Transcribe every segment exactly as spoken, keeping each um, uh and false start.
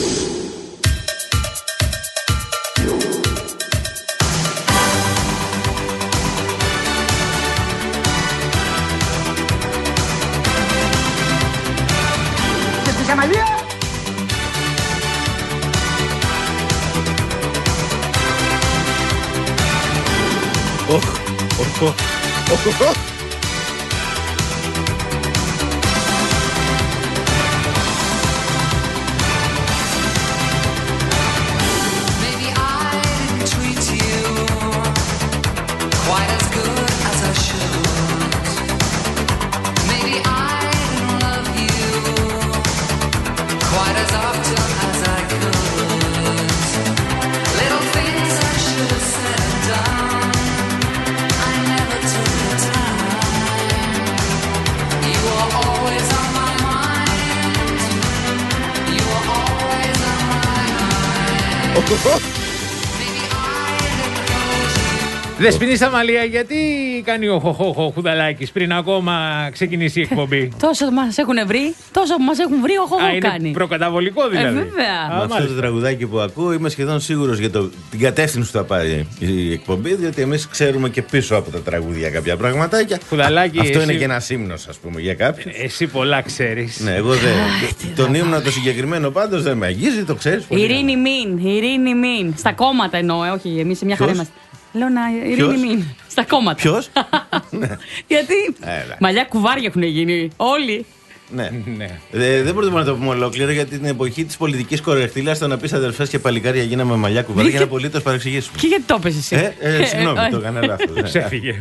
Οχ, οχ, οχ, οχ, οχ. Δεσποινή Σαμαλία, γιατί κάνει ο Χοχόχο Χουδαλάκης πριν ακόμα ξεκινήσει η εκπομπή? Τόσο μας έχουν βρει, τόσο μας έχουν βρει ο Χοχό κάνει. Είναι προκαταβολικό δηλαδή. Ε, βέβαια. Με αυτό το τραγουδάκι που ακούω είμαι σχεδόν σίγουρος για το, την κατεύθυνση που θα πάρει η εκπομπή, διότι εμείς ξέρουμε και πίσω από τα τραγούδια κάποια πραγματάκια. Χουδαλάκη, αυτό εσύ... είναι και ένας ύμνος, ας πούμε, για κάποιους. Εσύ πολλά ξέρεις. Ναι, εγώ δεν. Τον ύμνο το συγκεκριμένο πάντως δεν με αγγίζει, το ξέρεις. Ειρήνη μην, ειρήνη μην. Στα κόμματα εννοώ, ε, όχι, εμείς σε μια χαρά είμαστε. Λέω να ειρήνη μην. Στα κόμματα. Ποιος? Γιατί μαλλιά κουβάρια έχουν γίνει όλοι. Ναι. ναι. Ε, δεν μπορούμε να το πούμε ολόκληρο, γιατί την εποχή της πολιτικής κορεκτήλας το να πεις αδερφές και παλικάρια γίναμε μαλλιά κουβάρια για να απολύτως παρεξηγήσουμε. Και γιατί το έπαιζε εσύ? Ε, ε, συγγνώμη, το έκανα λάθος. Ξέφυγε.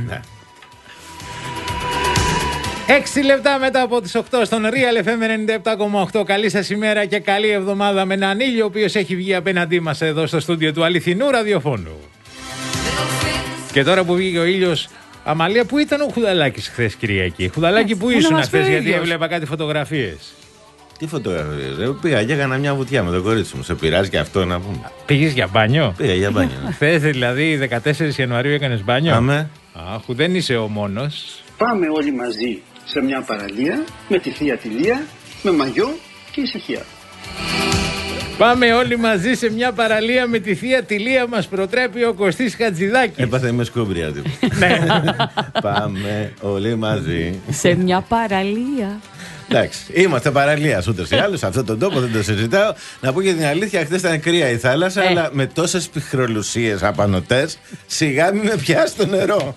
Έξι λεπτά μετά από τις οκτώ στον Real εφ εμ ενενήντα επτά κόμμα οκτώ. Καλή σας ημέρα και καλή εβδομάδα με έναν ήλιο ο οποίος έχει βγει απέναντί μας εδώ στο στούντιο του αληθινού ραδιοφώνου. Και τώρα που βγήκε ο ήλιος, Αμαλία, πού ήταν ο Χουδαλάκης χθες Κυριακή? Χουδαλάκη, πού ήσουν χθες? Γιατί έβλεπα κάτι φωτογραφίες. Τι φωτογραφίες? Εγώ πήγα και έκανα μια βουτιά με το κορίτσι μου. Σε πειράζει και αυτό να πούμε? Πήγες για μπάνιο? Πήγα για μπάνιο. Ναι. Χθες δηλαδή δεκατέσσερις Ιανουαρίου έκανες μπάνιο? Αμέ. Αχ, δεν είσαι ο μόνος. Πάμε όλοι μαζί σε μια παραλία με τη θεία Τηλία, με μαγιό και ησυχία. Πάμε όλοι μαζί σε μια παραλία με τη θεία Τηλία, μας προτρέπει ο Κωστής Χατζηδάκης. Έπαθε με σκούμπρια του. Πάμε όλοι μαζί σε μια παραλία. Εντάξει, είμαστε παραλίας ούτως ή άλλως, σε αυτόν τον τόπο δεν το συζητάω. Να πω και την αλήθεια, χθες ήταν κρύα η θάλασσα, ε. αλλά με τόσες πιχρολουσίες απανωτές, σιγά μη με πιάσει το νερό.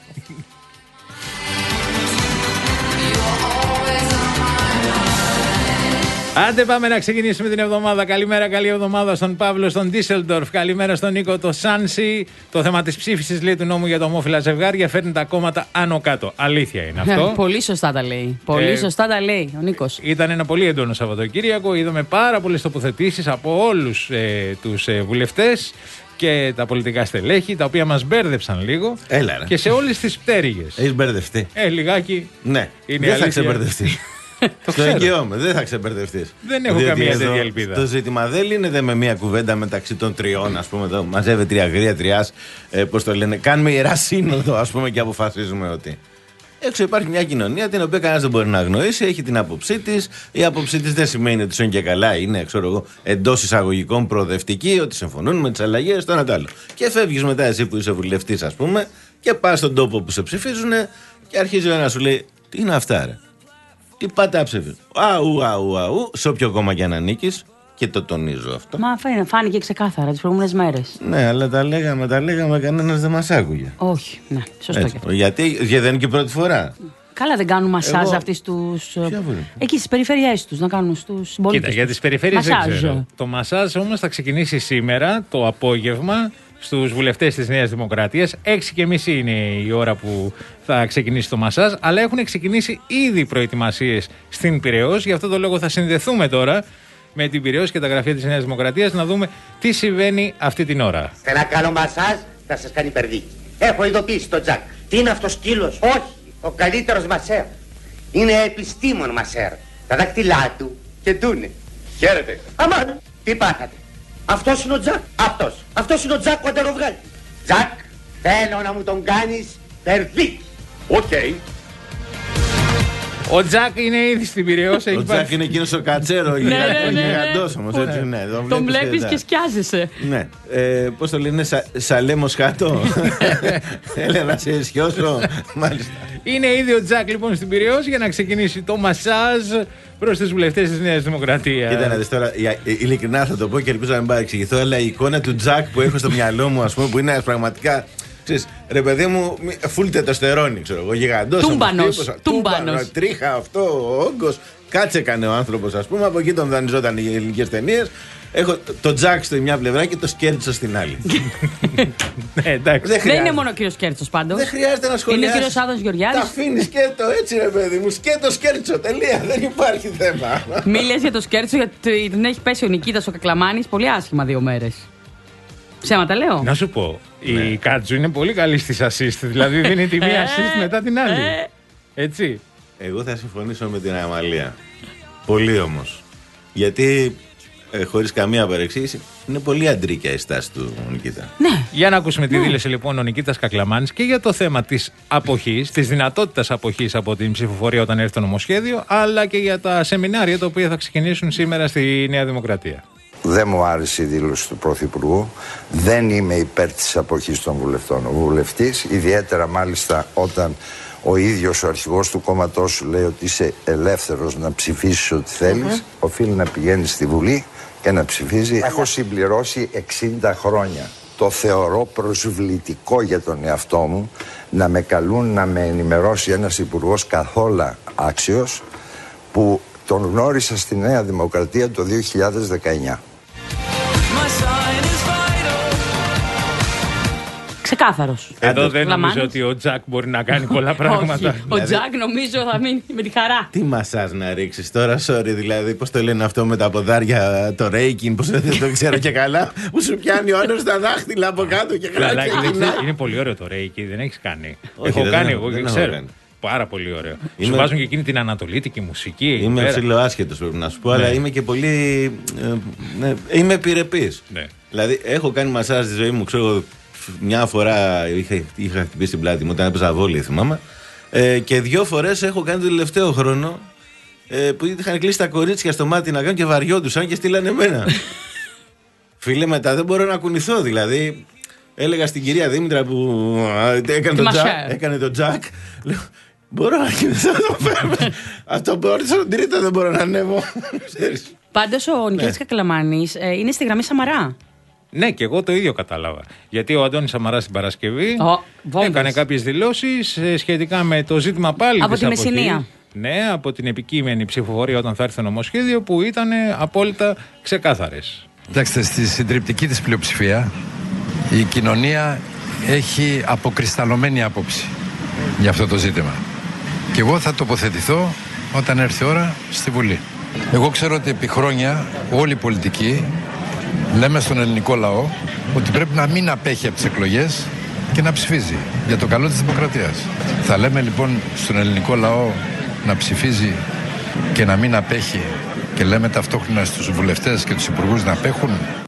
Άντε πάμε να ξεκινήσουμε την εβδομάδα. Καλημέρα, καλή εβδομάδα στον Παύλο, στον Ντίσελντορφ. Καλημέρα στον Νίκο, το Σάνσι. Το θέμα της ψήφισης, λέει, του νόμου για τα ομόφυλα ζευγάρια φέρνει τα κόμματα άνω κάτω. Αλήθεια είναι αυτό. Πολύ σωστά τα λέει. Πολύ ε, σωστά τα λέει ο Νίκος. Ήταν ένα πολύ έντονο Σαββατοκύριακο. Είδαμε πάρα πολλές τοποθετήσεις από όλους ε, τους ε, βουλευτές και τα πολιτικά στελέχη, τα οποία μας μπέρδεψαν λίγο. Έλα, ρε. Και σε όλες τις πτέρυγες. Έχεις μπερδευτεί? Ε, λιγάκι. Ναι, είναι δεν θα ξεμπερδευτεί. Το εγγυώμαι, δεν θα ξεμπερδευτείς. Δεν έχω καμία τέτοια ελπίδα. Το ζήτημα δεν λύνεται με μια κουβέντα μεταξύ των τριών, ας πούμε. Εδώ μαζεύει τρία γρία, τριάς, ε, πώς το λένε. Κάνουμε ιερά σύνοδο, ας πούμε, και αποφασίζουμε ότι. Έξω υπάρχει μια κοινωνία την οποία κανένας δεν μπορεί να αγνοήσει, έχει την άποψή της. Η άποψή της δεν σημαίνει ότι σον και καλά είναι, ξέρω εγώ, εντός εισαγωγικών προοδευτική, ότι συμφωνούν με τις αλλαγές, το ένα το άλλο. Και φεύγεις μετά εσύ που είσαι βουλευτής, ας πούμε, και πας στον τόπο που σε ψηφίζουν και αρχίζει ο ένας να σου λέει: τι είναι αυτά, ρε? Τι πάτε άψευε? Αου, αου, αου, σε όποιο κόμμα και αν ανήκεις, και το τονίζω αυτό. Μα φάνηκε ξεκάθαρα τις προηγούμενες μέρες. Ναι, αλλά τα λέγαμε, τα λέγαμε, κανένας δεν μας άκουγε. Όχι, ναι, σωστό και αυτό. Γιατί, γιατί δεν είναι και πρώτη φορά. Καλά, δεν κάνουν μασάζ Εγώ... αυτοί στους. Εκεί στις περιφερειές τους, να κάνουν στους συμπολίτες. Κοίτα, για τις περιφέρειες δεν ξέρω. Το μασάζ όμως θα ξεκινήσει σήμερα το απόγευμα στους βουλευτές της Νέας Δημοκρατίας. έξι και μισή είναι η ώρα που θα ξεκινήσει το μασάζ, αλλά έχουν ξεκινήσει ήδη προετοιμασίες στην Πειραιώς. Γι' αυτό το λόγο θα συνδεθούμε τώρα με την Πειραιώς και τα γραφεία της Νέας Δημοκρατίας να δούμε τι συμβαίνει αυτή την ώρα. Ένα καλό μασάζ θα σας κάνει περδίκι. Έχω ειδοποιήσει τον Τζακ. Τι είναι αυτός σκύλος? Όχι, ο καλύτερος μασέρ. Είναι επιστήμον μασέρ. Τα δακτυλά του και τούνε. Χαίρετε. Αμάν, τι πάθατε? Αυτός είναι ο Τζακ. Αυτός. Αυτός είναι ο Τζακ ο αντεροβγάλτης. Τζακ, θέλω να μου τον κάνεις περδίκι. Οκ. Okay. Ο Τζακ είναι ήδη στην Πειραιώς. Ο Τζακ είναι εκείνος ο κατσέρο, ο γιγαντός όμως. Τον βλέπεις και σκιάζεσαι. Ναι. Πώς το λένε, Σαλέ Μοσχάτο. Έλα να σε αισιώσω. Μάλιστα. Είναι ήδη ο Τζακ λοιπόν στην Πειραιώς για να ξεκινήσει το μασάζ προς τους βουλευτές της Νέας Δημοκρατίας. Κοίτα να δεις τώρα, ειλικρινά θα το πω και ελπίζω να μην παρεξηγηθώ, αλλά η εικόνα του Τζακ που έχω στο μυαλό μου, ας πούμε, που είναι πραγματικά. Ξέρεις, ρε παιδί μου, φουλ τετοστερόνι, ξέρω εγώ, γιγαντός. Τούμπανος. Τούμπανος. Τρίχα αυτό, ο όγκος. Κάτσε έκανε ο άνθρωπος, ας πούμε, από εκεί τον δανειζόταν οι ελληνικές ταινίες. Έχω το Τζακ στη μια πλευρά και το Σκέρτσο στην άλλη. Ναι, εντάξει. Δεν, δεν είναι μόνο ο κύριος Σκέρτσος πάντως. Δεν χρειάζεται να σχολιάσεις. Είναι ο κύριος Άδωνης Γεωργιάδης. Τα αφήνεις και το έτσι, ρε παιδί μου. Σκέτο Σκέρτσο, τελεία. Δεν υπάρχει θέμα. Μη λες για το Σκέρτσο, γιατί τον έχει πέσει ο Νικήτας ο Κακλαμάνης πολύ άσχημα δύο μέρες. Ψέματα λέω. Να σου πω, ναι. Η Κάτζου είναι πολύ καλή στις assist, δηλαδή δίνει τη μία assist μετά την άλλη. Έτσι. Εγώ θα συμφωνήσω με την Αμαλία. Πολύ όμως. Γιατί, ε, χωρίς καμία παρεξήγηση, είναι πολύ αντρίκια η στάση του Νικήτα. Ναι. Για να ακούσουμε ναι. τη δήλωση λοιπόν ο Νικήτας Κακλαμάνης και για το θέμα της αποχής, της δυνατότητας αποχής από την ψηφοφορία όταν έρθει το νομοσχέδιο, αλλά και για τα σεμινάρια τα οποία θα ξεκινήσουν σήμερα στη Νέα Δημοκρατία. Δεν μου άρεσε η δήλωση του Πρωθυπουργού. Δεν είμαι υπέρ της αποχής των βουλευτών. Ο βουλευτής, ιδιαίτερα μάλιστα όταν ο ίδιος ο αρχηγός του κόμματός σου λέει ότι είσαι ελεύθερος να ψηφίσεις ό,τι θέλεις, mm-hmm. οφείλει να πηγαίνει στη Βουλή και να ψηφίζει. Έχω συμπληρώσει εξήντα χρόνια. Το θεωρώ προσβλητικό για τον εαυτό μου να με καλούν να με ενημερώσει ένας υπουργός καθόλου άξιος που τον γνώρισα στη Νέα Δημοκρατία το δύο χιλιάδες δεκαεννιά. Ξεκάθαρος. Εδώ δεν νομίζω ότι ο Τζακ μπορεί να κάνει πολλά πράγματα. Όχι. Ο Τζακ νομίζω θα μείνει με τη χαρά. Τι μασάζ να ρίξεις τώρα, sorry, δηλαδή, πώς το λένε αυτό με τα ποδάρια, το ρέικιν, πώς δεν το ξέρω και καλά, που σου πιάνει ο άλλος τα δάχτυλα από κάτω και καλά. Είναι πολύ ωραίο το ρέικιν, δεν έχεις κάνει. Έχω κάνει εγώ και ξέρω. Πάρα πολύ ωραίο. Είμαι... Σου βάζουν και εκείνη την ανατολίτικη μουσική. Είμαι ψιλοάσχετος πρέπει να σου πω, ναι. Αλλά είμαι και πολύ. Ε, ναι, είμαι επιρρεπής. Ναι. Δηλαδή, έχω κάνει μασάζ στη ζωή μου, ξέρω, μια φορά είχα, είχα χτυπήσει την πλάτη μου όταν έπαιζα βόλεϊ, θυμάμαι. Ε, και δύο φορές έχω κάνει το τελευταίο χρόνο ε, που είχαν κλείσει τα κορίτσια στο μάτι να κάνουν και βαριόντουσαν και στείλανε εμένα. Φίλε, μετά δεν μπορώ να κουνηθώ, δηλαδή. Έλεγα στην κυρία Δήμητρα που έκανε τον Τζακ, έκανε το Τζακ, λέω, μπορώ να κινηθώ εδώ πέρα. Αυτό μπορεί, στον τρίτο δεν μπορώ να ανέβω. Πάντως ο Νικήτας Κακλαμάνης ε, είναι στη γραμμή Σαμαρά. Ναι, και εγώ το ίδιο κατάλαβα. Γιατί ο Αντώνης Σαμαράς την Παρασκευή oh, έκανε κάποιες δηλώσεις ε, σχετικά με το ζήτημα πάλι από της τη αποχής. Μεσσηνία. Ναι, από την επικείμενη ψηφοφορία όταν θα έρθει το νομοσχέδιο που ήταν απόλυτα ξεκάθαρες. Κοιτάξτε, στη συντριπτική της πλειοψηφία η κοινωνία έχει αποκρισταλωμένη άποψη για αυτό το ζήτημα. Και εγώ θα τοποθετηθώ όταν έρθει η ώρα στη Βουλή. Εγώ ξέρω ότι επί χρόνια όλοι οι πολιτικοί λέμε στον ελληνικό λαό ότι πρέπει να μην απέχει από τις εκλογές και να ψηφίζει για το καλό της δημοκρατίας. Θα λέμε λοιπόν στον ελληνικό λαό να ψηφίζει και να μην απέχει και λέμε ταυτόχρονα στους βουλευτές και τους υπουργούς να απέχουν.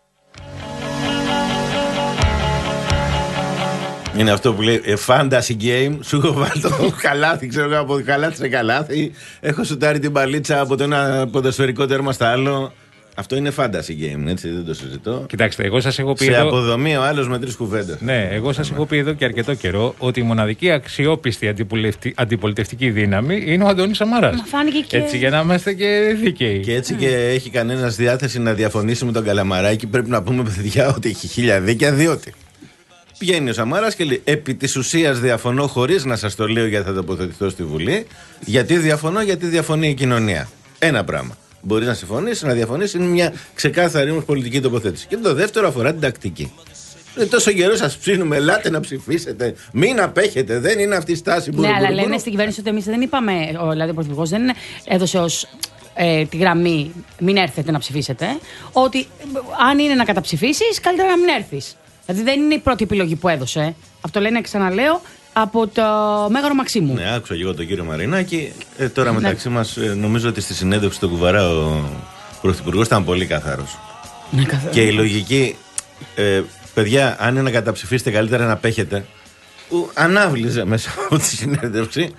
Είναι αυτό που λέει fantasy game. Σου έχω βάλει το καλάθι, ξέρω εγώ, από καλάθι σε καλάθι. Έχω σουτάρει την παλίτσα από το ένα ποδοσφαιρικό τέρμα στο άλλο. Αυτό είναι fantasy game, έτσι, δεν το συζητώ. Κοιτάξτε, εγώ σας έχω πει. Σε εδώ... αποδομή ο άλλος με τρεις κουβέντες. Ναι, εγώ σας έχω πει εδώ και αρκετό καιρό ότι η μοναδική αξιόπιστη αντιπολιτευτική δύναμη είναι ο Αντώνης Σαμαράς. Μα φάνηκε και. Έτσι, για να είμαστε και δίκαιοι. Και έτσι mm. και έχει κανένας διάθεση να διαφωνήσει με τον Καλαμαράκη, πρέπει να πούμε, παιδιά, ότι έχει χίλια δίκαια, διότι. Πηγαίνει ο Σαμαράς και λέει: επί της ουσίας διαφωνώ, χωρίς να σας το λέω γιατί θα τοποθετηθώ στη Βουλή. Γιατί διαφωνώ, γιατί διαφωνεί η κοινωνία. Ένα πράγμα. Μπορεί να συμφωνήσει, να διαφωνήσει, είναι μια ξεκάθαρη όμως πολιτική τοποθέτηση. Και το δεύτερο αφορά την τακτική. Ε, τόσο καιρό σας ψήνουμε, ελάτε να ψηφίσετε, μην απέχετε, δεν είναι αυτή η στάση που. Ναι, αλλά λένε στην κυβέρνηση ότι εμείς δεν είπαμε, ο, δηλαδή ο Πρωθυπουργός δεν έδωσε ως ε, τη γραμμή μην έρθετε να ψηφίσετε, ότι αν είναι να καταψηφίσεις, καλύτερα να μην έρθεις. Δηλαδή δεν είναι η πρώτη επιλογή που έδωσε. Αυτό λένε, ξαναλέω, από το Μέγαρο Μαξίμου. Ναι, άκουσα και εγώ τον κύριο Μαρινάκη. Ε, τώρα μεταξύ ναι. μας, ε, νομίζω ότι στη συνέντευξη του Κουβαρά ο Πρωθυπουργός ήταν πολύ καθαρός. Ναι, καθαρός. Και η λογική, ε, παιδιά, αν είναι να καταψηφίσετε, καλύτερα να απέχετε. Που ανάβλησε μέσα από τη συνέντευξη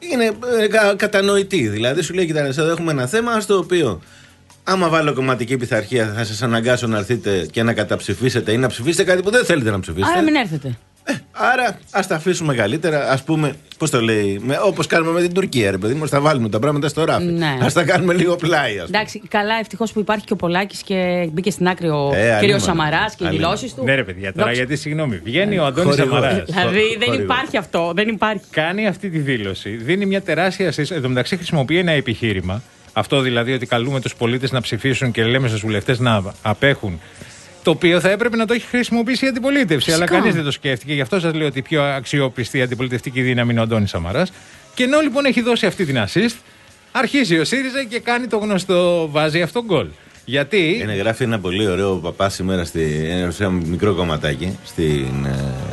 είναι ε, κα, κατανοητή. Δηλαδή σου λέει: κοιτάξτε, εδώ έχουμε ένα θέμα στο οποίο άμα βάλω κομματική πειθαρχία θα σας αναγκάσω να έρθετε και να καταψηφίσετε ή να ψηφίσετε κάτι που δεν θέλετε να ψηφίσετε. Άρα μην έρθετε. Ε, άρα ας τα αφήσουμε καλύτερα. Ας πούμε, πώς το λέει, όπως κάνουμε με την Τουρκία, ρε παιδί μου, θα βάλουμε τα πράγματα στο ράφι. Ναι. Ας τα κάνουμε λίγο πλάι. Ας πούμε. Εντάξει, καλά, ευτυχώς που υπάρχει και ο Πολάκης και μπήκε στην άκρη ο ε, κ. Σαμαράς και οι δηλώσεις του. Ναι, ρε παιδιά, τώρα γιατί συγγνώμη, βγαίνει ο Αντώνης Σαμαράς. Δηλαδή δεν υπάρχει αυτό. Δεν υπάρχει. Κάνει αυτή τη δήλωση, δίνει μια τεράστια σύσταση. Εν τω μεταξύ χρησιμοποιεί ένα επιχείρημα. Αυτό δηλαδή ότι καλούμε τους πολίτες να ψηφίσουν και λέμε στους βουλευτές να απέχουν. Το οποίο θα έπρεπε να το έχει χρησιμοποιήσει η αντιπολίτευση. Φυσικά. Αλλά κανείς δεν το σκέφτηκε. Γι' αυτό σας λέω ότι η πιο αξιόπιστη αντιπολιτευτική δύναμη είναι ο Αντώνης Σαμαράς. Και ενώ λοιπόν έχει δώσει αυτή την assist, αρχίζει ο ΣΥΡΙΖΑ και κάνει το γνωστό, βάζει αυτό γκολ. Γιατί. Είναι, γράφει ένα πολύ ωραίο παπά σήμερα στη, σε ένα μικρό κομματάκι στην,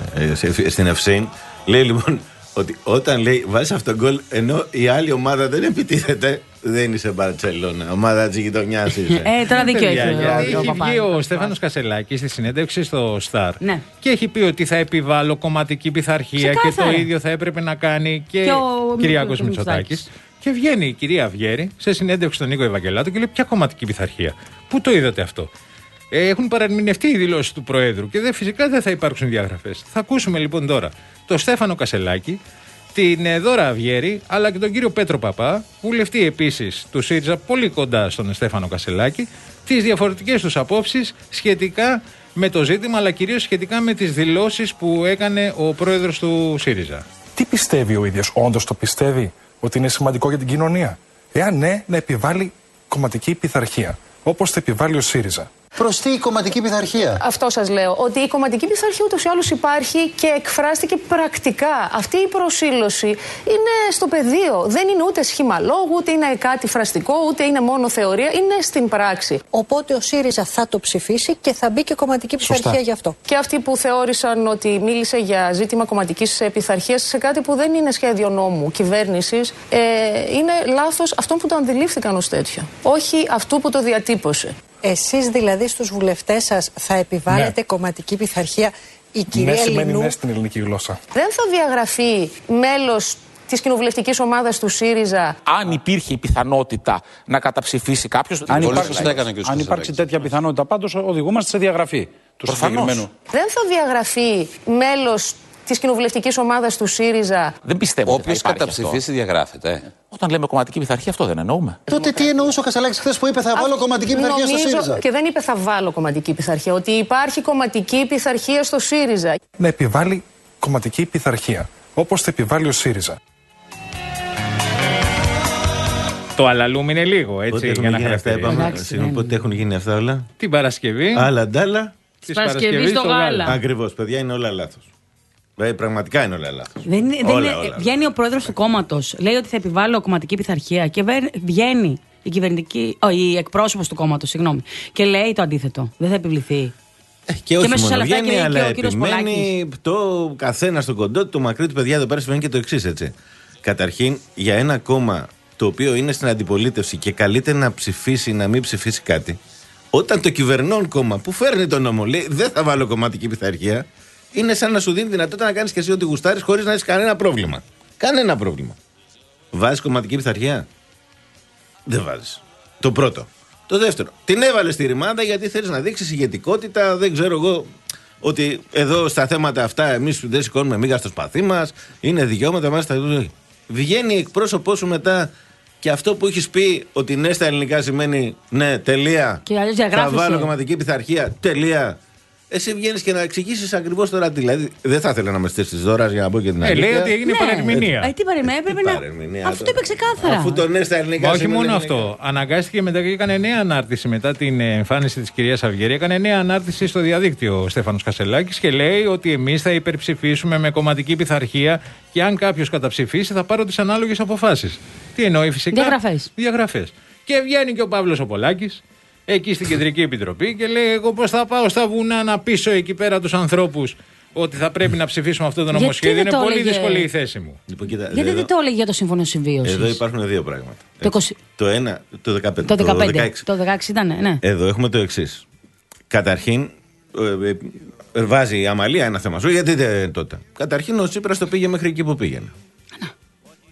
ε, στην Ευσύν. Λέει λοιπόν ότι όταν λέει βάζει αυτό γκολ ενώ η άλλη ομάδα δεν επιτίθεται, δεν είσαι Μπαρτσελώνα. Ομάδα τη γειτονιά είσαι. Ε, τώρα δίκιο έχει. Έχει βγει ο Στέφανος Κασελάκης στη συνέντευξη στο Σταρ ναι. και έχει πει ότι θα επιβάλλω κομματική πειθαρχία και το ίδιο θα έπρεπε να κάνει και, και ο Κυριάκος Μητσοτάκης. Και βγαίνει η κυρία Αυγέρη σε συνέντευξη στον Νίκο Ευαγγελάτο και λέει: ποια κομματική πειθαρχία, πού το είδατε αυτό? Ε, έχουν παραμηνευτεί οι δηλώσεις του Προέδρου και δε, φυσικά δεν θα υπάρξουν διαγραφές. Θα ακούσουμε λοιπόν τώρα τον Στέφανο Κασελάκη, την Δώρα Αυγέρη, αλλά και τον κύριο Πέτρο Παπά, βουλευτή επίσης του ΣΥΡΙΖΑ, πολύ κοντά στον Στέφανο Κασελάκη, τις διαφορετικές τους απόψεις σχετικά με το ζήτημα, αλλά κυρίως σχετικά με τις δηλώσεις που έκανε ο πρόεδρος του ΣΥΡΙΖΑ. Τι πιστεύει ο ίδιος, όντως το πιστεύει ότι είναι σημαντικό για την κοινωνία? Εάν ναι, να επιβάλλει κομματική πειθαρχία, όπως το επιβάλλει ο ΣΥΡΙΖΑ. Προς τι η κομματική πειθαρχία? Αυτό σας λέω. Ότι η κομματική πειθαρχία ούτως ή άλλως υπάρχει και εκφράστηκε πρακτικά. Αυτή η προσήλωση είναι στο πεδίο. Δεν είναι ούτε σχήμα λόγου, ούτε είναι κάτι φραστικό, ούτε είναι μόνο θεωρία. Είναι στην πράξη. Οπότε ο ΣΥΡΙΖΑ θα το ψηφίσει και θα μπει και κομματική πειθαρχία γι' αυτό. Και αυτοί που θεώρησαν ότι μίλησε για ζήτημα κομματικής πειθαρχίας σε κάτι που δεν είναι σχέδιο νόμου κυβέρνησης, ε, είναι λάθος αυτών που το αντιλήφθηκαν ως τέτοιο. Όχι αυτού που το διατύπωσε. Εσείς δηλαδή στους βουλευτές σας θα επιβάλλετε ναι. κομματική πειθαρχία? Η κυρία ναι σημαίνει Ελληνού... ναι στην ελληνική γλώσσα. Δεν θα διαγραφεί μέλος της κοινοβουλευτικής ομάδας του ΣΥΡΙΖΑ. Αν υπήρχε η πιθανότητα να καταψηφίσει κάποιος... Αν υπάρξει, αν υπάρξει τέτοια πιθανότητα, πάντως οδηγούμαστε σε διαγραφή του συγκεκριμένου. Δεν θα διαγραφεί μέλος της κοινοβουλευτικής ομάδας του ΣΥΡΙΖΑ. Δεν πιστεύω ότι όποιος καταψηφίσει διαγράφεται. Όταν λέμε κομματική πειθαρχία, αυτό δεν εννοούμε. Τότε τι εννοούσε ο Κασελάκης χθες που είπε θα βάλω κομματική πειθαρχία στο ΣΥΡΙΖΑ? Και δεν είπε θα βάλω κομματική πειθαρχία. Ότι υπάρχει κομματική πειθαρχία στο ΣΥΡΙΖΑ. Να επιβάλλει κομματική πειθαρχία, όπως το επιβάλλει ο ΣΥΡΙΖΑ. Το αλαλούμ είναι λίγο, έτσι, πότε για να χαρακτηρίζουμε. Συγγνώμη, πότε έχουν γίνει αυτά όλα? Την Παρασκευή. Άλλα ντάλα. Τη Παρασκευή στο γάλα. Ακριβώς, παιδιά, είναι όλα λάθος. Ε, πραγματικά είναι όλα λάθος. Δεν είναι, δεν όλα, είναι, όλα, βγαίνει ο πρόεδρος του κόμματος, λέει ότι θα επιβάλλω κομματική πειθαρχία και βγαίνει η, κυβερνητική, ο, η εκπρόσωπος του κόμματος, συγγνώμη, και λέει το αντίθετο. Δεν θα επιβληθεί. Ε, και όχι και μόνο βγαίνει, και αλλά ο κύριος επιμένει το καθένα στον κοντό του, το μακρύ του, παιδιά, εδώ πέρα συμβαίνει και το εξής, έτσι. Καταρχήν, για ένα κόμμα το οποίο είναι στην αντιπολίτευση και καλείται να ψηφίσει, να μην ψηφίσει κάτι, όταν το κυβερνών κόμμα που φέρνει τον νόμο λέει δεν θα βάλω κομματική πειθαρχία, είναι σαν να σου δίνει δυνατότητα να κάνεις και εσύ ό,τι γουστάρεις χωρίς να έχεις κανένα πρόβλημα. Κανένα πρόβλημα. Βάζεις κομματική πειθαρχία? Δεν βάζεις. Το πρώτο. Το δεύτερο. Την έβαλες στη ρημάδα γιατί θέλεις να δείξεις ηγετικότητα, δεν ξέρω εγώ, ότι εδώ στα θέματα αυτά εμείς δεν σηκώνουμε μίγα στο σπαθί μας, είναι δικαιώματα μας. Βγαίνει εκπρόσωπό σου μετά και αυτό που έχεις πει ότι ναι στα ελληνικά σημαίνει ναι, τελεία. Θα βάλω κομματική πειθαρχία, τελεία. Εσύ βγαίνεις και να εξηγήσεις ακριβώς τώρα τι. Δηλαδή, δεν θα ήθελα να με στήσεις της Δώρας για να πω και την αλήθεια. Ε, λέει ότι έγινε ναι. παρερμηνία. Ε, τι παρερμηνία, έπρεπε να. Αυτό το είπε ξεκάθαρα. Αφού το ναι στα ελληνικά. Μα όχι μόνο αυτό. Αναγκάστηκε μετά και έκανε νέα ανάρτηση μετά την εμφάνιση της κυρίας Αυγέρη. Έκανε νέα ανάρτηση στο διαδίκτυο ο Στέφανος Κασελάκης και λέει ότι εμείς θα υπερψηφίσουμε με κομματική πειθαρχία και αν κάποιος καταψηφίσει θα πάρω τις ανάλογες αποφάσεις. Τι εννοεί φυσικά? Διαγραφές. Διαγραφές. Και βγαίνει και ο Παύλος ο Πολάκης εκεί στην Κεντρική Επιτροπή και λέει: εγώ πώς θα πάω στα βουνά να πείσω εκεί πέρα τους ανθρώπους ότι θα πρέπει να ψηφίσουμε αυτό το νομοσχέδιο? Είναι πολύ έλεγε... δύσκολη η θέση μου. Λοιπόν, κοίτα, γιατί εδώ... δεν το έλεγε για το Σύμφωνο Συμβίωσης? Εδώ υπάρχουν δύο πράγματα. Το, είκοσι... το ένα, το δεκαπέντε. Το δεκαπέντε. Το δεκαέξι. Το δεκαέξι ήταν, ναι. Εδώ έχουμε το εξής. Καταρχήν, ε, ε, βάζει η Αμαλία ένα θέμα σου, γιατί δεν τότε. Καταρχήν, ο Τσίπρας το πήγε μέχρι εκεί που πήγαινε.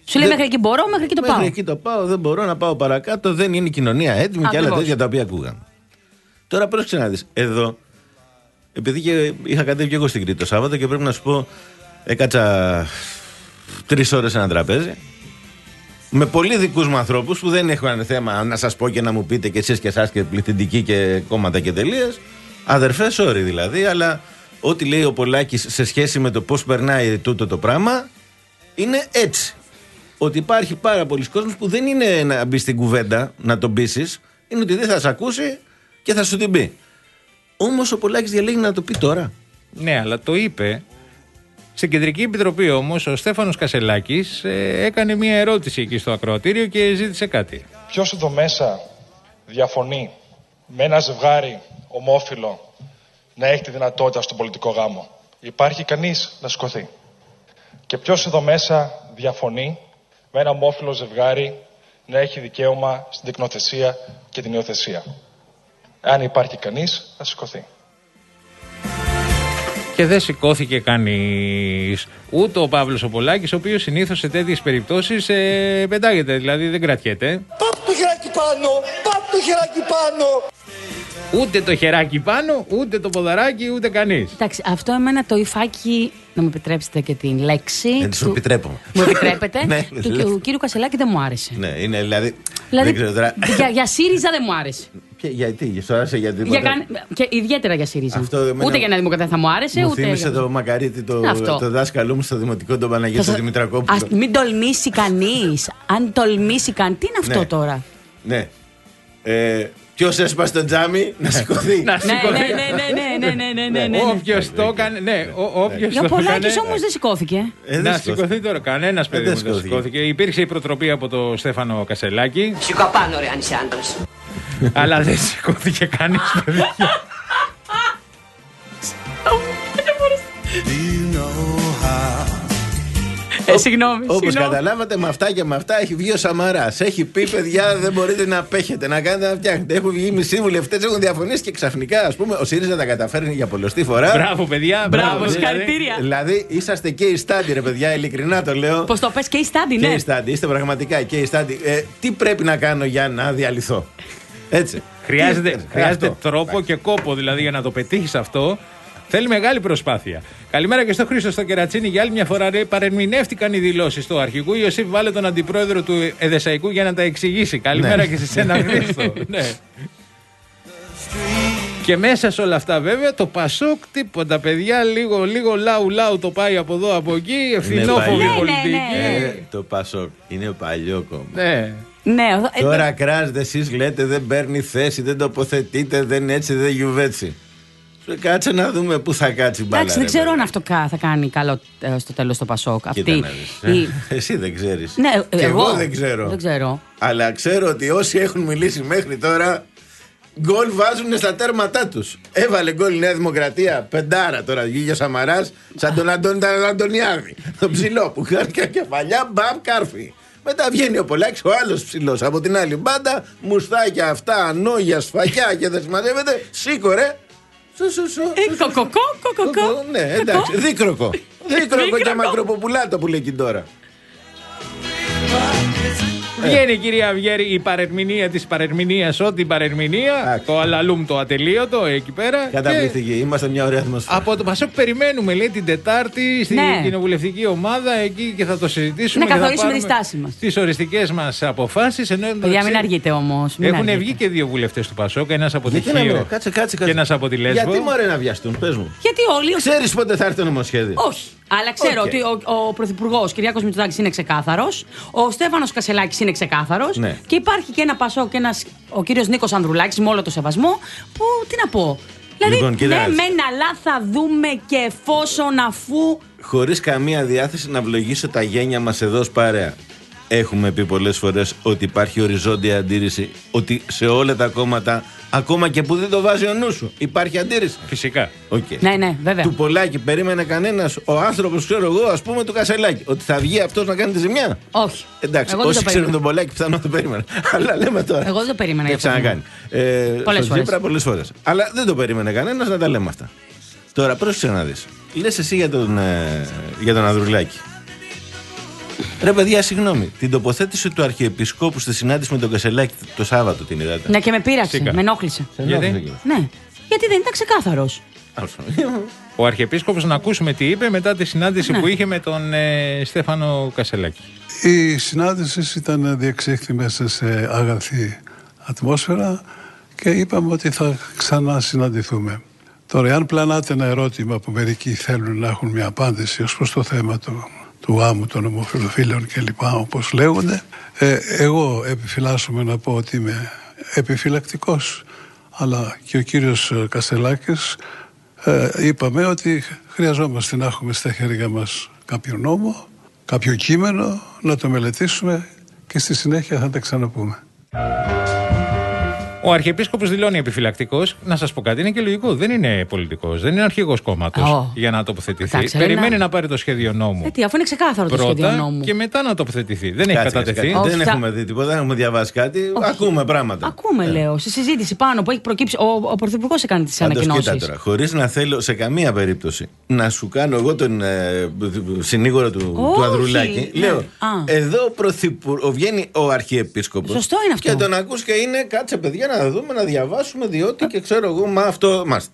Σου λέει μέχρι εκεί μπορώ, μέχρι εκεί το μέχρι πάω. Μέχρι εκεί το πάω, δεν μπορώ να πάω παρακάτω, δεν είναι η κοινωνία έτοιμη και άλλα τέτοια τα οποία ακούγαν. Τώρα πρόσεξε να δεις. Εδώ, επειδή και είχα κατέβει και εγώ στην Κρήτη το Σάββατο και πρέπει να σου πω, έκατσα τρεις ώρες σε ένα τραπέζι. Με πολύ δικούς μου ανθρώπους που δεν έχουν θέμα να σας πω και να μου πείτε και εσείς και εσάς και πληθυντικοί και κόμματα και τελείες. Αδερφές, sorry δηλαδή, αλλά ό,τι λέει ο Πολάκης σε σχέση με το πώς περνάει τούτο το πράγμα είναι έτσι. Ότι υπάρχει πάρα πολλοί κόσμος που δεν είναι να μπει στην κουβέντα, να τον πείσεις, είναι ότι δεν θα σε ακούσει και θα σου την πει. Όμως ο Πολάκης διαλέγει να το πει τώρα. Ναι, αλλά το είπε. Στην Κεντρική Επιτροπή όμως ο Στέφανος Κασελάκης ε, έκανε μια ερώτηση εκεί στο ακροατήριο και ζήτησε κάτι. Ποιος εδώ μέσα διαφωνεί με ένα ζευγάρι ομόφυλο να έχει τη δυνατότητα στον πολιτικό γάμο? Υπάρχει κανείς να σηκωθεί? Και ποιος εδώ μέσα διαφωνεί με ένα ομόφυλο ζευγάρι να έχει δικαίωμα στην τεκνοθεσία και την υιοθεσία? Αν υπάρχει κανείς, να σηκωθεί. Και δεν σηκώθηκε κανείς. Ούτε ο Παύλος ο Πολάκης, ο οποίος συνήθως σε τέτοιες περιπτώσεις ε, πετάγεται, δηλαδή δεν κρατιέται. Πάπ το χεράκι πάνω! Πάπ το χεράκι πάνω! Ούτε το χεράκι πάνω, ούτε το ποδαράκι, ούτε κανείς. Εντάξει, αυτό εμένα το υφάκι, να μου επιτρέψετε και την λέξη. Δεν σου επιτρέπω. Μου επιτρέπετε. Ναι, του του κύριου Κασελάκη δεν μου άρεσε. Ναι, είναι δηλαδή. Δηλαδή, δεν ξέρω τώρα. για, για ΣΥΡΙΖΑ δεν μου άρεσε. Και, γιατί, σου άρεσε γιατί. Για καν... Και ιδιαίτερα για ΣΥΡΙΖΑ. Αυτό, εμένα... Ούτε για Νέα Δημοκρατία θα μου άρεσε, μου ούτε. Μου θύμισε για... το Μακαρίτη, το, το δάσκαλό μου στο δημοτικό, τον Παναγιώτη θα... Δημητρακόπουλο. Ας μην τολμήσει κανείς. Αν τολμήσει κανείς. Τι είναι αυτό ναι. τώρα. Ναι. Ε, Ποιος έσπασε το τζάμι, να σηκωθεί. Να σηκωθεί. Ναι, ναι, ναι, ναι, ναι, ναι, ναι. Όποιος το έκανε. Ναι, όποιος το έκανε. Ο Πολάκης έκανε. όμως δεν σηκώθηκε. Να σηκωθεί τώρα. Κανένας παιδί μου δεν σηκώθηκε. Υπήρξε η προτροπή από το Στέφανο Κασελάκη. Σηκωπάνω, ρε, αν είσαι άντρας. Αλλά δεν σηκώθηκε κανείς, παιδιά. Ε, συγγνώμη. Όπως καταλάβατε, με αυτά και με αυτά έχει βγει ο Σαμαράς. Έχει πει, παιδιά, δεν μπορείτε να απέχετε, να κάνετε να φτιάχνετε. Έχουν βγει μισοί βουλευτές, έχουν διαφωνήσει και ξαφνικά, ας πούμε, ο ΣΥΡΙΖΑ τα καταφέρνει για πολλωστή φορά. Μπράβο, παιδιά, μπράβο, συγχαρητήρια. Δηλαδή, είσαστε και οι στάντι, ρε παιδιά, ειλικρινά το λέω. Πώς το πες, και οι στάντι, ναι. Και οι στάντι, είστε πραγματικά και οι στάντι. Ε, τι πρέπει να κάνω για να διαλυθώ? Έτσι. Χρειάζεται, χρειάζεται τρόπο και κόπο δηλαδή για να το πετύχεις αυτό. Θέλει μεγάλη προσπάθεια. Καλημέρα και στο Χρήστο στο Κερατσίνι. Για άλλη μια φορά, ρε, παρερμηνεύτηκαν οι δηλώσεις του αρχηγού Ιωσήφ. Βάλε τον αντιπρόεδρο του Εδεσαϊκού για να τα εξηγήσει. Καλημέρα ναι. και σε σένα, Χρήστο. ναι. Και μέσα σε όλα αυτά, βέβαια, το Πασόκ τίποτα, παιδιά. Λίγο, λίγο λαου λαου το πάει από εδώ, από εκεί. Ευθυνόφοβη ναι, πολιτική. Ναι, ναι, ναι. Ε, το Πασόκ είναι παλιό κόμμα. Ναι. Ναι, τώρα ε, κράζετε, εσείς λέτε δεν παίρνει θέση, δεν τοποθετείτε, δεν έτσι, δεν γιουβέτσι. Κάτσε να δούμε πού θα κάτσει η μπάλα. Εντάξει, δεν ξέρω αν αυτό θα κάνει καλό στο τέλος το Πασόκ. Αυτή, η... Εσύ δεν ξέρεις. Ναι, και εγώ, εγώ δεν ξέρω. δεν ξέρω. Αλλά ξέρω ότι όσοι έχουν μιλήσει μέχρι τώρα, γκολ βάζουν στα τέρματά τους. Έβαλε γκολ η Νέα Δημοκρατία, πεντάρα τώρα, βγήκε ο Σαμαράς, σαν τον Αντώνη Αντωνιάδη. Το ψηλό που χάρηκε κεφαλιά, μπαμ, κάρφι. Μετά βγαίνει ο Πολάκης, ο άλλος ψηλός από την άλλη μπάντα, μουστάκια αυτά, ανόγια, σφακιά και δεν συμμαζεύεται. Σήκωρε. Κοκοκό, κοκοκό. Ναι, εντάξει, δίκροκο. Δίκροκο και μακροποπουλάτο που λέει εκεί τώρα. Βγαίνει η κυρία Αυγέρη η παρερμηνία της παρερμηνίας, ό,τι παρερμηνία. Το αλαλούμ το ατελείωτο εκεί πέρα. Καταπληκτική, είμαστε μια ωραία ατμόσφαιρα. Από το Πασόκ περιμένουμε, λέει, την Τετάρτη στην ναι. κοινοβουλευτική ομάδα εκεί και θα το συζητήσουμε. Να καθορίσουμε τη στάση μας. Τις οριστικές μας αποφάσεις. Παιδιά, μην αργείτε όμως. Έχουν βγει και δύο βουλευτές του Πασόκ, ένας από τη Χίο και ένας από τη Λέσβο. Γιατί μωρέ να βιαστούν, πες μου. Γιατί όλοι. Ξέρεις πότε θα έρθει το νομοσχέδιο? Όχι. Αλλά ξέρω okay. ότι ο, ο Πρωθυπουργός Κυριάκος Μητσοτάκης είναι ξεκάθαρος, ο Στέφανος Κασελάκης είναι ξεκάθαρος ναι. και υπάρχει και ένα Πασόκ και ένας, ο κύριος Νίκος Ανδρουλάκης, με όλο το σεβασμό, που τι να πω. Δηλαδή, λοιπόν, ναι, μεν, αλλά θα δούμε και εφόσον αφού. Χωρίς καμία διάθεση να ευλογήσω τα γένια μας εδώ ως παρέα. Έχουμε πει πολλές φορές ότι υπάρχει οριζόντια αντίρρηση, ότι σε όλα τα κόμματα, ακόμα και που δεν το βάζει ο νου σου, υπάρχει αντίρρηση. Φυσικά. Okay. Ναι, ναι, βέβαια. Του Πολάκη περίμενε κανένας, ο άνθρωπος, ξέρω εγώ, ας πούμε, του Κασελάκη, ότι θα βγει αυτός να κάνει τη ζημιά? Όχι. Εντάξει, εγώ όσοι ξέρουν τον Πολάκη πιθανόν το περίμενε. Αλλά λέμε τώρα. Εγώ δεν το περίμενα. Και ξανακάνει. Ε, πολλές φορές. Τσίπρα πολλές φορές. Αλλά δεν το περίμενε κανένας, να τα λέμε αυτά. Τώρα πρόσεξε να δεις. Λες εσύ για τον, ε, για τον Ανδρουλάκη. Ρε παιδιά, συγγνώμη. Την τοποθέτηση του Αρχιεπισκόπου στη συνάντηση με τον Κασελάκη το Σάββατο την είδατε? Ναι, και με πείραξε, Σίκα. με ενόχλησε. Γιατί? Ναι, γιατί δεν ήταν ξεκάθαρος. Ο Αρχιεπίσκοπος, να ακούσουμε τι είπε μετά τη συνάντηση ναι. που είχε με τον ε, Στέφανο Κασελάκη. Η συνάντηση ήταν διεξήχθη μέσα σε αγαθή ατμόσφαιρα και είπαμε ότι θα ξανασυναντηθούμε. Τώρα, αν πλανάτε ένα ερώτημα που μερικοί θέλουν να έχουν μια απάντηση ως προς το θέμα του, του γάμου των ομοφυλοφίλων κλπ. Όπως λέγονται, ε, εγώ επιφυλάσσομαι να πω ότι είμαι επιφυλακτικός, αλλά και ο κύριος Κασελάκης ε, είπαμε ότι χρειαζόμαστε να έχουμε στα χέρια μας κάποιο νόμο, κάποιο κείμενο, να το μελετήσουμε και στη συνέχεια θα τα ξαναπούμε. Ο Αρχιεπίσκοπος δηλώνει επιφυλακτικός. Να σας πω κάτι, είναι και λογικό. Δεν είναι πολιτικός, δεν είναι αρχηγός κόμματος oh. για να τοποθετηθεί. Εντάξει, Περιμένει να... να πάρει το σχέδιο νόμου. Ε, τι, αφού είναι ξεκάθαρο πρώτα, το σχέδιο νόμου. Και μετά να τοποθετηθεί. Δεν έχει κατατεθεί. Oh, δεν θα... έχουμε δει τίποτα, δεν έχουμε διαβάσει κάτι. Oh. Ακούμε πράγματα. Ακούμε, ε. λέω. Στη συζήτηση πάνω που έχει προκύψει. Ο, ο Πρωθυπουργός έκανε τις ανακοινώσεις. Χωρίς να θέλω σε καμία περίπτωση να σου κάνω εγώ τον ε, συνήγορο του, oh, του Ανδρουλάκη. Ναι. Λέω, ah. εδώ πρωθυπου... βγαίνει ο Αρχιεπίσκοπος. Σωστό είναι αυτό. Και τον ακούς και είναι κάτσε παιδιά να δούμε, να διαβάσουμε, διότι και ξέρω εγώ, μα αυτό μας.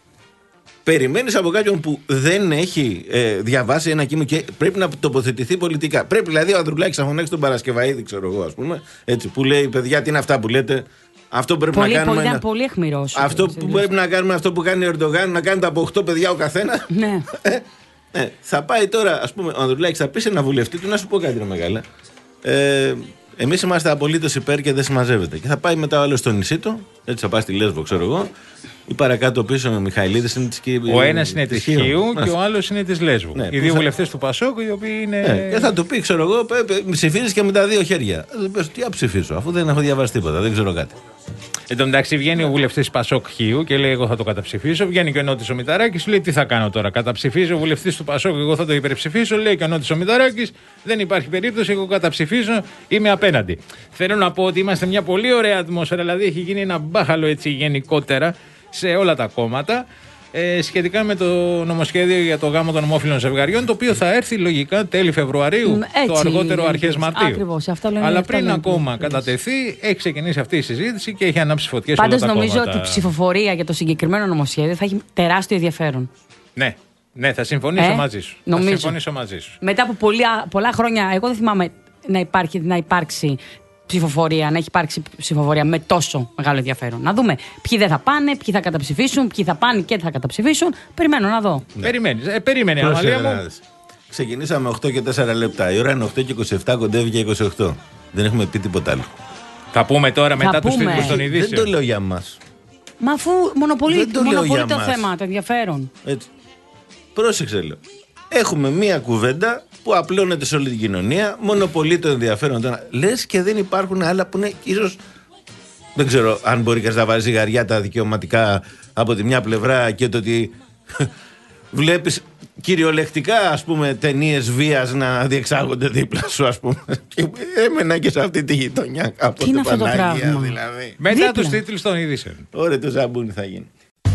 Περιμένεις από κάποιον που δεν έχει ε, διαβάσει ένα κείμενο και πρέπει να τοποθετηθεί πολιτικά. Πρέπει δηλαδή ο Ανδρουλάκης να φωνάξει τον Παρασκευαίδη, ξέρω εγώ, ας πούμε, έτσι, που λέει, παιδιά, τι είναι αυτά που λέτε. Αυτό που πρέπει πολύ, να κάνουμε. Πολύ, είναι... πολύ αιχμηρός. Αυτό που τελείως. Πρέπει να κάνουμε, αυτό που κάνει ο Ερντογάν, να κάνετε από οκτώ παιδιά ο καθένα. Ναι. ε, ε, θα πάει τώρα, ας πούμε, ο Ανδρουλάκης θα πει σε ένα βουλευτή του να σου πω κάτι, ρε μεγάλα. Ε, Εμείς είμαστε απολύτως υπέρ και δεν συμμαζεύεται. Και θα πάει μετά ο άλλος στο νησί του, έτσι θα πάει στη Λέσβο, ξέρω εγώ, ή παρακάτω πίσω με Μιχαηλίδης είναι της Κίβου. Ο ένας είναι της Χίου και ο άλλος είναι της Λέσβου. Ναι, οι δύο θα... βουλευτές του Πασόκ, οι οποίοι είναι. Ναι, και θα του πει, ξέρω εγώ, ψηφίζεις και με τα δύο χέρια. Πες, τι να ψηφίσω, αφού δεν έχω διαβάσει τίποτα, δεν ξέρω κάτι. Εν τω μεταξύ βγαίνει ο βουλευτής Πασόκ Χίου και λέει: εγώ θα το καταψηφίσω. Βγαίνει και ο Νότης ο Μηταράκης, λέει: τι θα κάνω τώρα, καταψηφίζω. Ο βουλευτής του Πασόκ, εγώ θα το υπερψηφίσω. Λέει και ο Νότης ο Μηταράκης: δεν υπάρχει περίπτωση, εγώ καταψηφίζω, είμαι απέναντι. Θέλω να πω ότι είμαστε μια πολύ ωραία ατμόσφαιρα, δηλαδή έχει γίνει ένα μπάχαλο έτσι γενικότερα σε όλα τα κόμματα. Ε, σχετικά με το νομοσχέδιο για το γάμο των ομόφυλων ζευγαριών, το οποίο θα έρθει λογικά τέλη Φεβρουαρίου, έτσι, το αργότερο αρχές Μαρτίου. Ακριβώς, αυτό λένε, αλλά αυτό πριν λένε, ακόμα λένε, κατατεθεί, έχει ξεκινήσει αυτή η συζήτηση και έχει ανάψει φωτιές. Πάντως νομίζω ότι η ψηφοφορία για το συγκεκριμένο νομοσχέδιο θα έχει τεράστιο ενδιαφέρον. Ναι, ναι, θα συμφωνήσω ε, μαζί σου. Νομίζω. Θα συμφωνήσω μαζί σου. Μετά από πολλά, πολλά χρόνια, εγώ δεν θυμάμαι να, υπάρχει, να υπάρξει ψηφοφορία, να έχει υπάρξει ψηφοφορία με τόσο μεγάλο ενδιαφέρον. Να δούμε ποιοι δεν θα πάνε, ποιοι θα καταψηφίσουν, ποιοι θα πάνε και θα καταψηφίσουν. Περιμένω να δω. Ναι. Περιμένεις, ε, περίμενε, Αμαλία μου. Ξεκινήσαμε οκτώ και τέσσερα λεπτά. Η ώρα είναι οκτώ και είκοσι επτά, κοντεύει και είκοσι οκτώ. Δεν έχουμε πει τίποτα άλλο. Θα πούμε τώρα θα μετά τους τίτλους των ειδήσεων. Δεν το λέω για μας. Μα αφού μονοπολεί το, το θέμα, το ενδιαφέρον. Έτσι. Πρόσεξε, λέω. Έχουμε μία κουβέντα που απλώνεται σε όλη την κοινωνία, μονοπολεί το ενδιαφέρον τώρα. Λες και δεν υπάρχουν άλλα που είναι ίσως. Δεν ξέρω αν μπορεί κανείς να βάζει ζυγαριά τα δικαιωματικά από τη μια πλευρά και το ότι βλέπεις κυριολεκτικά, ας πούμε, ταινίες βίας να διεξάγονται δίπλα σου, ας πούμε. Και έμενα και σε αυτή τη γειτονιά κάποτε. Τι είναι αυτό το πράγμα, δηλαδή. Μετά τους τίτλους των ειδήσεων. Ωραία, το ζαμπούνι θα γίνει.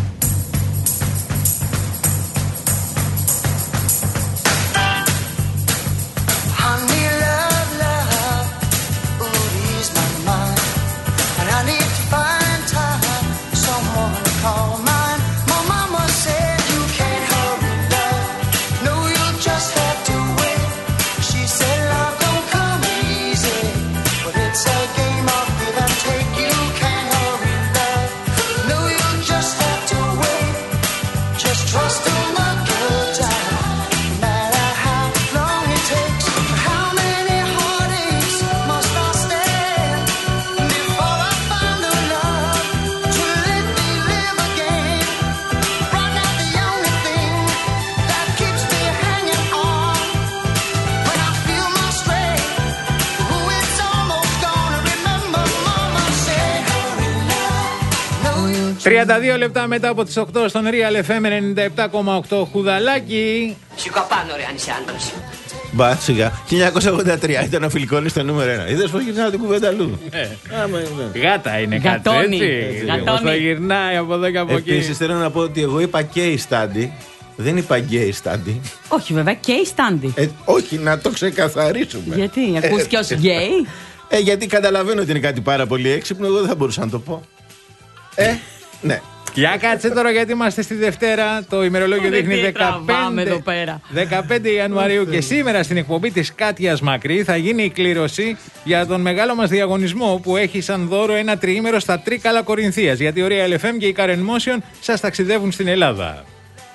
τριάντα δύο λεπτά μετά από τις οκτώ στον Real εφ εμ ενενήντα επτά κόμμα οκτώ Χουδαλάκι. Σηκωπάνω ρε αν είσαι άντρας. Μπα, σιγά. χίλια εννιακόσια ογδόντα τρία ήταν ο Φιλικόνης στο νούμερο ένα. Είδες πως γυρνάει την κουβέντα αλλού. Γάτα είναι κάτι έτσι. Πώς θα γυρνάει από εδώ και από εκεί. Επίσης θέλω να πω ότι εγώ είπα case study. Δεν είπα γκέι στάντι. Όχι, βέβαια, και στάντι. Ε, όχι, να το ξεκαθαρίσουμε. Γιατί, ακούστηκε ως γκέι. Ε, γιατί καταλαβαίνω ότι είναι κάτι πάρα πολύ έξυπνο, εγώ δεν θα μπορούσα να το πω. Ε, ναι. Για κάτσε τώρα, γιατί είμαστε στη Δευτέρα. Το ημερολόγιο δείχνει δεκαπέντε, δεκαπέντε Ιανουαρίου και σήμερα στην εκπομπή της Κάτιας Μακρύ θα γίνει η κλήρωση για τον μεγάλο μας διαγωνισμό που έχει σαν δώρο ένα τριήμερο στα Τρίκαλα Κορινθίας. Γιατί η Real εφ εμ και η Karen Motion σας ταξιδεύουν στην Ελλάδα.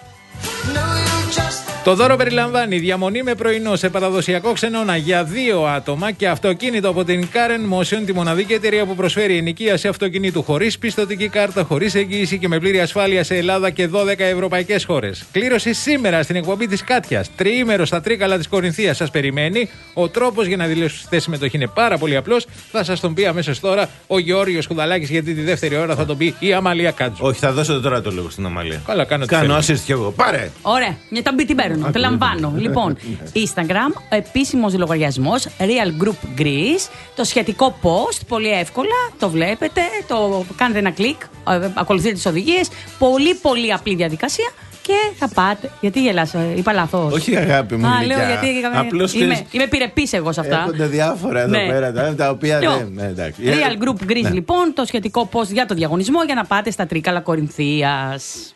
Το δώρο περιλαμβάνει διαμονή με πρωινό σε παραδοσιακό ξενώνα για δύο άτομα και αυτοκίνητο από την Karen Motion, τη μοναδική εταιρεία που προσφέρει ενοικίαση αυτοκινήτου χωρίς πιστωτική κάρτα, χωρίς εγγύηση και με πλήρη ασφάλεια σε Ελλάδα και δώδεκα ευρωπαϊκές χώρες. Κλήρωση σήμερα στην εκπομπή της Κάτιας. Τριήμερο στα Τρίκαλα της Κορινθίας σας περιμένει. Ο τρόπος για να δηλώσετε συμμετοχή είναι πάρα πολύ απλός. Θα σας τον πει αμέσως τώρα ο Γεώργιος Χουδαλάκης, γιατί τη δεύτερη ώρα θα τον πει η Αμαλία Κάτζου. Όχι, θα δώσω τώρα το λόγο στην Αμαλία. Καλά, κάνω Κάνω assist κι εγώ. Πάρε! Ωραία, μια ταμπή την παίρνω. Το λαμβάνω. Λοιπόν, Instagram, επίσημος λογαριασμός Real Group Greece. Το σχετικό post, πολύ εύκολα, το βλέπετε, το κάνετε ένα κλικ, ακολουθείτε τις οδηγίες. Πολύ πολύ απλή διαδικασία. Και θα πάτε. Γιατί γελάς, είπα λάθος. Όχι, αγάπη μου. Α, λέω γιατί. Απλώς είμαι, ξέρεις, είμαι πυρεπής εγώ σε αυτά. Έχονται διάφορα εδώ ναι. πέρα τα οποία δεν. Ναι, εντάξει. Real Group Greece, ναι. Λοιπόν, το σχετικό post για το διαγωνισμό για να πάτε στα Τρίκαλα Κορινθίας.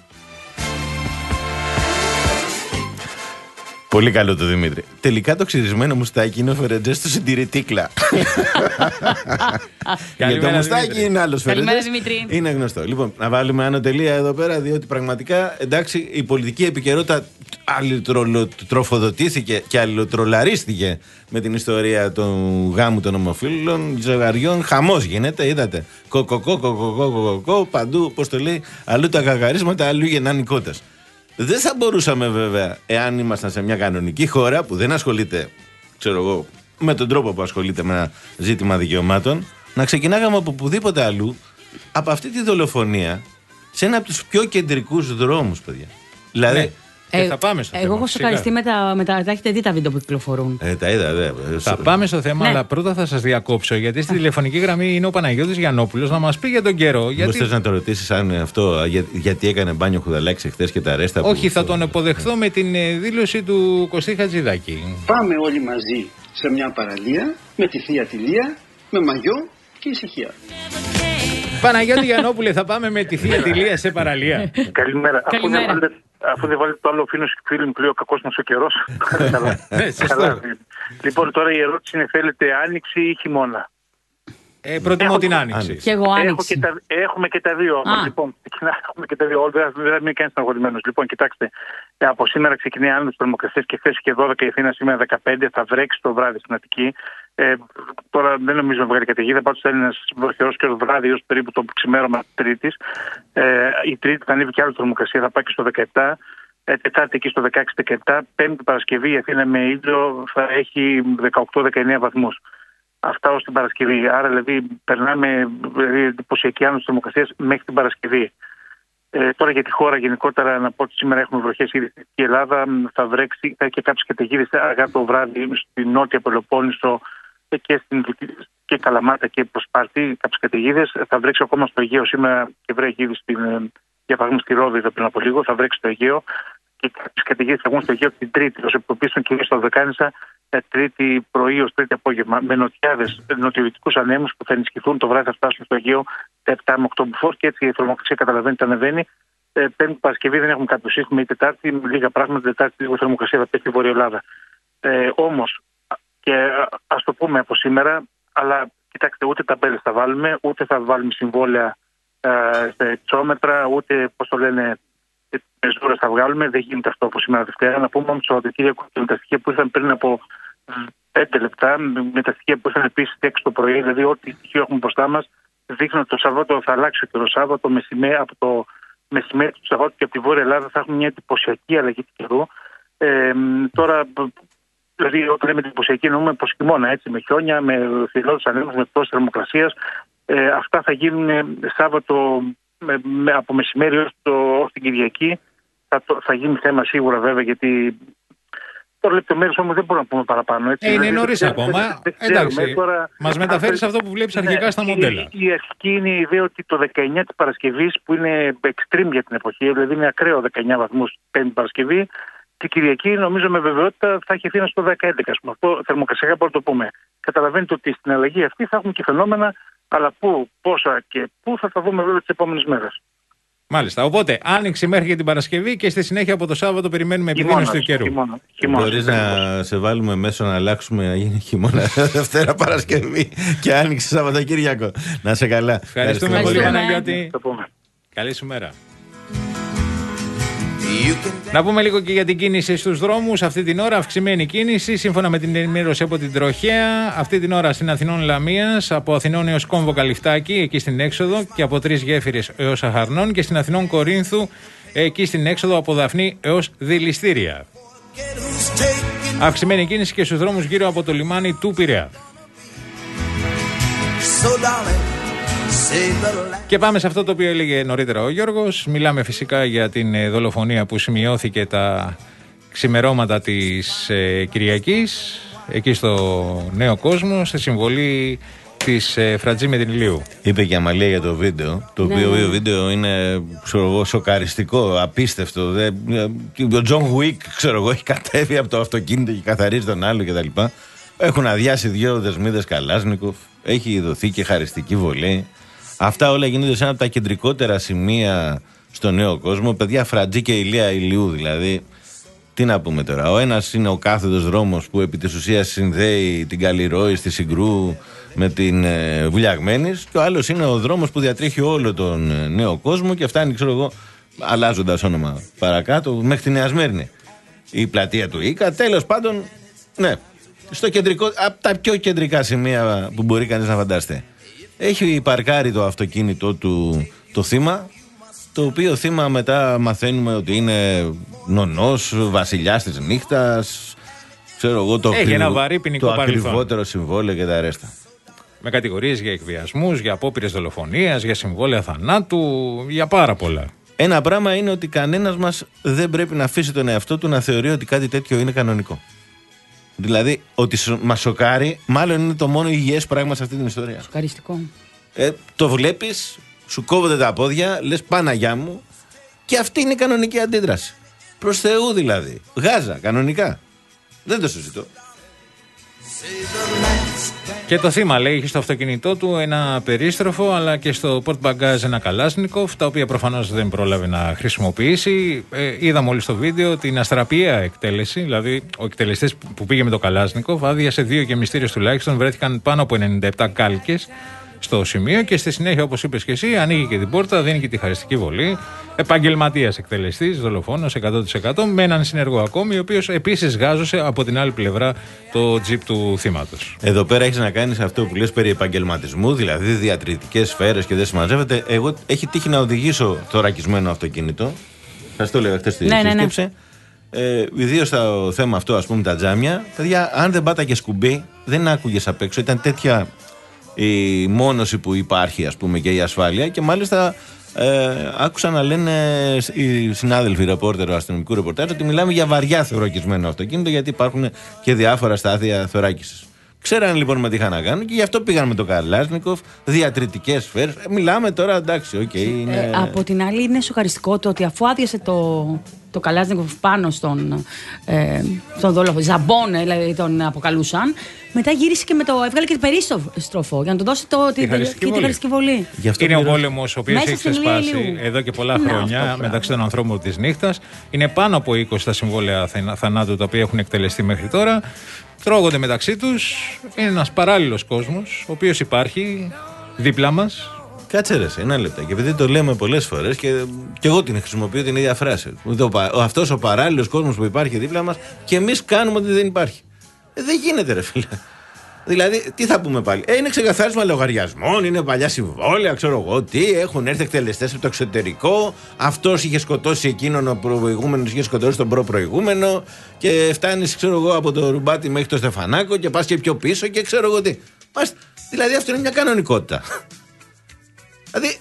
Πολύ καλό το Δημήτρη. Τελικά το ξυρισμένο μουστάκι είναι ο Φερετζές του συντηρητήκλα. Για το μουστάκι είναι άλλος Φερετζές. Είναι γνωστό. Λοιπόν, να βάλουμε άνω τελεία εδώ πέρα, διότι πραγματικά, εντάξει, η πολιτική επικαιρότητα αλληλοτροφοδοτήθηκε και αλληλοτρολαρίστηκε με την ιστορία του γάμου των ομοφύλων ζευγαριών. Χαμός γίνεται, είδατε. Κοκοκό, κοκοκό, κοκοκό, παντού, πώς το λέει, αλλού τα γαγαρίσματα, αλλού γεννανικότας. Δεν θα μπορούσαμε βέβαια, εάν ήμασταν σε μια κανονική χώρα που δεν ασχολείται, ξέρω εγώ, με τον τρόπο που ασχολείται με ένα ζήτημα δικαιωμάτων, να ξεκινάγαμε από οπουδήποτε αλλού, από αυτή τη δολοφονία, σε ένα από τους πιο κεντρικούς δρόμους, παιδιά. Δηλαδή. Ναι. Ε, θα πάμε στο εγώ θέμα. Εγώ έχω σοκαριστεί με τα, με τα. Τα έχετε δει τα βίντεο που κυκλοφορούν. Ε, τα είδα, δε. Θα πάμε στο θέμα, ναι. Αλλά πρώτα θα σας διακόψω. Γιατί στη τηλεφωνική γραμμή είναι ο Παναγιώτης Γιαννόπουλος να μας πει για τον καιρό. Γιατί θες να το ρωτήσεις αν αυτό, για, γιατί έκανε μπάνιο Χουδαλάκης εχθές και τα ρέστα. Όχι, που... θα τον υποδεχθώ με την δήλωση του Κωστή Χατζηδάκη. Πάμε όλοι μαζί σε μια παραλία με τη θεία τη Λία, με μαγιό και ησυχία. Παναγιώτη Γιαννόπουλε, θα πάμε με τη θεία τη Λία σε παραλία. Καλημέρα. Καλημέρα. Αφού, δεν, αφού δεν βάλετε το άλλο φίλο μου που λέει ο κακός μας ο καιρός. Λοιπόν, τώρα η ερώτηση είναι, θέλετε άνοιξη ή χειμώνα? Ε, προτιμώ την άνοιξη. Και εγώ άνοιξη. Έχω και τα, έχουμε και τα δύο. Λοιπόν, έχουμε και τα δύο. Δεν θα μείνει κανείς στεναχωρημένος. Λοιπόν, κοιτάξτε, από σήμερα ξεκινάει άνοιξη θερμοκρασίες και χθες και δώδεκα, η Αθήνα σήμερα δεκαπέντε. Θα βρέξει το βράδυ στην Αττική. Ε, τώρα δεν νομίζω να βγάλει καταιγίδα. Πάντως θα είναι ένα βροχερός και βράδυ έως περίπου το ξημέρωμα της Τρίτης. Ε, η Τρίτη θα ανέβει και άλλη θερμοκρασία, θα πάει και στο δεκαεπτά. Ε, Τετάρτη εκεί στο δεκαέξι δεκαεπτά. Πέμπτη Παρασκευή η Αθήνα με ήλιο θα έχει δεκαοκτώ δεκαεννέα βαθμούς. Αυτά ως την Παρασκευή. Άρα δηλαδή περνάμε δηλαδή, εντυπωσιακή άνοδο της θερμοκρασίας μέχρι την Παρασκευή. Ε, τώρα για τη χώρα γενικότερα να πω ότι σήμερα έχουμε βροχές ήδη στην Ελλάδα. Θα βρέξει, θα έχει και κάποιες καταιγίδες αργά το βράδυ στη Νότια Πελοπόννησο και στην και Καλαμάτα και Προσπάρτη. Κάποιες καταιγίδες. Θα βρέξει ακόμα στο Αιγαίο σήμερα και βρέχει ήδη στην, για παράδειγμα στη Ρόδο πριν από λίγο. Θα βρέξει στο Αιγαίο και κάποιες καταιγίδες θα βγουν στο Αιγαίο την Τρίτη. Ως επιτοπίσουν και στο Δεκάνησα. Τρίτη πρωί ως Τρίτη απόγευμα, με νοτιάδες νοτιοδυτικούς ανέμους που θα ενισχυθούν. Το βράδυ θα φτάσουν στο Αιγαίο τα επτά με οκτώ μποφόρ και έτσι η θερμοκρασία καταλαβαίνετε ανεβαίνει. Ε, Πέμπτη Παρασκευή δεν έχουμε κάποιο σύστημα, η Τετάρτη με λίγα πράγματα. Τετάρτη λίγο θερμοκρασία θα πέσει στη Βόρεια Ελλάδα. Ε, Όμως, και ας το πούμε από σήμερα, αλλά κοιτάξτε, ούτε ταμπέλες θα βάλουμε, ούτε θα βάλουμε συμβόλαια ε, στα εξόμετρα, ούτε πώς το λένε. Μεζούρες θα βγάλουμε, δεν γίνεται αυτό από σήμερα Δευτέρα. Να πούμε όμως ότι με τα στοιχεία που ήρθαν πριν από πέντε λεπτά, με τα στοιχεία που ήρθαν επίσης έξι το πρωί, δηλαδή ό,τι στοιχείο έχουμε μπροστά μας, δείχνουν ότι το Σαββάτο θα αλλάξει ο καιρός. Σάββατο μεσημέρι, από το μεσημέρι του Σαββάτου και από τη Βόρεια Ελλάδα θα έχουμε μια εντυπωσιακή αλλαγή του καιρού. Ε, τώρα, δηλαδή, όταν λέμε εντυπωσιακή, εννοούμε πως χειμώνα, έτσι, με χιόνια, με θηλώδους ανέμους, με πτώση θερμοκρασίας. Ε, αυτά θα γίνουν Σάββατο με, με, από μεσημέρι έως, το, ως την Κυριακή. Θα, το, θα γίνει θέμα σίγουρα βέβαια, γιατί Τώρα λεπτομέρειες όμως δεν μπορούμε να πούμε παραπάνω. Έτσι. Ε, είναι δηλαδή, νωρίς ακόμα. Εντάξει, τώρα... μας μεταφέρεις αυτό που βλέπεις αρχικά ναι, στα μοντέλα. Η, η αρχική είναι η ιδέα ότι το δεκαεννιά της Παρασκευής, που είναι extreme για την εποχή, δηλαδή είναι ακραίο δεκαεννιά βαθμούς Πέμπτη Παρασκευή, την Κυριακή νομίζω με βεβαιότητα θα έχει Αθήνα στο δέκα έντεκα. Αυτό θερμοκρασιακά μπορούμε να το πούμε. Καταλαβαίνετε ότι στην αλλαγή αυτή θα έχουμε και φαινόμενα, αλλά πού, πόσα και πού θα τα δούμε βέβαια τις επόμενες μέρες. Μάλιστα. Οπότε άνοιξη μέχρι και την Παρασκευή και στη συνέχεια από το Σάββατο περιμένουμε επιδείνωση του καιρού. Μπορείς να σε βάλουμε μέσω να αλλάξουμε να γίνει χειμώνα Δευτέρα Παρασκευή και άνοιξη Σαββατοκύριακο. Να σε καλά. Ευχαριστούμε πολύ, Παναγιώτη. Καλή σου μέρα. Να πούμε λίγο και για την κίνηση στους δρόμους. Αυτή την ώρα αυξημένη κίνηση, σύμφωνα με την ενημέρωση από την Τροχέα. Αυτή την ώρα στην Αθηνών Λαμίας, από Αθηνών έως Κόμβο Καλυφτάκη, εκεί στην έξοδο, και από Τρεις Γέφυρες έως Αχαρνών, και στην Αθηνών Κορίνθου, εκεί στην έξοδο, από Δαφνή έως Δηληστήρια. Αυξημένη κίνηση και στους δρόμους γύρω από το λιμάνι του Πειραιά. Και πάμε σε αυτό το οποίο έλεγε νωρίτερα ο Γιώργος. Μιλάμε φυσικά για την δολοφονία που σημειώθηκε τα ξημερώματα της ε, Κυριακής, εκεί στο Νέο Κόσμο, στη συμβολή της ε, Φρατζή Μετρηλίου. Είπε και η Αμαλία για το βίντεο, το ναι. οποίο βίντεο είναι, ξέρω εγώ, σοκαριστικό, απίστευτο. Δε, ο Τζον Γουίκ, ξέρω εγώ, έχει κατέβει από το αυτοκίνητο και καθαρίζει τον άλλο κτλ. Έχουν αδειάσει δύο δεσμίδες Καλάσνικοφ, έχει δοθεί και χαριστική βολή. Αυτά όλα γίνονται σε ένα από τα κεντρικότερα σημεία στο Νέο Κόσμο. Παιδιά, Φρατζή και Ηλία Ηλιού, δηλαδή. Τι να πούμε τώρα. Ο ένας είναι ο κάθετος δρόμος που επί της ουσίας συνδέει την Καλλιρόη στη Συγκρού με την ε, Βουλιαγμένης, και ο άλλος είναι ο δρόμος που διατρέχει όλο τον ε, Νέο Κόσμο και φτάνει, ξέρω εγώ, αλλάζοντας όνομα παρακάτω, μέχρι τη Νέα Σμύρνη. Η πλατεία του Ίκα, τέλος πάντων, ναι. Στο κεντρικό, από τα πιο κεντρικά σημεία που μπορεί κανείς να φανταστεί. Έχει παρκάρει το αυτοκίνητο του το θύμα, το οποίο θύμα μετά μαθαίνουμε ότι είναι νονός, βασιλιάς της νύχτας, ξέρω εγώ, το, Έχει ένα βαρύ ποινικό το παρελθόν. ακριβότερο συμβόλαιο και τα ρέστα. Με κατηγορίες για εκβιασμούς, για απόπειρες δολοφονίας, για συμβόλαια θανάτου, για πάρα πολλά. Ένα πράγμα είναι ότι κανένας μας δεν πρέπει να αφήσει τον εαυτό του να θεωρεί ότι κάτι τέτοιο είναι κανονικό. Δηλαδή, ότι μας σοκάρει, μάλλον είναι το μόνο υγιές πράγμα σε αυτή την ιστορία. Σοκαριστικό. Ε, το βλέπεις, σου κόβονται τα πόδια, λες Παναγιά μου, και αυτή είναι η κανονική αντίδραση. Προς Θεού δηλαδή. Γάζα, κανονικά. Δεν το συζητώ. Και το θύμα, λέει, είχε στο αυτοκίνητό του ένα περίστροφο, αλλά και στο port bagage ένα Καλάσνικοφ, τα οποία προφανώς δεν πρόλαβε να χρησιμοποιήσει. Ε, είδα μόλις στο βίντεο την αστραπία εκτέλεση, δηλαδή ο εκτελεστής που πήγε με το Καλάσνικοφ άδειασε δύο γεμιστήρες τουλάχιστον, βρέθηκαν πάνω από ενενήντα επτά κάλκες στο σημείο, και στη συνέχεια, όπως είπες και εσύ, ανοίγει και την πόρτα, δίνει και τη χαριστική βολή. Επαγγελματίας εκτελεστής, δολοφόνος εκατό τοις εκατό, με έναν συνεργό ακόμη, ο οποίος επίσης γάζωσε από την άλλη πλευρά το τζιπ του θύματος. Εδώ πέρα έχεις να κάνεις αυτό που λες περί επαγγελματισμού, δηλαδή διατριτικές σφαίρες και δεν συμμαζεύεται. Εγώ έχει τύχει να οδηγήσω το ρακισμένο αυτοκίνητο. Σας το έλεγα χθες στη ναι, σύσκεψη. Ναι, ναι. Ε, ιδίως στο θέμα αυτό, ας πούμε, τα τζάμια. Παιδιά, αν δεν πάταγε σκουμπί, δεν άκουγες απ' έξω. Ήταν τέτοια η μόνωση που υπάρχει, ας πούμε, και η ασφάλεια, και μάλιστα ε, άκουσα να λένε οι συνάδελφοι ρεπόρτερ του αστυνομικού ρεπορτάζ ότι μιλάμε για βαριά θωρακισμένο αυτοκίνητο, γιατί υπάρχουν και διάφορα στάδια θωράκισης. Ξέραν λοιπόν με τι είχαν να κάνουν και γι' αυτό πήγαν με το Καλάσνικοφ, διατριτικές σφαίρες. Είναι τώρα εντάξει, οκ. Okay, είναι... ε, από την άλλη, είναι σοκαριστικό το ότι αφού άδειασε το, το Καλάσνικοφ πάνω στον, ε, στον δόλοφο, Ζαμπόνε, δηλαδή τον αποκαλούσαν, μετά γύρισε και με το. Έβγαλε και περίστροφο για να του δώσει το, τη χαριστική βολή. Είναι ο πόλεμος ο οποίος έχει ξεσπάσει εδώ και πολλά να, χρόνια αυτό, μεταξύ των ανθρώπων της νύχτας. Είναι πάνω από είκοσι τα συμβόλαια θανάτου τα οποία έχουν εκτελεστεί μέχρι τώρα. Τρώγονται μεταξύ τους. Είναι ένας παράλληλος κόσμος, ο οποίος υπάρχει δίπλα μας. Κάτσε ρε, ένα λεπτό. Και επειδή το λέμε πολλές φορές και, και εγώ την χρησιμοποιώ την ίδια φράση. Αυτός ο παράλληλος κόσμος που υπάρχει δίπλα μας και εμείς κάνουμε ότι δεν υπάρχει. Ε, δεν γίνεται, ρε φίλε. Δηλαδή, τι θα πούμε πάλι. Ε, είναι ξεκαθάρισμα λογαριασμών, είναι παλιά συμβόλαια, ξέρω εγώ τι. Έχουν έρθει εκτελεστές από το εξωτερικό. Αυτός είχε σκοτώσει εκείνον, ο προηγούμενος είχε σκοτώσει τον προ-προηγούμενο. Και φτάνεις, ξέρω εγώ, από το Ρουμπάτι μέχρι το Στεφανάκο και πας και πιο πίσω και ξέρω εγώ τι. Πας, δηλαδή, αυτό είναι μια κανονικότητα. Δηλαδή,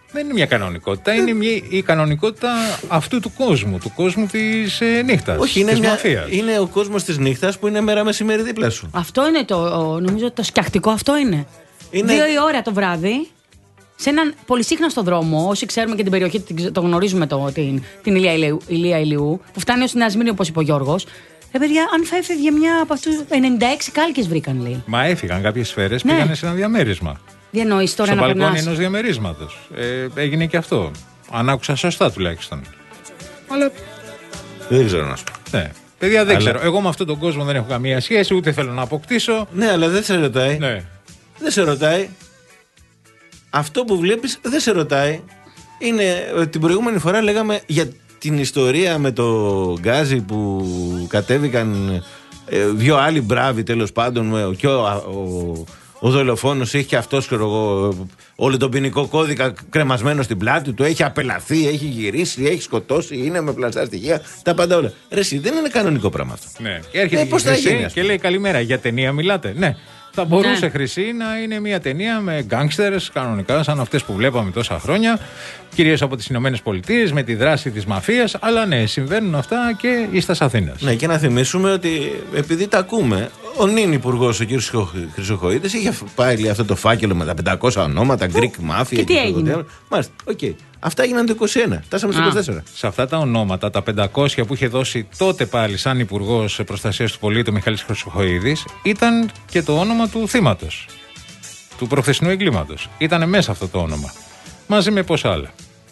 Δεν είναι μια κανονικότητα, είναι μια, η κανονικότητα αυτού του κόσμου, του κόσμου της ε, νύχτας. Όχι, είναι, της μια, μαφίας. Είναι ο κόσμος της νύχτας που είναι μέρα μεσημέρι δίπλα σου. Αυτό είναι το, νομίζω το σκιακτικό, αυτό είναι. είναι. Δύο η ώρα το βράδυ, σε έναν πολυσύχναστο δρόμο, όσοι ξέρουμε και την περιοχή, το γνωρίζουμε το, την, την Ηλία Ηλίου, Ηλία Ηλιού, που φτάνει ως την Νέα Σμύρνη, όπως είπε ο Γιώργος. Ε, παιδιά, αν θα έφευγε μια από αυτούς, ενενήντα έξι κάλκες βρήκαν, λέει. Μα έφυγαν κάποιες σφαίρες, ναι. πήγανε σε ένα διαμέρισμα. Τι εννοείς τώρα στο να μπαλκόνι περνάς? ενός διαμερίσματος. Ε, έγινε και αυτό. Αν άκουσα σωστά τουλάχιστον. Αλλά. Δεν ξέρω να σου πω. Ναι. Παιδιά, δεν αλλά... ξέρω. Εγώ με αυτόν τον κόσμο δεν έχω καμία σχέση, ούτε θέλω να αποκτήσω. Ναι, αλλά δεν σε ρωτάει. Ναι. Δεν σε ρωτάει. Αυτό που βλέπεις δεν σε ρωτάει. Είναι. Την προηγούμενη φορά λέγαμε για την ιστορία με το γκάζι που κατέβηκαν ε, δύο άλλοι μπράβοι τέλος πάντων. Και ο, ο, ο δολοφόνος έχει και αυτός, ξέρω εγώ, όλο τον ποινικό κώδικα κρεμασμένο στην πλάτη του. Έχει απελαθεί, έχει γυρίσει, έχει σκοτώσει, είναι με πλαστά στοιχεία. Τα πάντα όλα. Ρε, εσύ, δεν είναι κανονικό πράγμα αυτό. Ναι. Και έρχεται ε, η Χρυσή και λέει καλημέρα. Για ταινία μιλάτε? Ναι. Θα μπορούσε, ναι, Χρυσή, να είναι μια ταινία με γκάνγκστερς κανονικά, σαν αυτές που βλέπαμε τόσα χρόνια, κυρίως από τις Ηνωμένες Πολιτείες, με τη δράση της μαφίας. Αλλά ναι, συμβαίνουν αυτά και εις Αθήνας. Ναι, και να θυμίσουμε ότι επειδή τα ακούμε, ο νυν υπουργός, ο κ. Χρυσοχοΐδης, είχε πάει αυτό το φάκελο με τα πεντακόσια ονόματα, Greek Mafia. Και τι έγινε? Μάλιστα, οκ. Okay. Αυτά έγιναν το είκοσι ένα. Φτάσαμε στο είκοσι τέσσερα. Σε αυτά τα ονόματα, τα πεντακόσια που είχε δώσει τότε πάλι σαν υπουργός προστασίας του πολίτη ο Μιχάλης Χρυσοχοΐδης, ήταν και το όνομα του θύματος, του προχθεσινού εγκλήματος. Ήτανε μέσα αυτό το όνομα. Μαζί με πόσα άλλα.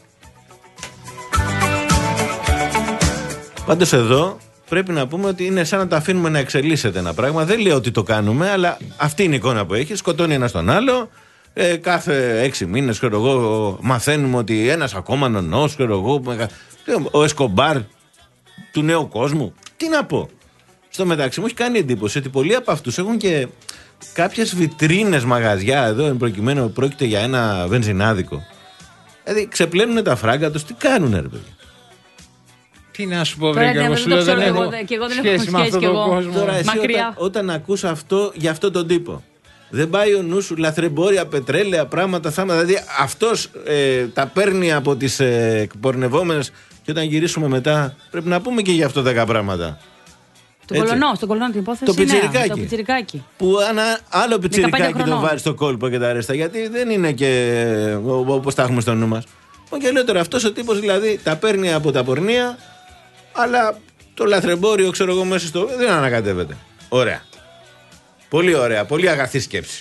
Πάντως εδώ πρέπει να πούμε ότι είναι σαν να τα αφήνουμε να εξελίσσεται ένα πράγμα. Δεν λέω ότι το κάνουμε, αλλά αυτή είναι η εικόνα που έχει. Σκοτώνει ένα τον άλλο. Ε, κάθε έξι μήνες, ξέρω εγώ, μαθαίνουμε ότι ένας ακόμα νονός, ξέρω εγώ, ο Εσκομπάρ του νέου κόσμου. Τι να πω. Στο μεταξύ μου έχει κάνει εντύπωση ότι πολλοί από αυτούς έχουν και κάποιες βιτρίνες μαγαζιά εδώ, εν προκειμένου πρόκειται για ένα βενζινάδικο. Δηλαδή ξεπλένουν τα φράγκα τους, τι κάνουνε, ρε παιδιά. Τι να σου πω, βρήκα, εγώ σου λέω δεν έχω σχέση με αυτόν τον κόσμο. Τώρα εσύ όταν, όταν ακούς αυτό για αυτόν τον τύπο, δεν πάει ο νου σου, λαθρεμπόρια, πετρέλαια, πράγματα, θάματα. Δηλαδή αυτός ε, τα παίρνει από τις ε, εκπορνευόμενες, και όταν γυρίσουμε μετά πρέπει να πούμε και για αυτό δέκα πράγματα. Το κολονό, στο κολονό την υπόθεση. Το πιτσιρικάκι. Ναι, το πιτσιρικάκι. Που ένα άλλο πιτσιρικάκι το βάζει στο κόλπο και τα αρέστα. Γιατί δεν είναι και όπως τα έχουμε στο νου μας. Και λέω τώρα, αυτός ο τύπος δηλαδή τα παίρνει από τα πορνεία, αλλά το λαθρεμπόριο, ξέρω εγώ, μέσα στο. Δεν ανακατεύεται. Ωραία. Πολύ ωραία, πολύ αγαθή σκέψη.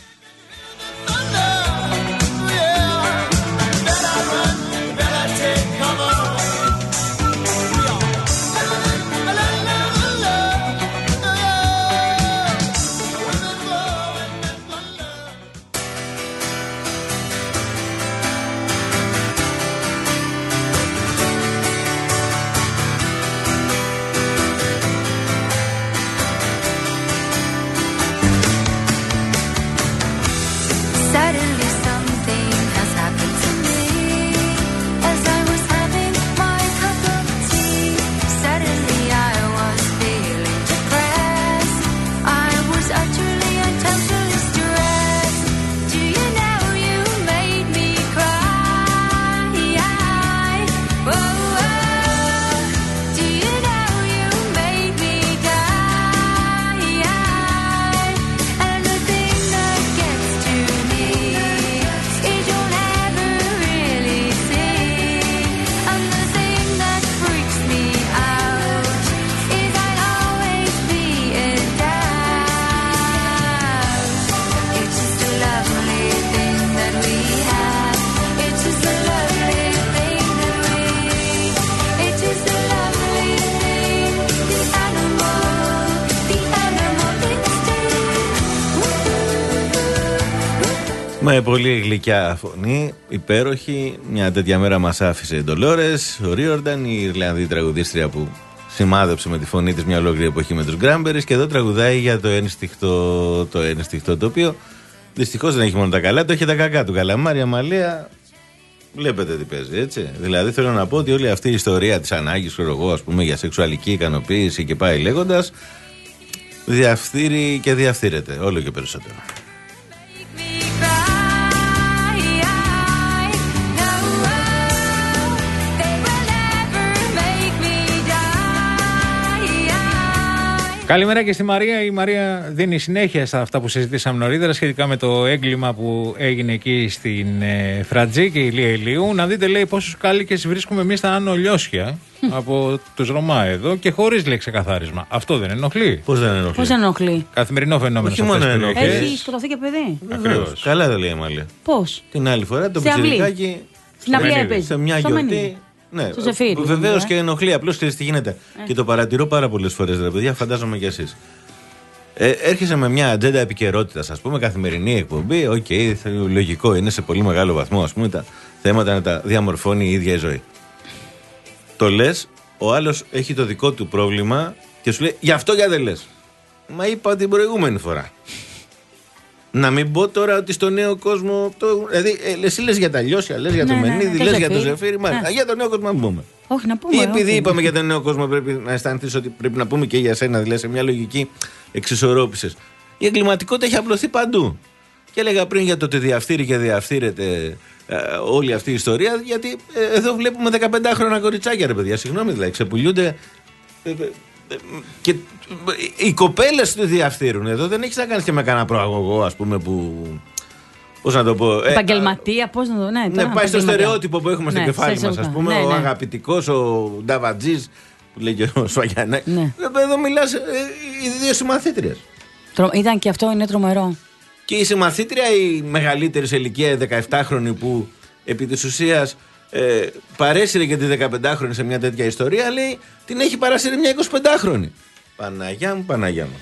Με πολύ γλυκιά φωνή, υπέροχη, μια τέτοια μέρα μας άφησε η Ντολόρες, ο Ρίορνταν, η Ιρλανδή τραγουδίστρια που σημάδεψε με τη φωνή της μια ολόκληρη εποχή με τους Γκράμπερις, και εδώ τραγουδάει για το ένστικτο, το ένστικτο το οποίο δυστυχώς δεν έχει μόνο τα καλά, το έχει τα κακά του. Καλαμάρια, Αμαλία, βλέπετε τι παίζει, έτσι. Δηλαδή θέλω να πω ότι όλη αυτή η ιστορία της ανάγκης, ξέρω εγώ, ας πούμε, για σεξουαλική ικανοποίηση και πάει λέγοντας, διαφθείρει και διαφθείρεται όλο και περισσότερο. Καλημέρα και στη Μαρία. Η Μαρία δίνει συνέχεια στα αυτά που συζητήσαμε νωρίτερα σχετικά με το έγκλημα που έγινε εκεί στην ε, Φρατζή και η Ηλία Ηλίου. Να δείτε, λέει, πόσους κάλικες βρίσκουμε εμείς στα Άνω Λιώσια από τους Ρωμά εδώ και χωρίς, λέει, ξεκαθάρισμα. Αυτό δεν ενοχλεί? Πώς δεν ενοχλεί? Πώς ενοχλεί? Καθημερινό φαινόμενο σε αυτές τις περιοχές. Έχει σκοτωθεί και παιδί. Ακριβώς. Καλά δεν λέει η Μαλία. Πώς? Την άλλη φορά το πιτσιρικάκι. Στην αυλή έπαιζε. Σε μια γιορτή. Ναι, βεβαίως και ενοχλεί. Απλώς ξέρεις τι γίνεται. Ε. Και το παρατηρώ πάρα πολλές φορές, ρε παιδιά, φαντάζομαι κι εσείς. Ε, έρχεσαι με μια ατζέντα επικαιρότητας, ας πούμε, καθημερινή εκπομπή. Οκ, okay, λογικό είναι σε πολύ μεγάλο βαθμό, ας πούμε, τα θέματα να τα διαμορφώνει η ίδια η ζωή. Το λες, ο άλλος έχει το δικό του πρόβλημα και σου λέει, γι' αυτό γιατί δεν λες? Μα είπα την προηγούμενη φορά. Να μην πω τώρα ότι στο νέο κόσμο. Το, δηλαδή, ε, εσύ λες για τα Λιώσια, λες για ναι, το ναι, Μενίδη, ναι, λες για το Ζεφύρι. Μα ναι. Για τον νέο κόσμο να πούμε. Όχι, να πούμε. Ή επειδή όχι. είπαμε για τον νέο κόσμο, πρέπει να αισθανθείς ότι πρέπει να πούμε και για σένα, δηλαδή σε μια λογική εξισορρόπησης. Η εγκληματικότητα έχει απλωθεί παντού. Και έλεγα πριν για το ότι διαφθείρει και διαφθείρεται ε, όλη αυτή η ιστορία, γιατί ε, εδώ βλέπουμε δεκαπεντάχρονα κοριτσάκια, ρε παιδιά. Συγγνώμη, δηλαδή, ξεπουλιούνται. Ε, ε, και οι κοπέλες του διαφθείρουν. Εδώ δεν έχεις να κάνεις και με κανένα προαγωγό, ας πούμε, που. Πώς να το πω. Επαγγελματία, ε, πώς να το. Ναι, ναι, πάει στο στερεότυπο που έχουμε ναι, στο κεφάλι μας, ας πούμε. Ναι, ο ναι. αγαπητικός, ο Νταβατζής, που λέει και ο Σουαγιανέ. Ναι. Εδώ μιλάς ε, οι δύο συμμαθήτριες. Τρο... Ήταν και αυτό, είναι τρομερό. Και η συμμαθήτρια, η μεγαλύτερη σε ηλικία, δεκαεπτάχρονη, που επί της ουσίας. Ε, παρέσυρε και τη δεκαπεντάχρονη σε μια τέτοια ιστορία, λέει την έχει παράσυρει μια εικοσιπεντάχρονη. Παναγιά μου, Παναγιά μου.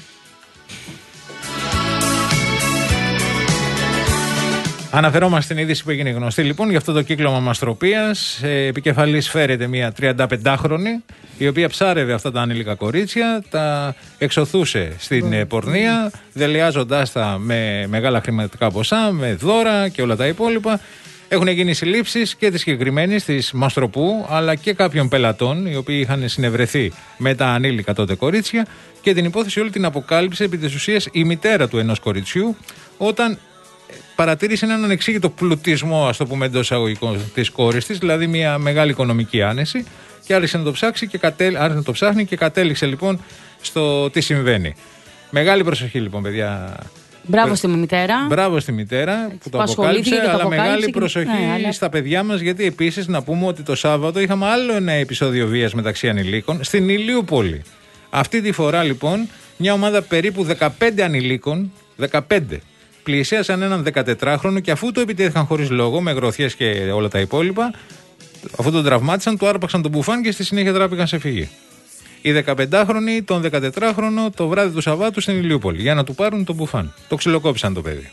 Αναφερόμαστε στην είδηση που έγινε γνωστή λοιπόν για αυτό το κύκλωμα μαστροπίας. Ε, επικεφαλής φέρεται μια τριανταπεντάχρονη, η οποία ψάρευε αυτά τα ανήλικα κορίτσια, τα εξωθούσε στην ε, πορνεία, δελειάζοντάς τα με μεγάλα χρηματικά ποσά, με δώρα και όλα τα υπόλοιπα. Έχουν γίνει συλλήψεις και της συγκεκριμένης της Μαστροπού, αλλά και κάποιων πελατών, οι οποίοι είχαν συνευρεθεί με τα ανήλικα τότε κορίτσια, και την υπόθεση όλη την αποκάλυψε επί της ουσίας η μητέρα του ενός κοριτσιού, όταν παρατήρησε έναν ανεξήγητο πλουτισμό, ας το πούμε εντός εισαγωγικών, της κόρης της, δηλαδή μια μεγάλη οικονομική άνεση, και άρχισε να το ψάξει και κατέλ... άρχισε να το ψάχνει και κατέληξε λοιπόν στο τι συμβαίνει. Μεγάλη προσοχή λοιπόν, παιδιά. Μπράβο στη μητέρα. Μπράβο στη μητέρα που, που το αποκάλυψε, αλλά το μεγάλη και... προσοχή ναι, αλλά... στα παιδιά μας, γιατί επίσης να πούμε ότι το Σάββατο είχαμε άλλο ένα επεισόδιο βίας μεταξύ ανηλίκων στην Ηλιούπολη. Αυτή τη φορά λοιπόν μια ομάδα περίπου δεκαπέντε ανηλίκων, δεκαπέντε, πλησίασαν έναν δεκατετράχρονο και αφού το επιτέθηκαν χωρίς λόγο, με γροθιές και όλα τα υπόλοιπα, αφού τον τραυμάτισαν, του άρπαξαν τον μπουφάν και στη συνέχεια τράπηκαν σε φυγή. Οι δεκαπεντάχρονοι, τον δεκατετράχρονο, το βράδυ του Σαββάτου στην Ηλιούπολη, για να του πάρουν τον μπουφάν. Το ξυλοκόπησαν το παιδί.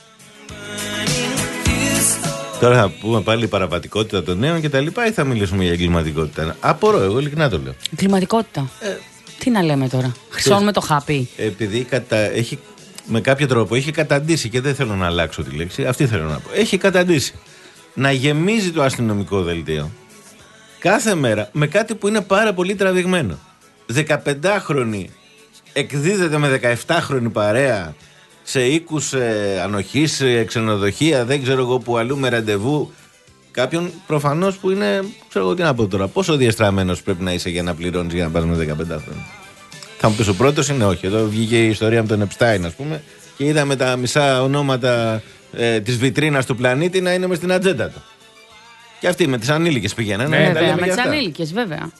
Τώρα θα πούμε πάλι παραβατικότητα των νέων και τα λοιπά, ή θα μιλήσουμε για εγκληματικότητα? Απορώ, εγώ ειλικρινά το λέω. Εγκληματικότητα. Ε, Τι να λέμε τώρα. Χρυσώνουμε το χάπι. Επειδή κατα... έχει, με κάποιο τρόπο έχει καταντήσει, και δεν θέλω να αλλάξω τη λέξη, αυτή θέλω να πω. Έχει καταντήσει να γεμίζει το αστυνομικό δελτίο κάθε μέρα με κάτι που είναι πάρα πολύ τραβηγμένο. δεκαπεντάχρονη εκδίδεται με δεκαεπτάχρονη παρέα σε οίκους ε, ανοχής, σε ξενοδοχεία, δεν ξέρω εγώ που αλλού, με ραντεβού. Κάποιον προφανώς που είναι, ξέρω εγώ τι να πω τώρα, πόσο διεστραμμένος πρέπει να είσαι για να πληρώνεις για να πας με δεκαπεντάχρονη. Θα μου πεις ο πρώτος είναι όχι. Εδώ βγήκε η ιστορία με τον Επστάιν, ας πούμε, και είδαμε τα μισά ονόματα ε, της βιτρίνας του πλανήτη να είναι μες στην ατζέντα του. Και αυτοί με τις ανήλικες πηγαίνανε. Ναι, βέβαια, με τις ανήλικες, βέβαια.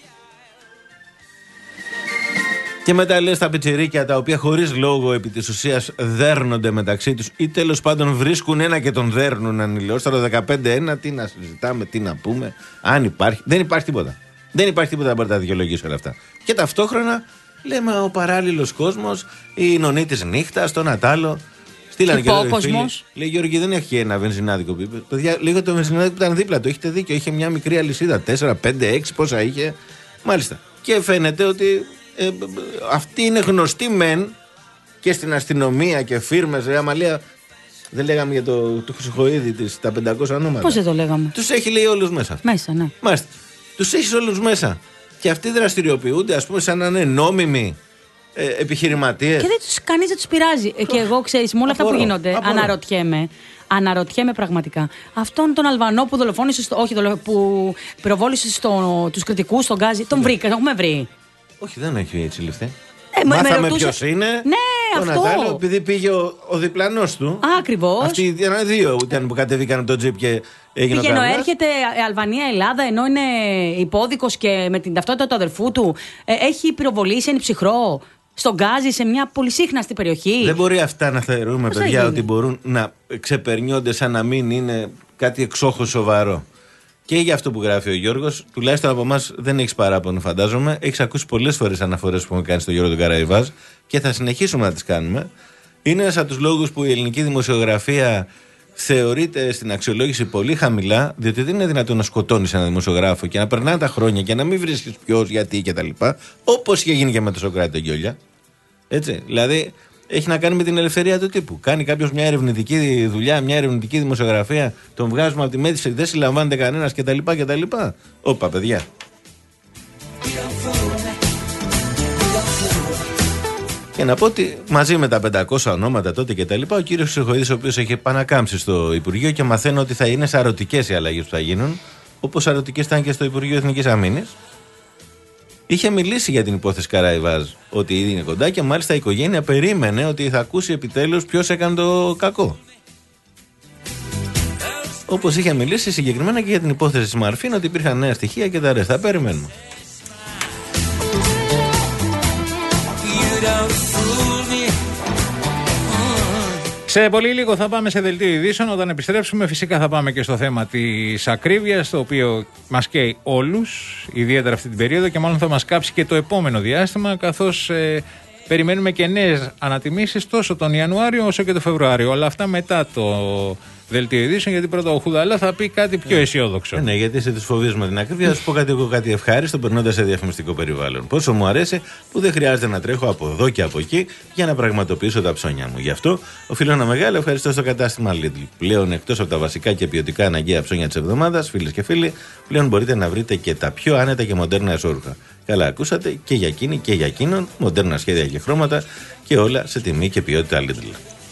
Και μετά λες τα πιτσιρίκια τα οποία χωρίς λόγο επί της ουσίας δέρνονται μεταξύ τους ή τέλος πάντων βρίσκουν ένα και τον δέρνουν ανηλαιόσταρο δεκαπέντε ένα. Τι να συζητάμε, τι να πούμε, αν υπάρχει. Δεν υπάρχει τίποτα. Δεν υπάρχει τίποτα να μπορεί να τα δικαιολογήσει όλα αυτά. Και ταυτόχρονα λέμε ο παράλληλος κόσμος, η νονή της νύχτας, το Νατάλο. Στείλανε και εδώ οι φίλοι. Λέει Γιώργη, δεν έχει ένα βενζινάδικο. Παιδιά, λίγο το βενζινάδικο που ήταν δίπλα του. Έχετε δίκιο. Είχε μια μικρή αλυσίδα. τέσσερα, πέντε, έξι πόσα είχε. Μάλιστα. Και φαίνεται ότι ε, αυτοί είναι γνωστοί μεν και στην αστυνομία και φίρμες. Ρε Αμαλία, δεν λέγαμε για το, το Χρυσοχοΐδη της, τα πεντακόσια ονόματα. Πώς δεν το λέγαμε? Τους έχει λέει όλους μέσα. Μέσα, ναι. Μάλιστα. Τους έχει όλους μέσα. Και αυτοί δραστηριοποιούνται, ας πούμε, σαν να είναι νόμιμοι ε, επιχειρηματίες. Και δεν τους, κανείς δεν τους πειράζει. Ε, και εγώ, ξέρεις, με όλα αυτά που γίνονται, απορώ. αναρωτιέμαι. Αναρωτιέμαι πραγματικά. Αυτόν τον Αλβανό που δολοφόνησε, στο, όχι, δολο, που πυροβόλησε στο, τους κριτικούς στον Γκάζι, τον βρήκα, τον έχουμε βρει. Όχι, δεν έχει έτσι ληφθεί. Ε, Μάθαμε ρωτούσε... ποιος είναι. Ναι, τον αυτό. Νατάλιο, επειδή πήγε ο, ο διπλανός του. Ακριβώς. Αυτοί οι δύο ήταν που κατεβήκαν το τζιπ και έγινε. Πήγαινε, έρχεται Αλβανία-Ελλάδα, ενώ είναι υπόδικος και με την ταυτότητα του αδερφού του. Ε, έχει πυροβολήσει, είναι ψυχρό. Στον Γκάζι, σε μια πολυσύχναστη περιοχή. Δεν μπορεί αυτά να θεωρούμε, Πώς παιδιά, έγινε? ότι μπορούν να ξεπερνιόνται σαν να μην είναι κάτι εξόχως σοβαρό. Και για αυτό που γράφει ο Γιώργος, τουλάχιστον από εμάς δεν έχεις παράπονο, φαντάζομαι. Έχεις ακούσει πολλές φορές αναφορές που έχουμε κάνει στο Γιώργο τον Καραϊβάζ και θα συνεχίσουμε να τις κάνουμε. Είναι ένας από τους λόγους που η ελληνική δημοσιογραφία θεωρείται στην αξιολόγηση πολύ χαμηλά, διότι δεν είναι δυνατόν να σκοτώνεις έναν δημοσιογράφο και να περνάνε τα χρόνια και να μην βρίσκεις ποιος, γιατί κτλ. Όπως είχε γίνει και με τον Σωκράτη τον Γκιόλια. Έτσι. Δηλαδή, έχει να κάνει με την ελευθερία του τύπου. Κάνει κάποιος μια ερευνητική δουλειά, μια ερευνητική δημοσιογραφία, τον βγάζουμε από τη μέση, δεν συλλαμβάνεται κανένας κτλ. κτλ. Όπα, παιδιά. Και να πω ότι μαζί με τα πεντακόσια ονόματα τότε και τα λοιπά, ο κύριος Χρυσοχοΐδης, ο οποίος έχει επανακάμψει στο Υπουργείο και μαθαίνω ότι θα είναι σαρωτικές οι αλλαγές που θα γίνουν, όπως σαρωτικές ήταν και στο Υπουργείο Εθνικής Αμήνης, είχε μιλήσει για την υπόθεση Καραϊβάζ, ότι ήδη είναι κοντά και μάλιστα η οικογένεια περίμενε ότι θα ακούσει επιτέλους ποιος έκανε το κακό. Όπως είχε μιλήσει συγκεκριμένα και για την υπόθεση της Μαρφίν, ότι υπήρχαν νέα στοιχεία και τα ρέστα. Θα περιμένουμε. Σε πολύ λίγο θα πάμε σε δελτίο ειδήσεων. Όταν επιστρέψουμε, φυσικά θα πάμε και στο θέμα της ακρίβειας, το οποίο μας καίει όλους, ιδιαίτερα αυτή την περίοδο, και μάλλον θα μας κάψει και το επόμενο διάστημα, καθώς ε, περιμένουμε και νέες ανατιμήσεις τόσο τον Ιανουάριο όσο και τον Φεβρουάριο. Όλα αυτά μετά το δελτίο ειδήσεων, γιατί πρώτα ο Χουδαλά θα πει κάτι πιο αισιόδοξο. Ναι, ναι, γιατί σε τους φοβίζεις με την ακρίβεια. Θα σου πω κάτι, εγώ κάτι ευχάριστο, περνώντας σε διαφημιστικό περιβάλλον. Πόσο μου αρέσει που δεν χρειάζεται να τρέχω από εδώ και από εκεί για να πραγματοποιήσω τα ψώνια μου. Γι' αυτό οφείλω ένα μεγάλο ευχαριστώ στο κατάστημα Lidl. Πλέον, εκτός από τα βασικά και ποιοτικά αναγκαία ψώνια της εβδομάδας, φίλες και φίλοι, πλέον μπορείτε να βρείτε και τα πιο άνετα και μοντέρνα εσώρουχα. Καλά, ακούσατε, και για εκείνη και για εκείνον, μοντέρνα σχέδια και χρώματα και όλα σε τιμή και ποιότητα Lidl.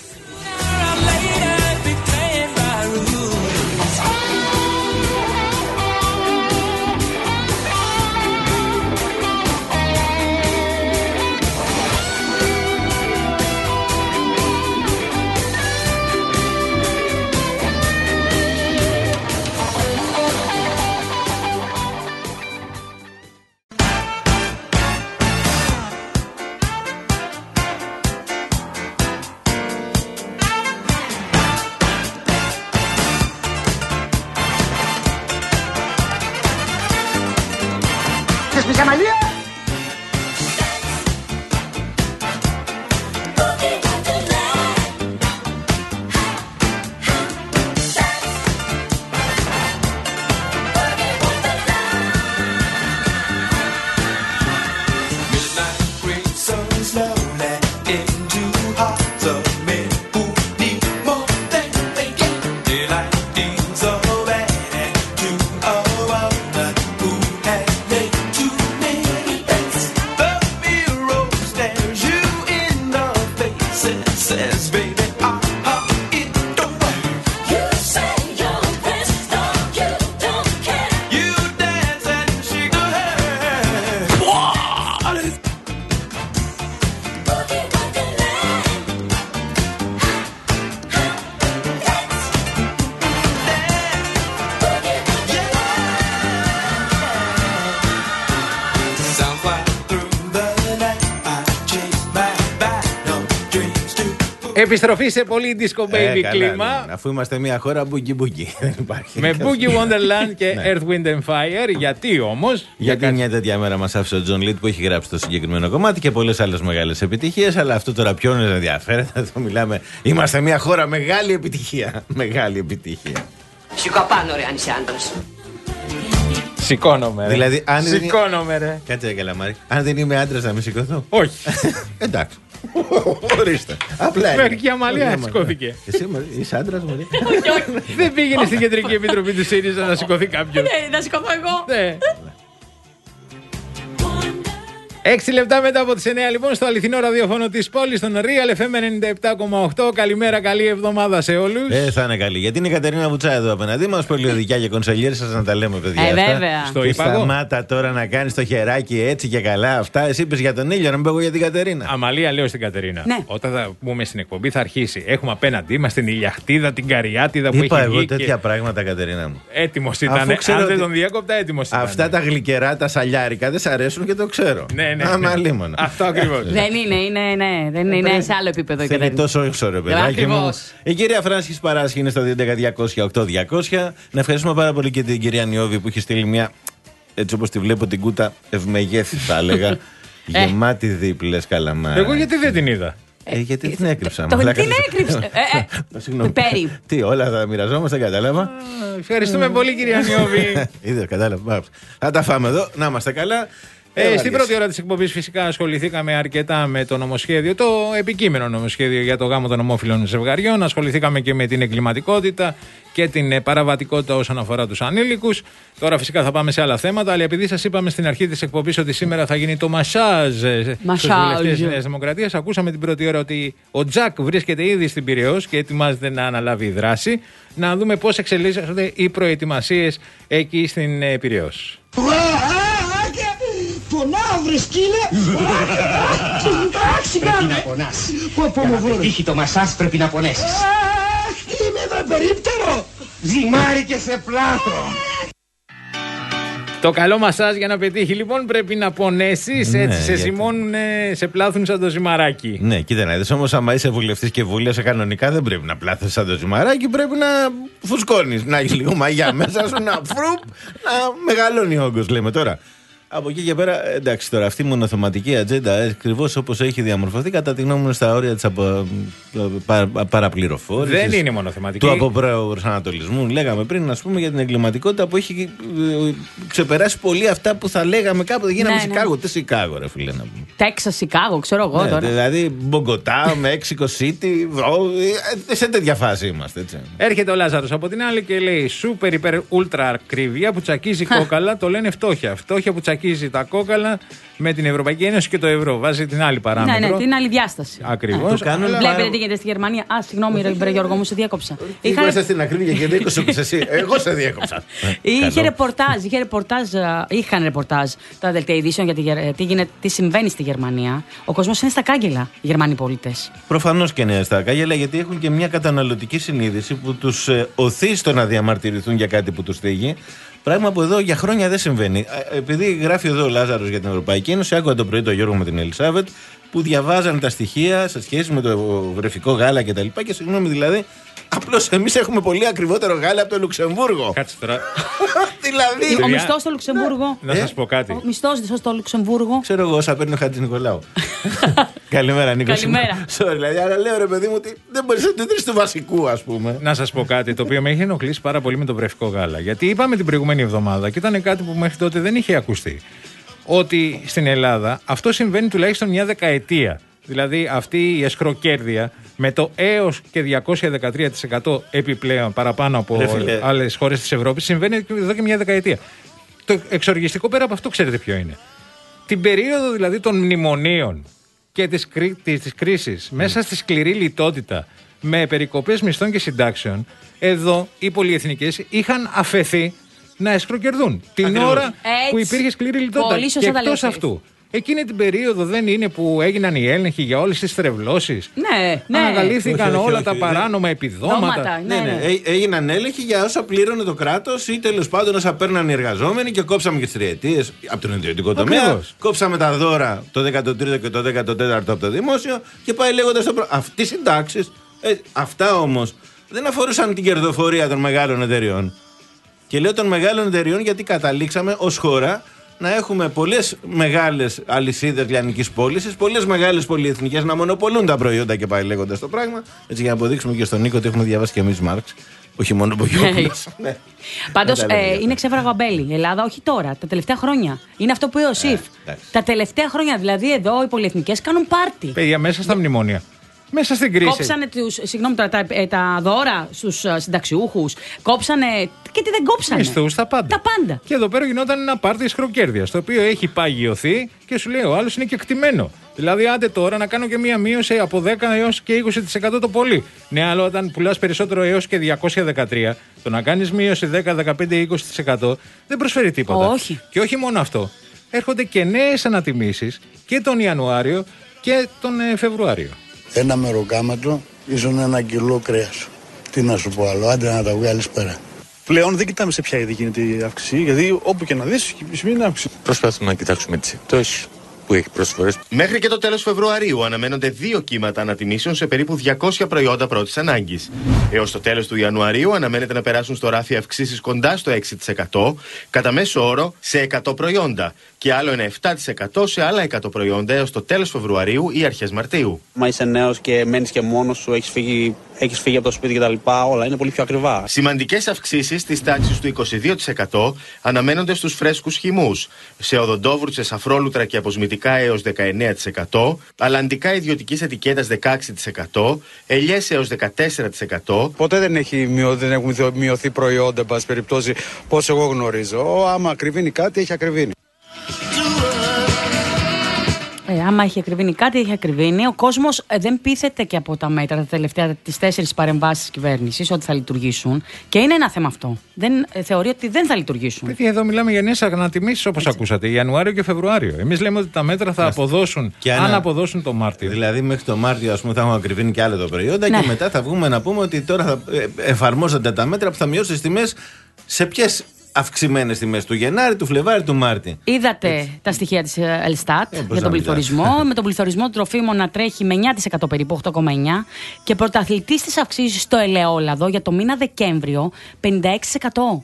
Επιστροφή σε πολύ disco baby ε, κλίμα. Καλά, ναι. Αφού είμαστε μια χώρα boogie boogie. Δεν υπάρχει. Με Boogie Wonderland και Earth, Wind and Fire. Γιατί όμως? Γιατί για μια τέτοια μέρα μας άφησε ο Τζον Λίτ που έχει γράψει το συγκεκριμένο κομμάτι και πολλές άλλες μεγάλες επιτυχίες. Αλλά αυτό τώρα ποιον ενδιαφέρεται? Θα μιλάμε. Είμαστε μια χώρα μεγάλη επιτυχία. Μεγάλη επιτυχία. Σηκώ πάνω, ρε, αν είσαι άντρας. Σηκώνομαι, ρε. Δηλαδή, αν Σηκώνομαι, ρε. Κάτσε, καλαμάρι. Αν δεν είμαι άντρας, να μην σηκωθώ. Όχι. Εντάξει. Ορίστε. Απλά είναι. Μερική αμαλία σηκώθηκε. Εσύ είσαι άντρας, Μωρή? Όχι, όχι. Δεν πήγαινε στην Κεντρική Επιτροπή του ΣΥΡΙΖΑ να σηκωθεί κάποιος? Ναι, να σηκωθώ εγώ. Ναι. Έξι λεπτά μετά από τις εννιά, λοιπόν, στο αληθινό ραδιόφωνο της πόλης, στον Real εφ εμ ενενήντα επτά κόμμα οκτώ. Καλημέρα, καλή εβδομάδα σε όλους. Ε, θα είναι καλή. Γιατί είναι η Κατερίνα Βουτσά εδώ απέναντί μας, πολιοδικιά και κονσελιέρη, σας να τα λέμε, παιδιά. Ε, αυτά. βέβαια. Στο είπα εγώ. Σταμάτα τώρα να κάνεις το χεράκι έτσι και καλά αυτά. Εσύ είπες για τον ήλιο, να μην πω εγώ για την Κατερίνα. Αμαλία, λέω στην Κατερίνα. Ναι. Όταν θα μπούμε στην εκπομπή, θα αρχίσει. Έχουμε απέναντί μας την ηλιαχτίδα, την καριάτιδα που Είπα έχει εγώ βγει. τέτοια Και... πράγματα, Κατερίνα μου. Έτοιμος ήταν. Αν ότι... δεν τον διέκοπτα, έτοιμος ήταν. Αυτά τα γλυκερά, τα σαλιάρικα δεν σ' αρέσουν και το ξέρω. Ναι, ναι. Άμα ναι. λίμωνα. Αυτό ακριβώς. Δεν είναι, είναι, ναι, δεν είναι σε άλλο επίπεδο η Θέλει Κατερίνα. τόσο ίσο, ρε παιδάκι μου. Η κυρία Φράνσης Παράσχη είναι στο δύο έντεκα διακόσια οκτώ διακόσια. Να ευχαριστούμε πάρα πολύ και την κυρία Νιώβη που έχει στείλει μια, έτσι όπως τη βλέπω την κούτα, ευμεγέθη θα έλεγα. Γεμάτη δίπλες καλαμάρι. Εγώ γιατί δεν την είδα. Ε, γιατί την έκρυψα. Το την έκρυψε. Συγγνώμη. Πέρι. Τι, όλα θα μοιραζόμαστε, κατάλαβα. Ευχαριστούμε πολύ, κυρία Νιώβη. Είδες, κατάλαβα. Θα τα φάμε εδώ, να είμαστε καλά. Ε, στην πρώτη ώρα της εκπομπής φυσικά ασχοληθήκαμε αρκετά με το νομοσχέδιο, το επικείμενο νομοσχέδιο για το γάμο των ομόφυλων ζευγαριών. Ασχοληθήκαμε και με την εγκληματικότητα και την παραβατικότητα όσον αφορά τους ανήλικους. Τώρα φυσικά θα πάμε σε άλλα θέματα, αλλά επειδή σας είπαμε στην αρχή της εκπομπής ότι σήμερα θα γίνει το μασάζ στους βουλευτές της Νέας Δημοκρατίας, ακούσαμε την πρώτη ώρα ότι ο Τζακ βρίσκεται ήδη στην Πειραιώς και ετοιμάζεται να αναλάβει δράση. Να δούμε πώς εξελίσσονται οι προετοιμασίες εκεί στην Πειραιώς. Πονάω βρε σκύλε! Πρέπει να πονάς. Για να πετύχει το μασάζ πρέπει να πονέσεις. Είμαι εδώ περίπτερο! Ζυμάρι και σε πλάτο! Το καλό μασάζ για να πετύχει λοιπόν πρέπει να πονέσεις, ναι, έτσι σε γιατί... ζυμώνουν, σε πλάθουν σαν το ζυμαράκι. Ναι, κοίτα να δεις, όμως άμα είσαι βουλευτής και βούλιασε κανονικά δεν πρέπει να πλάθεις σαν το ζυμαράκι, πρέπει να φουσκώνεις, να έχεις λίγο μαγιά μέσα σου, να φρουπ, να μεγαλώνει ο όγκος, λέμε τώρα. Από εκεί και πέρα, εντάξει, τώρα αυτή η μονοθεματική ατζέντα, ακριβώς όπως έχει διαμορφωθεί, κατά τη γνώμη μου, στα όρια της απο... πα... παραπληροφόρησης. Δεν είναι μονοθεματική. Του αποπροσανατολισμού. Λέγαμε πριν, ας πούμε, για την εγκληματικότητα που έχει ξεπεράσει πολύ αυτά που θα λέγαμε κάποτε. Γίναμε ναι, Σικάγο. Ναι. Τι Σικάγο, ρε φίλε, να πούμε. Τέξα, Σικάγο, ξέρω εγώ ναι, τώρα. Δηλαδή, Μπογκοτά, Μέξικο City. Σε τέτοια φάση είμαστε, έτσι. Έρχεται ο Λάζαρος από την άλλη και λέει: Σούπερ υπερ ούλτρα ακρίβεια που τσακίζει κόκαλα, το λένε φτώχεια. Φτώχεια που τσακίζει τα κόκαλα με την Ευρωπαϊκή Ένωση και το ευρώ. Βάζει την άλλη παράμετρο. Ναι, ναι, την άλλη διάσταση. Ακριβώς. Ναι. Βλέπετε πάρα... τι γίνεται στη Γερμανία. Α, συγγνώμη, ρε Γιώργο, μου σε διέκοψα. Είχα... Είσαι στην ακρίβεια και δεν έκοψες εσύ. Εγώ σε διέκοψα. Είχε ρεπορτάζ, είχε ρεπορτάζ, είχαν ρεπορτάζ τα δελτία ειδήσεων για τι, τι, γίνεται, τι συμβαίνει στη Γερμανία. Ο κόσμος είναι στα κάγκελα, οι Γερμανοί πολίτες. Προφανώς και είναι στα κάγκελα, γιατί έχουν και μια καταναλωτική συνείδηση που τους ε, οθεί στο να διαμαρτυρηθούν για κάτι που τους θίγει. Πράγμα που εδώ για χρόνια δεν συμβαίνει. Επειδή γράφει εδώ ο Λάζαρος για την Ευρωπαϊκή Ένωση, άκουγα το πρωί τον Γιώργο με την Ελισάβετ που διαβάζαν τα στοιχεία σε σχέση με το βρεφικό γάλα κτλ. Και, και συγγνώμη δηλαδή, απλώς εμείς έχουμε πολύ ακριβότερο γάλα από το Λουξεμβούργο. Κάτσε τώρα. Δηλαδή. Ο μισθός στο Λουξεμβούργο. Να σας πω κάτι. Ο μισθός στο Λουξεμβούργο. Ξέρω εγώ, όσα παίρνει ο Χατζη Νικολάου. Καλημέρα, Νίκο. Καλημέρα. Sorry, δηλαδή, άρα λέω ρε παιδί μου ότι δεν μπορεί να το δει του βασικού, ας πούμε. Να σας πω κάτι το οποίο με έχει ενοχλήσει πάρα πολύ με το βρεφικό γάλα. Γιατί είπαμε την προηγούμενη εβδομάδα και ήταν κάτι που μέχρι τότε δεν είχε ακουστεί. Ότι στην Ελλάδα αυτό συμβαίνει τουλάχιστον μια δεκαετία. Δηλαδή αυτή η εσχροκέρδεια με το έως και διακόσια δεκατρία τοις εκατό επιπλέον παραπάνω από άλλες χώρες της Ευρώπης συμβαίνει εδώ και μια δεκαετία. Το εξοργιστικό πέρα από αυτό ξέρετε ποιο είναι. Την περίοδο δηλαδή των μνημονίων και της, κρί, της, της κρίσης mm. μέσα στη σκληρή λιτότητα με περικοπές μισθών και συντάξεων, εδώ οι πολυεθνικές είχαν αφαιθεί να εσχροκερδούν την Ακριβώς. ώρα Έτσι. που υπήρχε σκληρή λιτότητα. Και εκτός αυτού, εκείνη την περίοδο δεν είναι που έγιναν οι έλεγχοι για όλες τις στρεβλώσεις. Ναι, ναι. Ανακαλύφθηκαν όχι, όχι, όλα όχι, τα όχι, παράνομα επιδόματα. Δώματα, ναι, ναι, ναι. Έ, έγιναν έλεγχοι για όσα πλήρωνε το κράτος ή τέλος πάντων όσα παίρναν οι εργαζόμενοι και κόψαμε και τις τριετίες από τον ιδιωτικό τομέα. Κόψαμε τα δώρα το δέκατο τρίτο και το δέκατο τέταρτο από το δημόσιο και πάει λέγοντας το προ... Αυτοί οι συντάξεις, ε, αυτά όμως δεν αφορούσαν την κερδοφορία των μεγάλων εταιριών. Και λέω των μεγάλων εταιριών γιατί καταλήξαμε ως χώρα να έχουμε πολλές μεγάλες αλυσίδες λιανικής πώλησης, πολλές μεγάλες πολυεθνικές να μονοπολούν τα προϊόντα και πάει λέγοντας το πράγμα. Έτσι για να αποδείξουμε και στον Νίκο ότι έχουμε διαβάσει και εμείς Μάρξ. Όχι μόνο ο Μπογιόπουλος. Ναι. Πάντως ε, είναι ξέφραγο αμπέλι. Η Ελλάδα όχι τώρα, τα τελευταία χρόνια. Είναι αυτό που είπε ο ΣΥΦ. Ε, τα τελευταία χρόνια δηλαδή εδώ οι πολυεθνικές κάνουν πάρτι. Παιδιά, μέσα στα μνημόνια. Μέσα στην κρίση. Κόψανε τους, συγγνώμη, τα, τα, τα δώρα στους συνταξιούχους. Κόψανε. Και τι δεν κόψανε. Μισθούς, τα πάντα. Τα πάντα. Και εδώ πέρα γινόταν ένα πάρτι σχροκέρδειας, το οποίο έχει παγιωθεί και σου λέει ο άλλος είναι και εκτιμένο. Δηλαδή, άντε τώρα να κάνω και μία μείωση από δέκα έως και είκοσι τοις εκατό το πολύ. Ναι, άλλο όταν πουλάς περισσότερο έως και διακόσια δεκατρία, το να κάνεις μείωση δέκα, δεκαπέντε, είκοσι τοις εκατό δεν προσφέρει τίποτα. Όχι. Και όχι μόνο αυτό. Έρχονται και νέες ανατιμήσεις και τον Ιανουάριο και τον ε, Φεβρουάριο. Ένα μεροκάματο ίσον ένα κιλό κρέας. Τι να σου πω άλλο, άντε να τα βγάλεις πέρα. Πλέον δεν κοιτάμε σε ποια είδη γίνεται η αύξηση, γιατί όπου και να δεις σημαίνει αύξηση. Προσπαθούμε να κοιτάξουμε τις επιπτώσεις που έχει προσφορές. Μέχρι και το τέλος Φεβρουαρίου αναμένονται δύο κύματα ανατιμήσεων σε περίπου διακόσια προϊόντα πρώτης ανάγκης. Έως το τέλος του Ιανουαρίου αναμένεται να περάσουν στο ράφι αυξήσεις κοντά στο έξι τοις εκατό, κατά μέσο όρο σε εκατό προϊόντα, και άλλο ένα επτά τοις εκατό σε άλλα εκατό προϊόντα έως το τέλος Φεβρουαρίου ή αρχές Μαρτίου. Μα είσαι νέος και μένεις και μόνος σου, έχεις φύγει, έχεις φύγει από το σπίτι κτλ. Όλα είναι πολύ πιο ακριβά. Σημαντικές αυξήσεις της τάξης του είκοσι δύο τοις εκατό αναμένονται στους φρέσκους χυμούς, σε οδοντόβουρτσες, αφρόλουτρα και αποσμητικά έως δεκαεννέα τοις εκατό, αλλαντικά ιδιωτικής ετικέτας δεκαέξι τοις εκατό, ελιές έως δεκατέσσερα τοις εκατό. Ποτέ δεν, έχει μειω, δεν έχουν μειωθεί προϊόντα, εν πάση περιπτώσει, πώς εγώ γνωρίζω. Άμα ακριβίνει κάτι, έχει ακριβίνει. Ε, άμα έχει ακριβήνει κάτι, έχει ακριβήνει. Ο κόσμος ε, δεν πείθεται και από τα μέτρα, τα τελευταία, τις τέσσερις παρεμβάσεις της κυβέρνησης, ότι θα λειτουργήσουν. Και είναι ένα θέμα αυτό. Δεν, ε, θεωρεί ότι δεν θα λειτουργήσουν. Γιατί εδώ μιλάμε για νέες ανατιμήσεις, όπως ακούσατε, Ιανουάριο και Φεβρουάριο. Εμείς λέμε ότι τα μέτρα θα αποδώσουν, και αν ανα... αποδώσουν το Μάρτιο. Δηλαδή, μέχρι το Μάρτιο, ας πούμε, θα έχουμε ακριβήνει και άλλα τα προϊόντα, ναι. Και μετά θα βγούμε να πούμε ότι τώρα θα εφαρμόζονται τα μέτρα που θα μειώσουν τις τιμές σε ποιες αυξημένες τιμές, του Γενάρη, του Φλεβάρη, του Μάρτη. Είδατε έτσι τα στοιχεία της Ελστάτ ε, για τον πληθωρισμό. Με τον πληθωρισμό του τροφίμων να τρέχει με εννέα τοις εκατό περίπου, οκτώ κόμμα εννέα. Και πρωταθλητής της αυξήσεως στο ελαιόλαδο για το μήνα Δεκέμβριο, πενήντα έξι τοις εκατό.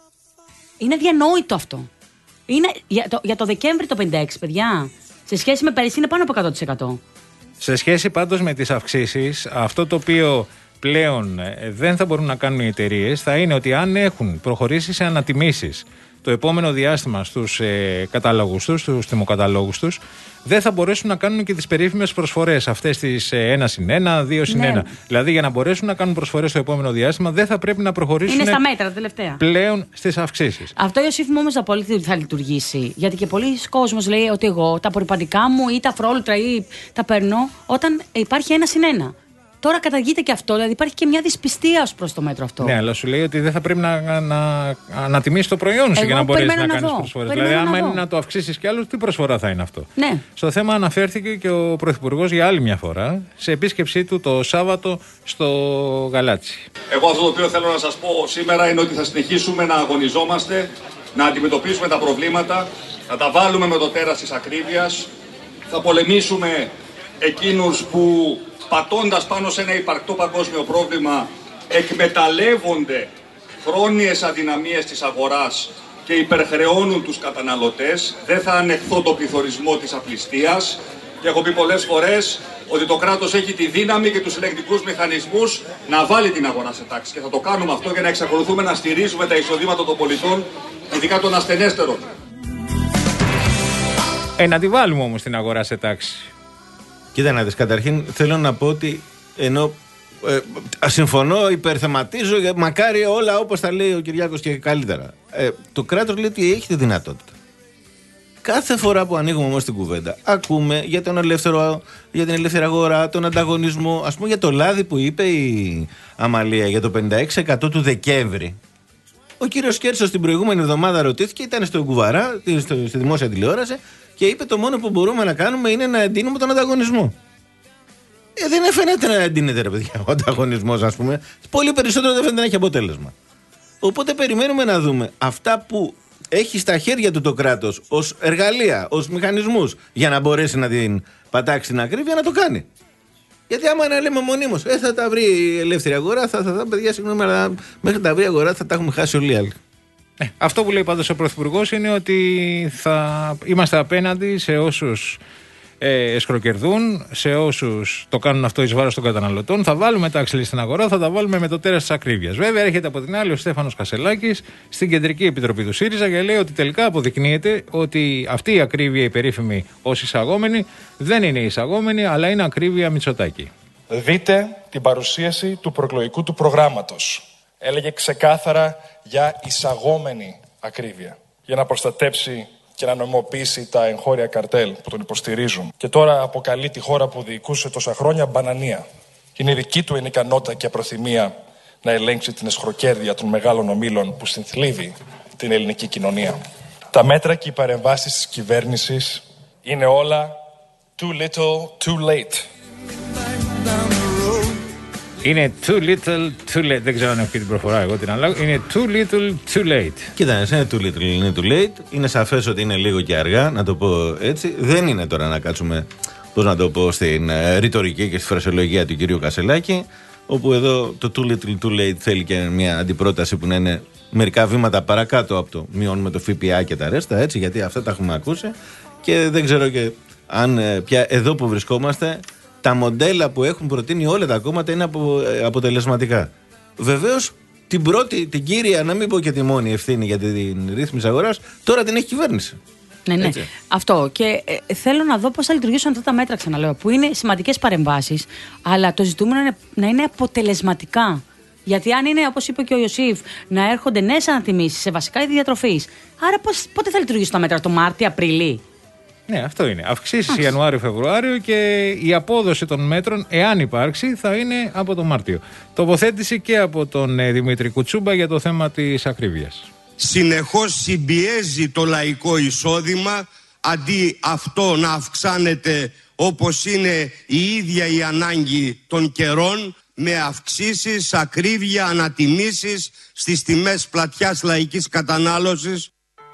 Είναι διανόητο αυτό. Είναι για το, για το Δεκέμβριο το πενήντα έξι, παιδιά. Σε σχέση με πέρυσι είναι πάνω από εκατό τοις εκατό. Σε σχέση πάντως με τις αυξήσεις, αυτό το οποίο πλέον δεν θα μπορούν να κάνουν οι εταιρείες θα είναι ότι αν έχουν προχωρήσει σε ανατιμήσεις το επόμενο διάστημα στους ε, καταλόγους τους, στους τιμοκαταλόγους τους, δεν θα μπορέσουν να κάνουν και τις περίφημες προσφορές, αυτές τις ε, ένα συν ένα, δύο συν ένα. Ναι. Δηλαδή, για να μπορέσουν να κάνουν προσφορές στο επόμενο διάστημα, δεν θα πρέπει να προχωρήσουν. Είναι στα μέτρα τα τελευταία. Πλέον στις αυξήσεις. Αυτό Ιωσήφ μου όμως απόλυτα ότι θα λειτουργήσει. Γιατί και πολλοί κόσμος λέει ότι εγώ τα απορριπαντικά μου ή τα φρόλουτρα ή τα παίρνω όταν υπάρχει ένα συν ένα. Τώρα καταργείται και αυτό, δηλαδή υπάρχει και μια δυσπιστία ως προς το μέτρο αυτό. Ναι, αλλά σου λέει ότι δεν θα πρέπει να, να, να ανατιμήσεις το προϊόν σου για να μπορέσεις να, να κάνεις προσφορές. Δηλαδή, άμα είναι να το αυξήσεις κι άλλο, τι προσφορά θα είναι αυτό. Ναι. Στο θέμα αναφέρθηκε και ο Πρωθυπουργός για άλλη μια φορά σε επίσκεψή του το Σάββατο στο Γαλάτσι. Εγώ αυτό το οποίο θέλω να σας πω σήμερα είναι ότι θα συνεχίσουμε να αγωνιζόμαστε, να αντιμετωπίσουμε τα προβλήματα, να τα βάλουμε με το τέρας της ακρίβειας, θα πολεμήσουμε εκείνους που, πατώντας πάνω σε ένα υπαρκτό παγκόσμιο πρόβλημα, εκμεταλλεύονται χρόνιες αδυναμίες της αγοράς και υπερχρεώνουν τους καταναλωτές. Δεν θα ανεχθώ το πληθωρισμό της απληστίας και έχω πει πολλές φορές ότι το κράτος έχει τη δύναμη και τους ελεγκτικούς μηχανισμούς να βάλει την αγορά σε τάξη και θα το κάνουμε αυτό για να εξακολουθούμε να στηρίζουμε τα εισοδήματα των πολιτών, ειδικά των ασθενέστερων. Ε, να τη βάλουμε όμως την αγορά σε τάξη. Κοίτα να δεις, καταρχήν θέλω να πω ότι ενώ ε, συμφωνώ, υπερθεματίζω, μακάρι όλα όπως τα λέει ο Κυριάκος και καλύτερα. Ε, το κράτος λέει ότι έχει τη δυνατότητα. Κάθε φορά που ανοίγουμε όμως την κουβέντα, ακούμε για, τον ελεύθερο, για την ελεύθερη αγορά, τον ανταγωνισμό, ας πούμε για το λάδι που είπε η Αμαλία για το πενήντα έξι τοις εκατό του Δεκέμβρη. Ο κύριος Κέρσος την προηγούμενη εβδομάδα ρωτήθηκε, ήταν στο Κουβαρά, στη δημόσια τηλεόραση, και είπε το μόνο που μπορούμε να κάνουμε είναι να εντείνουμε τον ανταγωνισμό. Ε, δεν φαίνεται να εντείνεται, ρε παιδιά, ο ανταγωνισμός, ας πούμε. Πολύ περισσότερο δεν φαίνεται να έχει αποτέλεσμα. Οπότε περιμένουμε να δούμε αυτά που έχει στα χέρια του το κράτος ως εργαλεία, ως μηχανισμούς, για να μπορέσει να την πατάξει την ακρίβεια, να το κάνει. Γιατί άμα να λέμε μονίμως, ε, θα τα βρει η ελεύθερη αγορά, θα, θα, θα παιδιά, συγγνώμη, αλλά μέχρι τα βρει η αγορά θα τα έχουμε χάσει όλοι οι άλλοι. Ε, αυτό που λέει πάντως ο Πρωθυπουργός είναι ότι θα είμαστε απέναντι σε όσους ε, εσκροκερδούν, σε όσους το κάνουν αυτό εις βάρος των καταναλωτών. Θα βάλουμε τα αξιλή στην αγορά, θα τα βάλουμε με το τέρας της ακρίβειας. Βέβαια, έρχεται από την άλλη ο Στέφανος Κασελάκης στην Κεντρική Επιτροπή του ΣΥΡΙΖΑ και λέει ότι τελικά αποδεικνύεται ότι αυτή η ακρίβεια, η περίφημη ως εισαγόμενη, δεν είναι εισαγόμενη, αλλά είναι ακρίβεια Μητσοτάκη. Δείτε την παρουσίαση του προεκλογικού του προγράμματος. Έλεγε ξεκάθαρα για εισαγόμενη ακρίβεια, για να προστατέψει και να νομιμοποιήσει τα εγχώρια καρτέλ που τον υποστηρίζουν. Και τώρα αποκαλεί τη χώρα που διοικούσε τόσα χρόνια μπανανία. Είναι η δική του ικανότητα και προθυμία να ελέγξει την εσχροκέρδεια των μεγάλων ομίλων που συνθλίβει την ελληνική κοινωνία. Τα μέτρα και οι παρεμβάσεις της κυβέρνησης είναι όλα too little, too late. Είναι too little, too late. Δεν ξέρω αν έχω και την προφορά εγώ την αλλάγω. Είναι too little, too late. Κοίτα, είναι too little, είναι too late. Είναι σαφές ότι είναι λίγο και αργά, να το πω έτσι. Δεν είναι τώρα να κάτσουμε, πώς να το πω, στην uh, ρητορική και στη φρασιολογία του κυρίου Κασελάκη. Όπου εδώ το too little, too late θέλει και μια αντιπρόταση που να είναι μερικά βήματα παρακάτω από το μειώνουμε το ΦΠΑ και τα ρέστα, έτσι, γιατί αυτά τα έχουμε ακούσει. Και δεν ξέρω και αν uh, πια εδώ που βρισκόμαστε, τα μοντέλα που έχουν προτείνει όλα τα κόμματα είναι απο, ε, αποτελεσματικά. Βεβαίως, την πρώτη, την κύρια, να μην πω και τη μόνη ευθύνη για την ρύθμιση αγοράς, τώρα την έχει κυβέρνηση. Ναι, ναι. Έτσι. Αυτό. Και ε, θέλω να δω πώς θα λειτουργήσουν αυτά τα μέτρα, ξαναλέω, που είναι σημαντικές παρεμβάσεις, αλλά το ζητούμενο είναι να είναι αποτελεσματικά. Γιατί αν είναι, όπως είπε και ο Ιωσήφ, να έρχονται νέες ανατιμήσεις σε βασικά είδη διατροφής, άρα πώς, πότε θα λειτουργήσουν τα μέτρα, το Μάρτιο, Απρίλιο? Ναι, αυτό είναι. Αυξήσεις Ιανουάριο-Φεβρουάριο και η απόδοση των μέτρων, εάν υπάρξει, θα είναι από τον Μάρτιο. Τοποθέτηση και από τον ε, Δημήτρη Κουτσούμπα για το θέμα της ακρίβειας. Συνεχώς συμπιέζει το λαϊκό εισόδημα, αντί αυτό να αυξάνεται όπως είναι η ίδια η ανάγκη των καιρών, με αυξήσεις, ακρίβεια, ανατιμήσεις στις τιμές πλατιάς λαϊκής κατανάλωσης.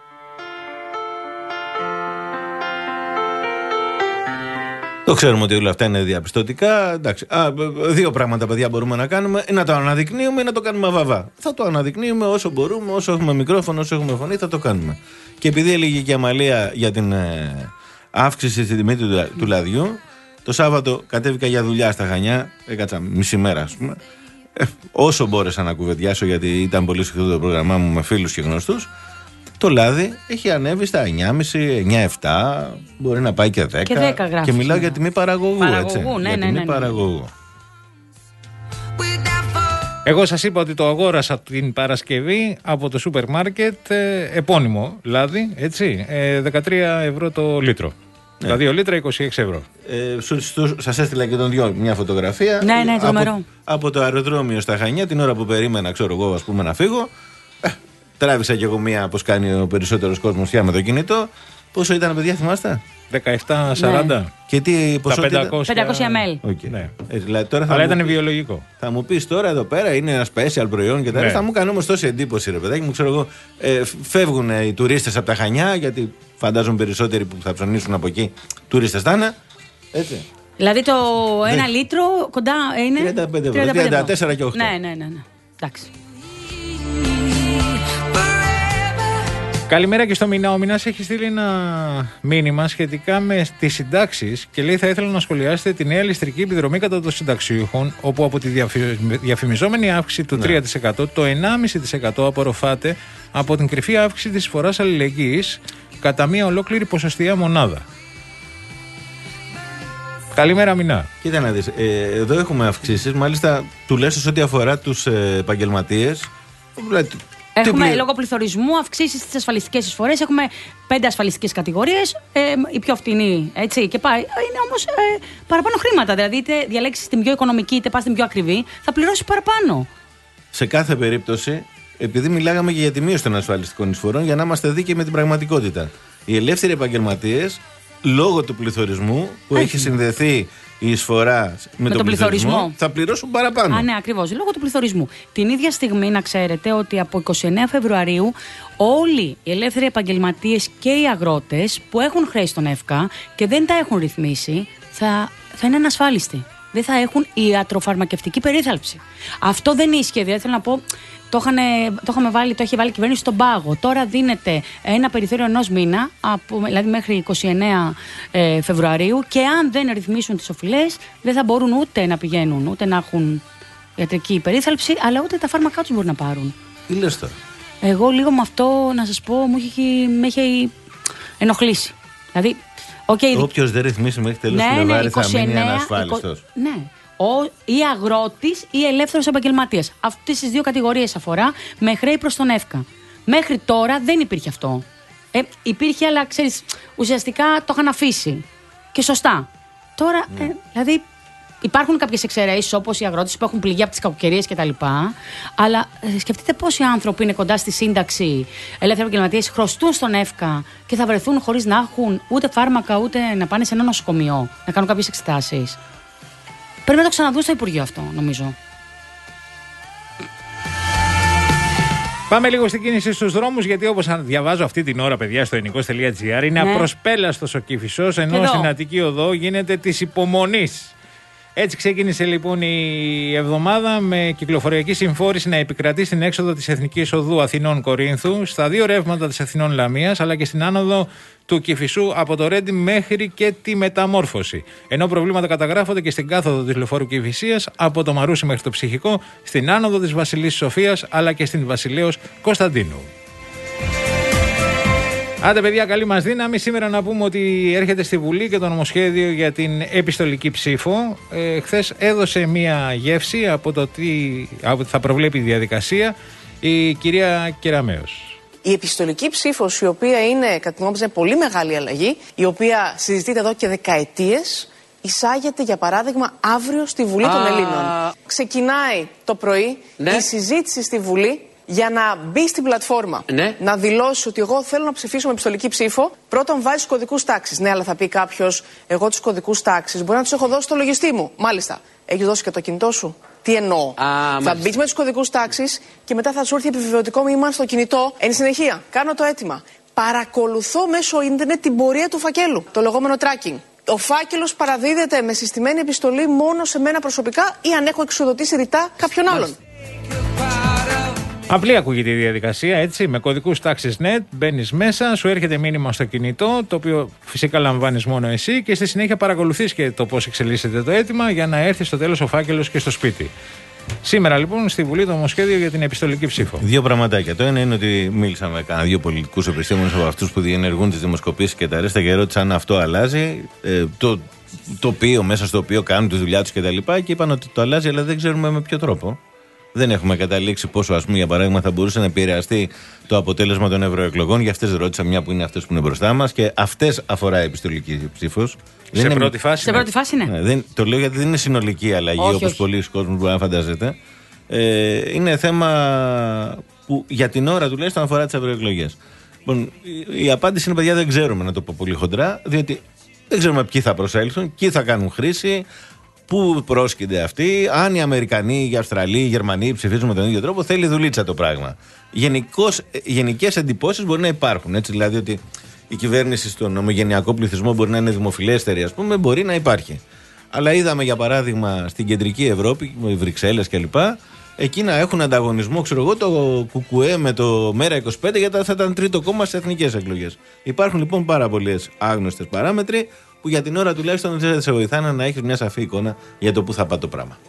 Το ξέρουμε ότι όλα αυτά είναι διαπιστωτικά. Εντάξει. Α, δύο πράγματα, παιδιά, μπορούμε να κάνουμε. Ή να το αναδεικνύουμε ή να το κάνουμε βαβά. Θα το αναδεικνύουμε όσο μπορούμε, όσο έχουμε μικρόφωνο, όσο έχουμε φωνή, θα το κάνουμε. Και επειδή έλεγε και η Αμαλία για την ε, αύξηση στην τιμή του, του λαδιού, το Σάββατο κατέβηκα για δουλειά στα Χανιά. Έκατσα μισή μέρα, ας πούμε. Ε, όσο μπόρεσα να κουβεντιάσω, γιατί ήταν πολύ συχτό το πρόγραμμά μου με φίλους και γνωστούς. Το λάδι έχει ανέβει στα εννιά κόμμα πέντε, εννιά επτά, μπορεί να πάει και δέκα. Και δέκα γράφει. Και μιλάω για τιμή παραγωγού, παραγωγού, έτσι. Ναι, για ναι, τιμή ναι, ναι. παραγωγού. Εγώ σας είπα ότι το αγόρασα την Παρασκευή από το σούπερ μάρκετ, ε, επώνυμο λάδι, έτσι, ε, δεκατρία ευρώ το λίτρο. Ναι. Τα δύο λίτρα είκοσι έξι ευρώ. Ε, σας έστειλα και τον δυο μια φωτογραφία. Ναι, ναι, τρομερό. Από, από το αεροδρόμιο στα Χανιά, την ώρα που περίμενα, ξέρω εγώ, ας πούμε, να φύγω. Ε, τράβησα κι εγώ μία, όπως κάνει ο περισσότερος κόσμος, πια με το κινητό. Πόσο ήταν, παιδιά, θυμάστε? δεκαεπτά σαράντα. Ναι. Και τι ποσότητα? πεντακόσια μιλιλίτρα. Okay. Ναι. Έτσι, δηλαδή, τώρα θα αλλά μου ήταν πει, βιολογικό. Θα μου πεις τώρα εδώ πέρα είναι ένα special προϊόν και τα ναι. Θα μου κάνει όμως τόση εντύπωση, ρε παιδάκι μου. Ξέρω εγώ, ε, φεύγουν οι τουρίστες από τα Χανιά, γιατί φαντάζομαι περισσότεροι που θα ψωνίσουν από εκεί τουρίστες θα είναι. Έτσι. Δηλαδή το ένα ναι. λίτρο κοντά είναι τριάντα πέντε ευρώ. τριάντα τέσσερα και οκτώ. Ναι, ναι, ναι, ναι. Εντάξει. Καλημέρα και στο Μινά. Ο Μινάς έχει στείλει ένα μήνυμα σχετικά με τις συντάξεις και λέει: θα ήθελα να σχολιάσετε τη νέα ληστρική επιδρομή κατά των συνταξιούχων, όπου από τη διαφημιζόμενη αύξηση του ναι. τρία τοις εκατό το ενάμιση κόμμα πέντε τοις εκατό απορροφάται από την κρυφή αύξηση της εισφοράς αλληλεγγύης κατά μία ολόκληρη ποσοστιαία μονάδα. Καλημέρα, Μινά. Κοίτα να δεις, ε, εδώ έχουμε αυξήσεις, μάλιστα τουλάχιστον ό,τι αφορά τους ε, επαγγελματίες. Έχουμε πλη... λόγω πληθωρισμού αυξήσεις στις ασφαλιστικές εισφορές. Έχουμε πέντε ασφαλιστικές κατηγορίες. Ε, η πιο φτηνή, έτσι. Και πάει. Είναι όμως ε, παραπάνω χρήματα. Δηλαδή, είτε διαλέξεις την πιο οικονομική, είτε πας την πιο ακριβή, θα πληρώσεις παραπάνω. Σε κάθε περίπτωση, επειδή μιλάγαμε και για τη μείωση των ασφαλιστικών εισφορών, για να είμαστε δίκαιοι με την πραγματικότητα. Οι ελεύθεροι επαγγελματίες, λόγω του πληθωρισμού που Άχι. έχει συνδεθεί η εισφορά με, με τον, τον πληθωρισμό, πληθωρισμό θα πληρώσουν παραπάνω. Α, ναι, ακριβώς. Λόγω του πληθωρισμού. Την ίδια στιγμή να ξέρετε ότι από είκοσι εννέα Φεβρουαρίου όλοι οι ελεύθεροι επαγγελματίες και οι αγρότες που έχουν χρέη στον ΕΦΚΑ και δεν τα έχουν ρυθμίσει θα, θα είναι ανασφάλιστοι. Δεν θα έχουν ιατροφαρμακευτική περίθαλψη. Αυτό δεν ίσχυε. Δηλαδή θέλω να πω, το, είχαν, το, είχαμε βάλει, το είχε βάλει η κυβέρνηση στον πάγο. Τώρα δίνεται ένα περιθώριο ενός μήνα, από, δηλαδή μέχρι είκοσι εννέα ε, Φεβρουαρίου, και αν δεν ρυθμίσουν τις οφειλές, δεν θα μπορούν ούτε να πηγαίνουν, ούτε να έχουν ιατρική περίθαλψη, αλλά ούτε τα φάρμακά τους μπορούν να πάρουν. Τι λες τώρα? Εγώ λίγο με αυτό, να σας πω, μου έχει, με έχει ενοχλήσει. Δηλαδή, okay, όποιος δεν ρυθμίσει μέχρι τέλος ναι, Φλεβάρι ναι, θα μείνει ανασφάλιστος. Ναι. Ο, ή αγρότης ή ελεύθερος επαγγελματίας. Αυτές τις δύο κατηγορίες αφορά με χρέη προς τον ΕΦΚΑ. Μέχρι τώρα δεν υπήρχε αυτό. Ε, υπήρχε, αλλά ξέρεις, ουσιαστικά το είχαν αφήσει. Και σωστά. Τώρα, mm. ε, δηλαδή, υπάρχουν κάποιες εξαιρέσεις, όπως οι αγρότες που έχουν πληγεί από τις κακοκαιρίες κτλ. Αλλά ε, σκεφτείτε πόσοι άνθρωποι είναι κοντά στη σύνταξη, ελεύθεροι επαγγελματίες, χρωστούν στον ΕΦΚΑ και θα βρεθούν χωρίς να έχουν ούτε φάρμακα ούτε να πάνε σε ένα νοσοκομείο να κάνουν κάποιες εξετάσεις. Πρέπει να το ξαναδούν στο Υπουργείο αυτό, νομίζω. Πάμε λίγο στην κίνηση στους δρόμους, γιατί όπως διαβάζω αυτή την ώρα, παιδιά, στο ελληνικός τελεία τζι άρ, είναι ναι. απροσπέλαστος ο Κηφισός, ενώ στην Αττική Οδό γίνεται της υπομονής. Έτσι ξεκίνησε λοιπόν η εβδομάδα με κυκλοφοριακή συμφόρηση να επικρατεί στην έξοδο της Εθνικής Οδού Αθηνών Κορίνθου, στα δύο ρεύματα της Αθηνών Λαμίας, αλλά και στην άνοδο του Κηφισού από το Ρέντι μέχρι και τη Μεταμόρφωση. Ενώ προβλήματα καταγράφονται και στην κάθοδο της λεωφόρου Κηφισίας από το Μαρούσι μέχρι το Ψυχικό, στην άνοδο της Βασιλής Σοφίας αλλά και στην Βασιλέως Κωνσταντίνου. Άντε παιδιά, καλή μας δύναμη. Σήμερα να πούμε ότι έρχεται στη Βουλή και το νομοσχέδιο για την επιστολική ψήφο. Ε, χθες έδωσε μία γεύση από το τι από θα προβλέπει η διαδικασία η κυρία Κεραμέως. Η επιστολική ψήφος, η οποία είναι κατά τη γνώμη μου πολύ μεγάλη αλλαγή, η οποία συζητείται εδώ και δεκαετίες, εισάγεται για παράδειγμα αύριο στη Βουλή Α... των Ελλήνων. Ξεκινάει το πρωί ναι. η συζήτηση στη Βουλή για να μπει στην πλατφόρμα, ναι. να δηλώσει ότι εγώ θέλω να ψηφίσω με επιστολική ψήφο. Πρώτον, βάζει τους κωδικούς τάξης. Ναι, αλλά θα πει κάποιος, εγώ τους κωδικούς τάξης μπορεί να τους έχω δώσει στο λογιστή μου. Μάλιστα, έχεις δώσει και το κινητό σου. Τι εννοώ. Α, θα μπει με τους κωδικούς τάξης και μετά θα σου έρθει επιβεβαιωτικό μήνυμα στο κινητό. Εν συνεχεία, κάνω το αίτημα. Παρακολουθώ μέσω ίντερνετ την πορεία του φακέλου. Το λεγόμενο tracking. Ο φάκελος παραδίδεται με συστημένη επιστολή μόνο σε μένα προσωπικά ή αν έχω εξοδοτήσει ρητά κάποιον άλλον. Απλή ακούγεται η διαδικασία, έτσι, με κωδικούς τάξης τελεία νετ, μπαίνεις μέσα, σου έρχεται μήνυμα στο κινητό, το οποίο φυσικά λαμβάνεις μόνο εσύ και στη συνέχεια παρακολουθείς και το πώς εξελίσσεται το αίτημα για να έρθει στο τέλος ο φάκελος και στο σπίτι. Σήμερα λοιπόν στη Βουλή το νομοσχέδιο για την επιστολική ψήφο. Δύο πραγματάκια. Το ένα είναι ότι μίλησα με κανένα δύο πολιτικούς επιστήμονες από αυτούς που διενεργούν τις δημοσκοπήσεις και τα ρέστα και ρώτησαν αν αυτό αλλάζει. Ε, το τοπίο μέσα στο οποίο κάνουν τη δουλειά τους κτλ. Και, και είπαν ότι το αλλάζει, αλλά δεν ξέρουμε με ποιο τρόπο. Δεν έχουμε καταλήξει πόσο, ας πούμε, για παράδειγμα, θα μπορούσε να επηρεαστεί το αποτέλεσμα των ευρωεκλογών. Για αυτές ρώτησα, μια που είναι αυτές που είναι μπροστά μας, και αυτές αφορά η επιστολική ψήφος. Σε είναι... πρώτη φάση. Σε πρώτη φάση, ναι. ναι δεν, το λέω γιατί δεν είναι συνολική αλλαγή, όπως πολλοί κόσμοι μπορεί να φαντάζεται. Ε, είναι θέμα που για την ώρα τουλάχιστον αφορά τις ευρωεκλογές. Λοιπόν, η, η απάντηση είναι, παιδιά, δεν ξέρουμε, να το πω πολύ χοντρά, διότι δεν ξέρουμε ποιοι θα προσέλθουν, ποιοι θα κάνουν χρήση. Πού πρόσκυνται αυτοί, αν οι Αμερικανοί, οι Αυστραλοί, οι Γερμανοί ψηφίζουν με τον ίδιο τρόπο, θέλει δουλίτσα το πράγμα. Γενικές εντυπώσεις μπορεί να υπάρχουν. Έτσι, δηλαδή ότι η κυβέρνηση στον ομογενειακό πληθυσμό μπορεί να είναι δημοφιλέστερη, ας πούμε, μπορεί να υπάρχει. Αλλά είδαμε για παράδειγμα στην κεντρική Ευρώπη, οι Βρυξέλλες κλπ., εκεί να έχουν ανταγωνισμό, ξέρω εγώ, το Κουκουέ με το Μέρα είκοσι πέντε, γιατί θα ήταν τρίτο κόμμα στις εθνικές εκλογές. Υπάρχουν λοιπόν πάρα πολλές άγνωστες παράμετροι, που για την ώρα τουλάχιστον δεν σε βοηθάνε να έχεις μια σαφή εικόνα για το που θα πάει το πράγμα.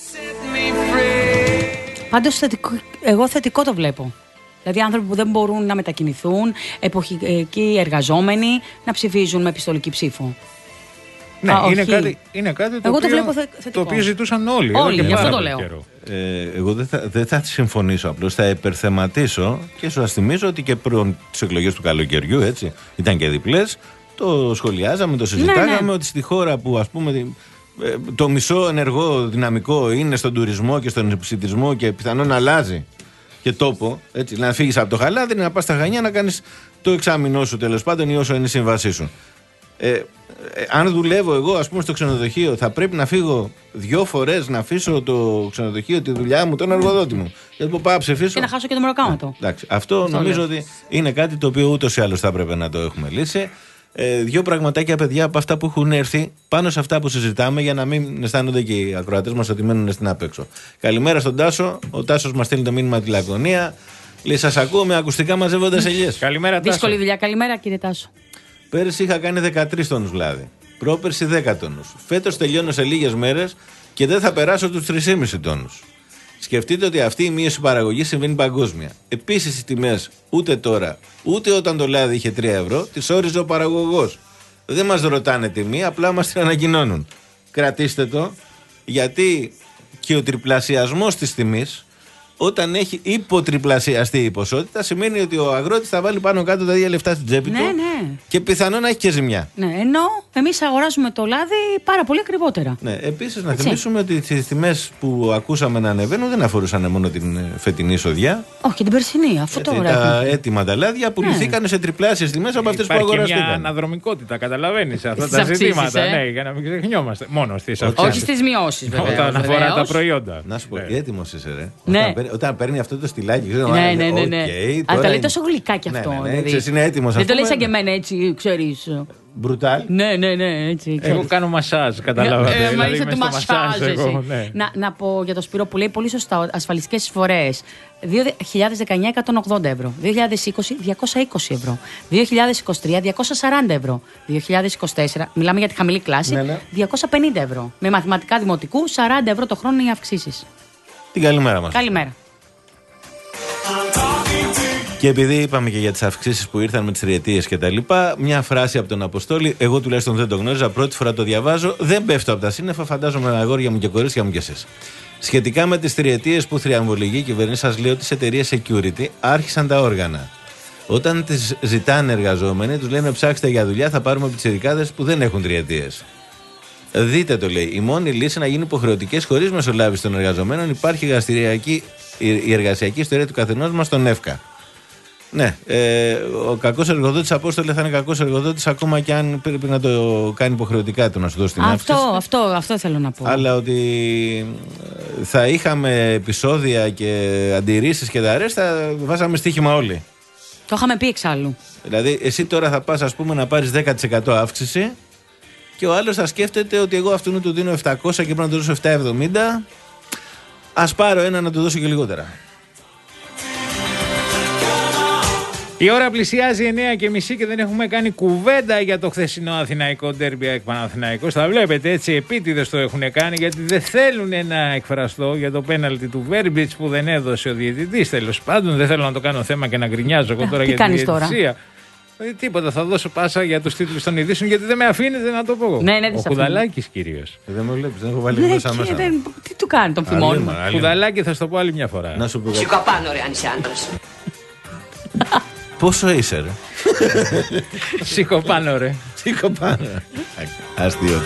Πάντως θετικό, εγώ θετικό το βλέπω. Δηλαδή άνθρωποι που δεν μπορούν να μετακινηθούν, εποχικοί εργαζόμενοι, να ψηφίζουν με επιστολική ψήφο. Ναι, Α, είναι, κάτι, είναι κάτι το, εγώ οποίο, το, βλέπω θετικό. Το οποίο ζητούσαν όλοι. Όλοι, γι' αυτό το λέω. Ε, εγώ δεν θα, δεν θα συμφωνήσω, απλώς θα υπερθεματίσω και σας θυμίζω ότι και πριν τις εκλογές του καλοκαιριού, έτσι, ήταν και διπλές. Το σχολιάζαμε, το συζητάγαμε, ναι, ναι. ότι στη χώρα που, ας πούμε, το μισό ενεργό δυναμικό είναι στον τουρισμό και στον επισιτισμό και πιθανόν να αλλάζει και τόπο, έτσι, να φύγεις από το Χαλάδι, να πας στα Χανιά, να κάνεις το εξάμηνό σου τέλος πάντων ή όσο είναι η σύμβασή σου. Ε, ε, αν δουλεύω εγώ, ας πούμε, στο ξενοδοχείο, θα πρέπει να φύγω δύο φορές να αφήσω το ξενοδοχείο, τη δουλειά μου, τον εργοδότη μου. Γιατί πάω να ψηφίσω. Και να χάσω και το μεροκάματο. Εντάξει, αυτό αυτό νομίζω λέω. ότι είναι κάτι το οποίο ούτως ή άλλως θα έπρεπε να το έχουμε λύσει. Ε, δύο πραγματάκια, παιδιά, από αυτά που έχουν έρθει πάνω σε αυτά που συζητάμε, για να μην αισθάνονται και οι ακροατές μας ότι μένουν στην απέξω. Καλημέρα στον Τάσο. Ο Τάσος μας στέλνει το μήνυμα τη Λακωνία. Λέει: σας ακούω με ακουστικά μαζεύοντας ελιές. Καλημέρα, Τάσο. Δύσκολη δουλειά. Καλημέρα, κύριε Τάσο. Πέρυσι είχα κάνει δεκατρείς τόνους λάδι. Πρόπερσι δέκα τόνους. Φέτος τελειώνω σε λίγες μέρες και δεν θα περάσω τους τρεις κόμμα πέντε τόνους. Σκεφτείτε ότι αυτή η μείωση παραγωγής συμβαίνει παγκόσμια. Επίσης οι τιμές ούτε τώρα, ούτε όταν το λάδι είχε τρία ευρώ, τις όριζε ο παραγωγός. Δεν μας ρωτάνε τιμή, απλά μας την ανακοινώνουν. Κρατήστε το, Γιατί και ο τριπλασιασμός της τιμής, όταν έχει υποτριπλασιαστεί η ποσότητα, σημαίνει ότι ο αγρότης θα βάλει πάνω κάτω τα ίδια λεφτά στην τσέπη ναι, του ναι. και πιθανόν να έχει και ζημιά. Ναι, ενώ εμείς αγοράζουμε το λάδι πάρα πολύ ακριβότερα. Ναι, επίσης να θυμίσουμε ότι τις τιμές που ακούσαμε να ανεβαίνουν δεν αφορούσαν μόνο την φετινή εισοδιά. Όχι, και την περσινή, αφού το έχουμε. Τα έτοιμα τα λάδια πουληθήκαν ναι. σε τριπλάσιες τιμές από αυτές που αγοράστηκαν. Υπάρχει μια αναδρομικότητα, καταλαβαίνεις αυτά τα ζητήματα. Ε? Ναι, για να μην ξεχνιόμαστε. Μόνο στις αυξήσεις. Όχι στις μειώσεις, βέβαια. Όταν αφορά τα προϊόντα. Να σου πω, έτοιμος είσαι, ρε. Όταν παίρνει αυτό το στυλάκι, ξέρω, ναι, ναι, ναι, ναι. Okay, αλλά το λέει τόσο γλυκά κι αυτό. Ναι, ναι, ναι, δηλαδή. ξέρεις, είναι έτοιμος. Δεν το λέει σαν και εμένα έτσι, ξέρεις. Μπρουτάλ. Ναι, ναι, ναι, έτσι. Εγώ κάνω μασάζ, καταλάβατε. Ε, μα είσαι του μασάζ, εγώ, ναι. να, να πω για το Σπύρο που λέει πολύ σωστά, ασφαλιστικές εισφορές. δύο χιλιάδες δεκαεννιά εκατόν ογδόντα ευρώ, δύο χιλιάδες είκοσι διακόσια είκοσι ευρώ, δύο χιλιάδες είκοσι τρία διακόσια σαράντα ευρώ, δύο χιλιάδες είκοσι τέσσερα μιλάμε για τη χαμηλή κλάση, ναι, ναι. διακόσια πενήντα ευρώ. Με μαθηματικά δημοτικού, σαράντα ευρώ το χρόνο οι αυξήσεις. Την καλημέρα μας. Καλημέρα. Και επειδή είπαμε και για τις αυξήσεις που ήρθαν με τις τριετίες και τα λοιπά, μια φράση από τον Αποστόλη, εγώ τουλάχιστον δεν το γνώριζα, πρώτη φορά το διαβάζω, δεν πέφτω από τα σύννεφα, φαντάζομαι αγόρια μου και κορίτσια μου κι εσείς. Σχετικά με τις τριετίες που θριαμβολογεί η κυβέρνηση, σας λέω ότι τις εταιρείες security άρχισαν τα όργανα. Όταν τις ζητάνε εργαζόμενοι, τους λένε ψάξτε για δουλειά, θα πάρουμε πιτσιρικάδες που δεν έχουν τριετίες. Δείτε το λέει. Η μόνη λύση να γίνουν υποχρεωτικές χωρίς μεσολάβηση των εργαζομένων υπάρχει η εργασιακή ιστορία του καθενός μας στον ΕΦΚΑ. Ναι, ε, ο κακός εργοδότης, Απόστολε, θα είναι κακός εργοδότης ακόμα και αν πρέπει να το κάνει υποχρεωτικά του να σου δώσει την αύξηση. Αυτό, αυτό, αυτό θέλω να πω. Αλλά ότι θα είχαμε επεισόδια και αντιρρήσεις και τα ρέστα, θα βάζαμε στοίχημα όλοι. Το είχαμε πει εξάλλου. Δηλαδή, εσύ τώρα θα πας, ας πούμε, να πάρεις δέκα τοις εκατό αύξηση και ο άλλος θα σκέφτεται ότι εγώ αυτού του δίνω επτακόσια και πρέπει να του δώσω επτακόσια εβδομήντα. Ας πάρω ένα να του δώσω και λιγότερα. Η ώρα πλησιάζει εννιά και μισή και δεν έχουμε κάνει κουβέντα για το χθεσινό Αθηναϊκό ντέρμπι ΑΕΚ Παναθηναϊκός. Θα βλέπετε έτσι, επίτηδες το έχουν κάνει γιατί δεν θέλουν να εκφραστώ για το πέναλτι του Βέρμπιτς που δεν έδωσε ο διαιτητής. Τέλος πάντων, δεν θέλω να το κάνω θέμα και να γκρινιάζω εγώ τώρα για τη διαιτησία. Ε, τίποτα, θα δώσω πάσα για τους τίτλους των ειδήσεων γιατί δεν με αφήνετε να το πω. Ναι, ναι, ο Κουδαλάκης κυρίως. Ε, δεν με βλέπεις, δεν έχω βάλει ναι, γλώσσα μέσα. Δεν, τι του κάνει τον φημώνει. Κουδαλάκη θα στο πω άλλη μια φορά. Να σου πω. Σηκωπάνω ρε αν είσαι άντρας. Πόσο είσαι ρε? Σηκωπάνω ρε. Σηκωπάνω. Αστείο.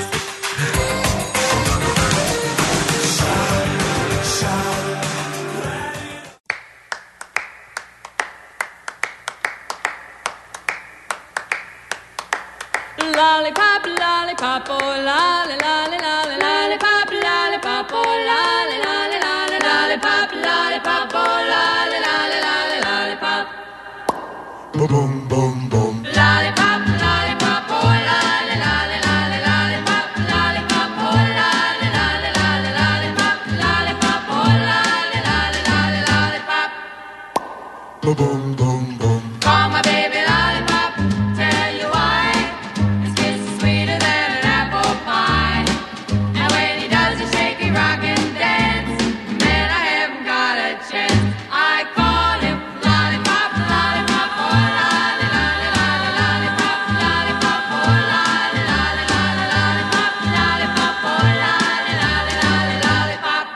Lollipop, lollipop, oh lolly, lolly, lolly, lollipop, lollipop, oh lolly, lolly, lolly, lollipop, lollipop, oh lolly, lolly, lolly, lollipop. Boom, boom, boom, boom. Lollipop, lollipop, oh lolly, lolly, lolly, lollipop, lollipop, oh lolly, lolly, lolly, lollipop, lollipop, oh lolly, lolly, lolly, lollipop. Boom, boom, boom, boom. Call my baby lollipop, tell you why. His kiss is sweeter than an apple pie. And when he does a shaky rock and dance, man, I haven't got a chance. I call him lollipop, lollipop, oh lolly, lolly, lolly, lollipop, lollipop, oh lolly, lolly, lolly, lollipop, lollipop, oh lolly, lolly, lolly, lollipop.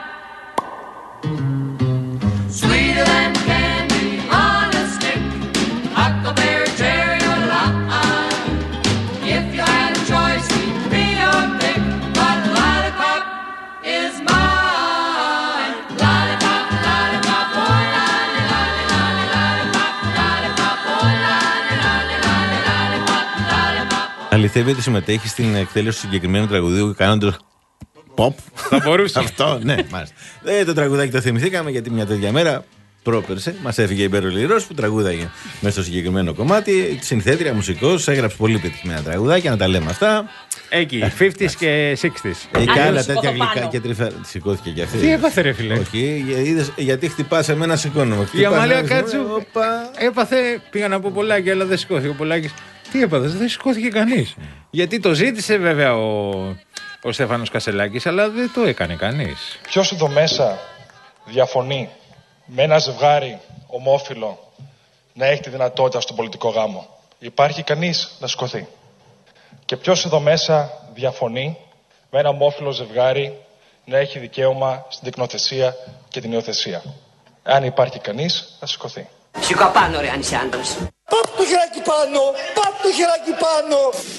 Sweeter than candy on a stick, huckleberry, cherry, or lime. If you had a choice, he'd be your pick, but lollipop is mine. Lollipop, lollipop, oh lolly, lolly, lolly, lollipop, lollipop, oh lolly, lolly, lolly, lollipop, lollipop. Αληθεύει ότι συμμετέχει στην εκτέλεση του συγκεκριμένου τραγουδίου κάνοντας pop. Θα μπορούσε. Αυτό, ναι, μάλιστα. Ε, το τραγουδάκι το θυμηθήκαμε γιατί μια τέτοια μέρα πρόπερσε μας έφυγε η Μπέρολη Ρος που τραγούδαγε μέσα στο συγκεκριμένο κομμάτι. Συνθέτρια, μουσικός, έγραψε πολύ πετυχημένα τραγουδάκια, να τα λέμε αυτά. Εκεί, πενήντα και εξήντα. Εκεί άλλα τέτοια γλυκά και τρυφαία. Σηκώθηκε κι αυτή. Τι έπαθε ρε φίλε? Όχι, είδες, γιατί χτυπάς εμένα σηκώνομαι. Η Αμαλία Κάτσου έπαθε, πήγα να πω Πολάκη, αλλά δεν σηκώθηκε ο Πολάκης. Τι έπαθε, δεν σηκώθηκε κανείς. Γιατί το ζήτησε βέβαια ο, ο Στέφανος Κασελάκης, αλλά δεν το έκανε κανείς. Ποιος εδώ μέσα διαφωνεί με ένα ζευγάρι ομόφυλο να έχει τη δυνατότητα στον πολιτικό γάμο? Υπάρχει κανείς να σηκωθεί? Και ποιος εδώ μέσα διαφωνεί με ένα ομόφυλο ζευγάρι να έχει δικαίωμα στην τεκνοθεσία και την υιοθεσία. Αν υπάρχει κανείς, θα σηκωθεί. Σηκώ πάνω, ρε, αν είσαι άντρας. Πάπ το χεράκι πάνω, πάπ το χεράκι πάνω.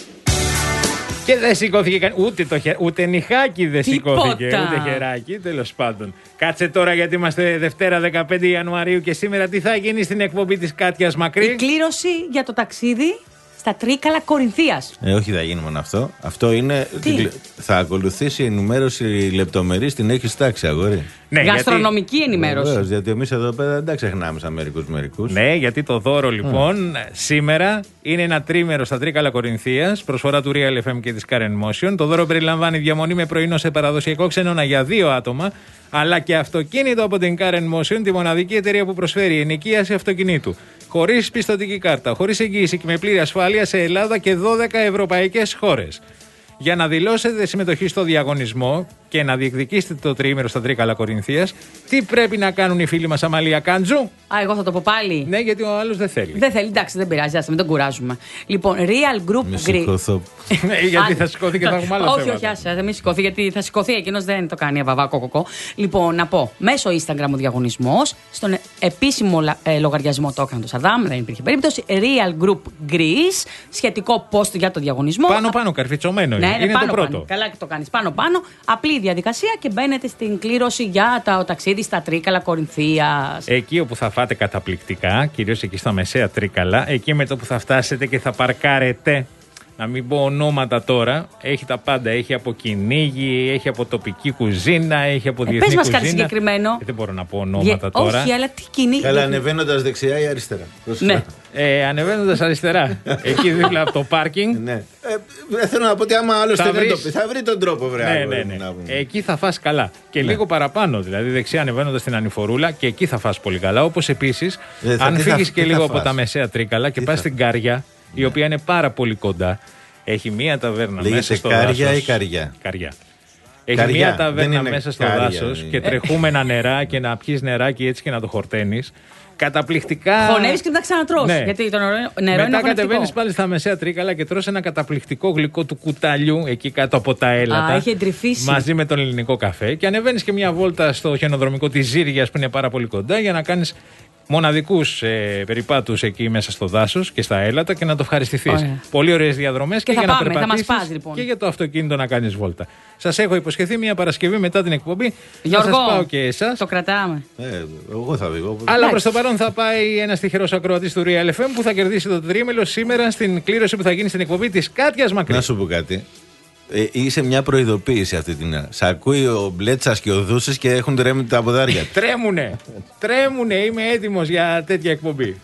Και δεν σηκώθηκε κανεί. Ούτε, το χε... ούτε νυχάκι δεν σηκώθηκε. Ούτε χεράκι, τέλος πάντων. Κάτσε τώρα, γιατί είμαστε Δευτέρα δεκαπέντε Ιανουαρίου και σήμερα τι θα γίνει στην εκπομπή της Κάτιας Μακρύ. Η κλήρωση για το ταξίδι στα Τρίκαλα Κορινθίας. Ε, όχι, θα γίνει μόνο αυτό. Αυτό είναι. Τι? Θα ακολουθήσει η ενημέρωση λεπτομερή, την έχει τάξει, αγόρι. Ναι, γαστρονομική γιατί... ενημέρωση. Βεβαίως, γιατί εμείς εδώ πέρα δεν τα ξεχνάμε σαν μερικούς μερικούς. Ναι, γιατί το δώρο λοιπόν mm. σήμερα είναι ένα τρίμερο στα Τρίκαλα Κορινθίας, προσφορά του Real εφ εμ και της Karen Motion. Το δώρο περιλαμβάνει διαμονή με πρωινό σε παραδοσιακό ξενώνα για δύο άτομα, αλλά και αυτοκίνητο από την Karen Motion, τη μοναδική εταιρεία που προσφέρει ενοικίαση αυτοκινήτου. Χωρίς πιστωτική κάρτα, χωρίς εγγύηση και με πλήρη ασφάλεια σε Ελλάδα και δώδεκα ευρωπαϊκές χώρες. Για να δηλώσετε συμμετοχή στο διαγωνισμό και να διεκδικήσετε το τριήμερο στα Τρίκαλα Κορινθίας, τι πρέπει να κάνουν οι φίλοι μας, Αμαλία Κάντζου? Α, εγώ θα το πω πάλι. Ναι, γιατί ο άλλος δεν θέλει. Δεν θέλει, εντάξει, δεν πειράζει, άσε, μην τον κουράζουμε. Λοιπόν, Real Group Με Greece. σηκωθώ. Ναι, γιατί θα σηκωθεί και θα έχουμε άλλα θέματα. Όχι, όχι, άσε, δεν με σηκωθεί, γιατί θα σηκωθεί, εκείνος δεν το κάνει, αβαβά, κοκοκό. Λοιπόν, να πω, μέσω Instagram ο διαγωνισμός, στον επίσημο ε, λογαριασμό το έκανε το Σαδάμ, δεν υπήρχε περίπτωση. Real Group Greece, σχετικό post για το διαγωνισμό. Πάνω-πάνω, καρφιτσωμένο ναι, είναι. είναι, είναι πάνω, το πρώτο. Πάνω. Καλά και το κάνεις πάνω-πάνω. Απλή διαδικασία και μπαίνετε στην κλήρωση για το ταξίδι στα Τρίκαλα Κορινθίας. Εκεί όπου θα φάτε καταπληκτικά, κυρίως εκεί στα μεσαία Τρίκαλα, εκεί με το που θα φτάσετε και θα παρκάρετε. Να μην πω ονόματα τώρα, έχει τα πάντα. Έχει από κυνήγι, έχει από τοπική κουζίνα, έχει από ε, διεθνή πες μας κουζίνα. κάτι συγκεκριμένο. Ε, δεν μπορώ να πω ονόματα Γε... τώρα. Όχι, αλλά τι κυνήγι. Καλά, ανεβαίνοντας δεξιά ή αριστερά. Ναι. Ε, ανεβαίνοντας αριστερά. Εκεί δίπλα από το πάρκινγκ. Ναι. Ε, θέλω να πω ότι άμα άλλος δεν το πει, θα βρει τον τρόπο, βρε. Ναι, ναι, ναι. Εκεί θα φας καλά. Και ναι. λίγο παραπάνω, δηλαδή δεξιά ανεβαίνοντας την Ανηφορούλα, και εκεί θα φας πολύ καλά. Όπως επίσης, ε, αν φύγεις και λίγο από τα μεσαία Τρίκαλα και πας στην Κάρια, η οποία είναι πάρα πολύ κοντά. Έχει μία ταβέρνα Λέγεται μέσα στο Κάρια δάσος. ή Καριά. Καριά. Έχει Καριά. μία ταβέρνα μέσα στο Κάρια, δάσος είναι. και τρεχούμενα νερά και να πιεις νεράκι έτσι και να το χορταίνεις. Καταπληκτικά. Χωνεύεις και μετά ξανατρως. Ναι. Γιατί το νερό είναι μετά κατεβαίνεις πάλι στα μεσαία Τρίκαλα και τρως ένα καταπληκτικό γλυκό του κουταλιού εκεί κάτω από τα έλατα. Α, έχει εντρυφήσει. Μαζί με τον ελληνικό καφέ. Και ανεβαίνεις και μια βόλτα στο χιονοδρομικό της Ζήριας που είναι πάρα πολύ κοντά για να κάνεις μοναδικούς ε, περιπάτους εκεί μέσα στο δάσος και στα έλατα και να το ευχαριστηθείς. Ωραία. Πολύ ωραίες διαδρομές και, και για πάμε, να περπατήσεις θα μας πας, λοιπόν. και για το αυτοκίνητο να κάνεις βόλτα. Σας έχω υποσχεθεί μια Παρασκευή μετά την εκπομπή. Γιώργο, θα σας πάω και εσάς. Το κρατάμε. Ε, εγώ θα βγω. Αλλά προς το παρόν θα πάει ένας τυχερός ακροατής του Real εφ εμ που θα κερδίσει το τρίμελο σήμερα στην κλήρωση που θα γίνει στην εκπομπή της Κάτιας Μακρύ. Να σου πω κάτι. Ε, είσαι μια προειδοποίηση αυτή την ώρα. Σ' ακούει ο Μπλέτσας και ο Δούσης και έχουν τρέμει τα ποδάρια. Τρέμουνε! Τρέμουνε! Είμαι έτοιμος για τέτοια εκπομπή.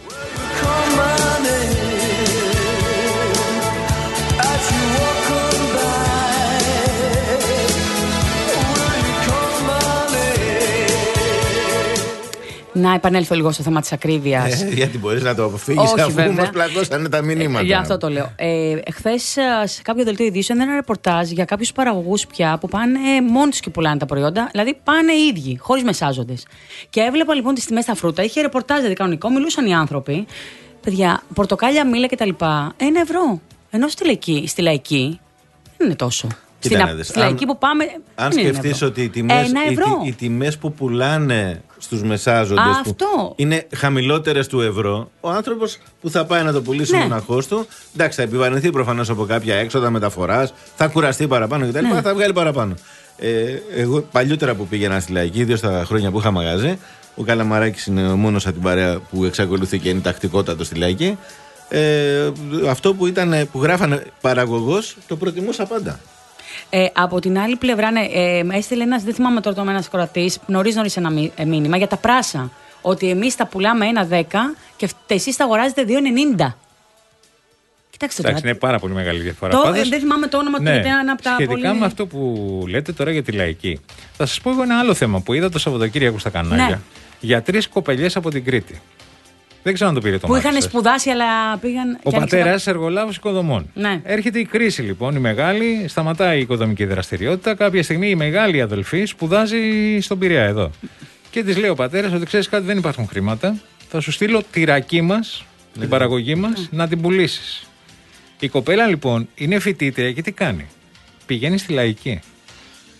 Να επανέλθω λίγο στο θέμα της ακρίβειας. Ε, γιατί μπορείς να το αποφύγεις αφού μας πλακώσανε τα μηνύματα. Ε, γι' αυτό το λέω. Ε, χθες σε κάποιο δελτίο ειδήσεων ένα ρεπορτάζ για κάποιους παραγωγούς πια που πάνε μόνοι τους και πουλάνε τα προϊόντα, δηλαδή πάνε οι ίδιοι, χωρίς μεσάζοντες. Και έβλεπα λοιπόν τις τιμές στα φρούτα, είχε ρεπορτάζ δηλαδή κανονικό, μιλούσαν οι άνθρωποι. Παιδιά, πορτοκάλια, μήλα κτλ. Ένα ευρώ. Ενώ στη λαϊκή, στη λαϊκή δεν είναι τόσο. Στην, στη λαϊκή που πάμε. Αν σκεφτείς ότι οι τιμές, οι, οι τιμές που πουλάνε στους μεσάζοντες Α, που είναι χαμηλότερες του ευρώ, ο άνθρωπος που θα πάει να το πουλήσει ναι. μοναχός του, εντάξει, θα επιβαρυνθεί προφανώς από κάποια έξοδα μεταφοράς, θα κουραστεί παραπάνω κτλ. Ναι. Θα βγάλει παραπάνω. Ε, εγώ παλιότερα που πήγαινα στη λαϊκή, ιδίως στα χρόνια που είχα μαγαζί, ο Καλαμαράκης είναι ο μόνος από την παρέα που εξακολουθεί και είναι τακτικότατο στη λαϊκή. Ε, αυτό που, ήταν, που γράφανε παραγωγός το προτιμούσα πάντα. Ε, από την άλλη πλευρά, ναι, ε, έστειλε ένας, δεν θυμάμαι τώρα το ένας κορατής, νωρίς νωρίς ένα μήνυμα για τα πράσα. Ότι εμείς τα πουλάμε ένα δέκα και εσείς τα αγοράζετε δύο ενενήντα. Κοιτάξτε τώρα. Εντάξει, είναι πάρα πολύ μεγάλη διαφορά. Το, Πάντως, ε, δεν θυμάμαι το όνομα του, ναι, γιατί είναι ένα από τα σχετικά πολύ... με αυτό που λέτε τώρα για τη λαϊκή. Θα σας πω εγώ ένα άλλο θέμα που είδα το Σαββατοκύριακο στα κανάλια. Ναι. Για τρεις κοπελιές από την Κρήτη. Δεν ξέρω αν το πήρε το που μάτι είχαν σας. σπουδάσει, αλλά πήγαν. Ο πατέρας εργολάβος οικοδομών. Ναι. Έρχεται η κρίση λοιπόν, η μεγάλη, σταματάει η οικοδομική δραστηριότητα. Κάποια στιγμή η μεγάλη αδελφή σπουδάζει στον Πειραιά εδώ. Και της λέει ο πατέρας ότι ξέρεις κάτι, δεν υπάρχουν χρήματα. Θα σου στείλω τη ρακή μας, ναι. την παραγωγή μας, ναι. να την πουλήσεις. Η κοπέλα λοιπόν είναι φοιτήτρια και τι κάνει. Πηγαίνει στη λαϊκή.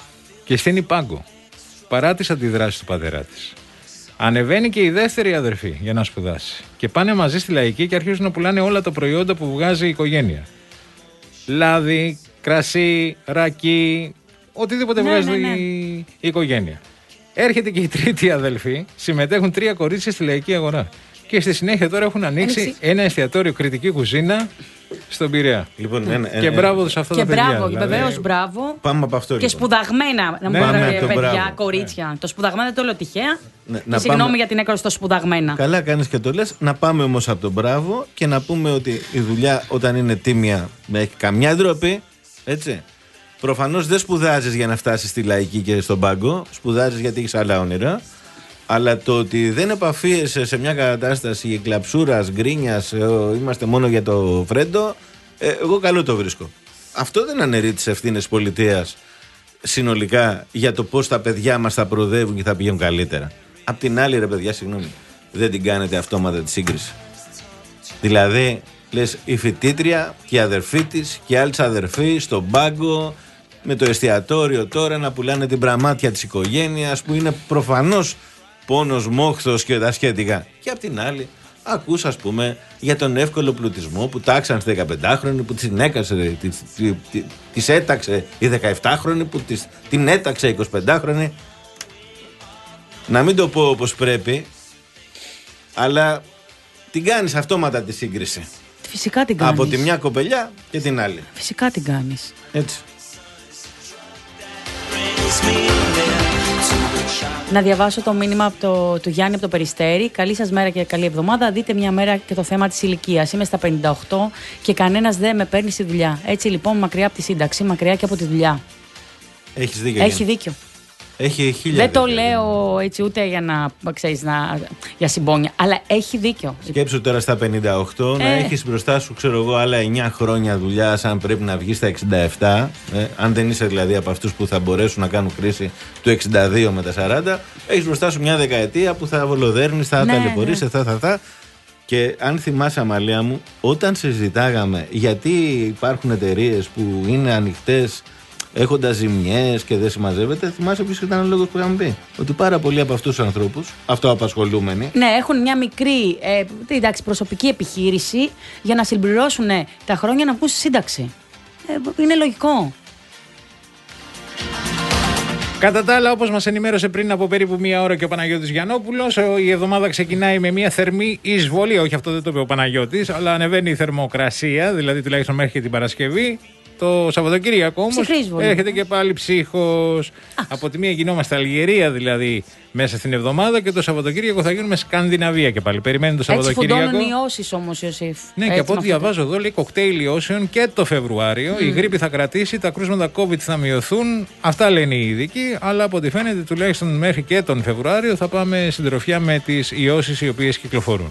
και στείνει πάγκο παρά τις αντιδράσεις του πατέρα της. Ανεβαίνει και η δεύτερη αδερφή για να σπουδάσει. Και πάνε μαζί στη Λαϊκή και αρχίζουν να πουλάνε όλα τα προϊόντα που βγάζει η οικογένεια. Λάδι, κρασί, ρακί, οτιδήποτε ναι, βγάζει ναι, ναι. η... η οικογένεια. Έρχεται και η τρίτη αδελφή, συμμετέχουν τρία κορίτσια στη Λαϊκή Αγορά. Και στη συνέχεια τώρα έχουν ανοίξει Άνοιξη. ένα εστιατόριο κριτική κουζίνα στον Πειραιά. Λοιπόν, ένα, και ένα, μπράβο σε αυτά και τα παιδιά. Και μπράβο, δηλαδή. βεβαίως μπράβο. Πάμε από αυτό. Και λοιπόν. σπουδαγμένα, να ναι, μου ναι, πείτε, παιδιά, μπράβο. κορίτσια. Ναι. Το σπουδαγμένα δεν το λέω τυχαία. Ναι, και συγγνώμη πάμε... για την έκρωση στο σπουδαγμένα. Καλά κάνεις και το λες. Να πάμε όμως από τον μπράβο και να πούμε ότι η δουλειά όταν είναι τίμια δεν έχει καμιά ντροπή. Έτσι. Προφανώς δεν σπουδάζεις για να φτάσεις στη Λαϊκή και στον πάγκο. Σπουδάζεις γιατί έχεις άλλα όνειρα. Αλλά το ότι δεν επαφίεσαι σε μια κατάσταση κλαψούρας, γκρίνιας, είμαστε μόνο για το φρέντο, ε, εγώ καλό το βρίσκω. Αυτό δεν αναιρεί τις ευθύνες πολιτείας συνολικά για το πώς τα παιδιά μας θα προοδεύουν και θα πηγαίνουν καλύτερα. Απ' την άλλη, ρε παιδιά, συγγνώμη, δεν την κάνετε αυτόματα τη σύγκριση. Δηλαδή, λες η φοιτήτρια και η αδερφή της και άλλοι αδερφοί στον πάγκο με το εστιατόριο τώρα να πουλάνε την πραμάτια της οικογένειας που είναι προφανώς πόνος, μόχθος και τα σχετικά. Και απ' την άλλη, ακούς ας πούμε για τον εύκολο πλουτισμό που τάξαν στη δεκαπεντάχρονη, που την έκασε, της, της, της έταξε η δεκαεπτάχρονη, που της, την έταξε η εικοσιπεντάχρονη. Να μην το πω όπως πρέπει, αλλά την κάνεις αυτόματα τη σύγκριση. Φυσικά την κάνεις. Από τη μια κοπελιά και την άλλη. Φυσικά την κάνεις. Έτσι. Να διαβάσω το μήνυμα από το, του Γιάννη από το Περιστέρι. Καλή σας μέρα και καλή εβδομάδα. Δείτε μια μέρα και το θέμα της ηλικίας. Είμαι στα πενήντα οκτώ και κανένας δεν με παίρνει στη δουλειά. Έτσι λοιπόν, μακριά από τη σύνταξη, μακριά και από τη δουλειά. Έχεις δίκιο. Έχει δίκιο. Έχει χίλια. Δεν το λέω έτσι ούτε για να ξέρεις, να, για συμπόνια, αλλά έχει δίκιο. Σκέψου τώρα στα πενήντα οκτώ ε. να έχεις μπροστά σου, ξέρω εγώ, άλλα εννιά χρόνια δουλειά, αν πρέπει να βγεις στα εξήντα επτά. Ε, αν δεν είσαι δηλαδή από αυτούς που θα μπορέσουν να κάνουν κρίση του εξήντα δύο με τα σαράντα, έχεις μπροστά σου μια δεκαετία που θα βολοδέρνεις, θα ναι, ταλαιπωρείς, ναι. θα, θα, θα. Και αν θυμάσαι, Αμαλία μου, όταν συζητάγαμε γιατί υπάρχουν εταιρείες που είναι ανοιχτές, έχοντας ζημιές και δεν συμμαζεύεται, θυμάσαι ποιος ήταν ο λόγος που είχαμε πει. Ότι πάρα πολλοί από αυτούς τους ανθρώπους, αυτοαπασχολούμενοι, ναι, έχουν μια μικρή ε, εντάξει, προσωπική επιχείρηση για να συμπληρώσουν ε, τα χρόνια να βγουν στη σύνταξη. Ε, είναι λογικό. Κατά τα άλλα, όπως μας ενημέρωσε πριν από περίπου μία ώρα και ο Παναγιώτης Γιαννόπουλος, η εβδομάδα ξεκινάει με μία θερμή εισβολή. Όχι, αυτό δεν το είπε ο Παναγιώτης, αλλά ανεβαίνει η θερμοκρασία, δηλαδή τουλάχιστον μέχρι και την Παρασκευή. Το Σαββατοκύριακο όμως έρχεται και πάλι ψύχος. Από τη μία γινόμαστε Αλγερία δηλαδή μέσα στην εβδομάδα και το Σαββατοκύριακο θα γίνουμε Σκανδιναβία και πάλι. Περιμένει το Σαββατοκύριακο. Έτσι φουντώνουν οι ιώσεις όμως, Ιωσήφ. Ναι, έτσι, και από ό,τι διαβάζω εδώ λέει κοκτέιλ ιώσεων και το Φεβρουάριο. Mm. Η γρίπη θα κρατήσει, τα κρούσματα COVID θα μειωθούν. Αυτά λένε οι ειδικοί. Αλλά από ό,τι φαίνεται τουλάχιστον μέχρι και τον Φεβρουάριο θα πάμε συντροφιά με τις ιώσεις οι οποίες κυκλοφορούν.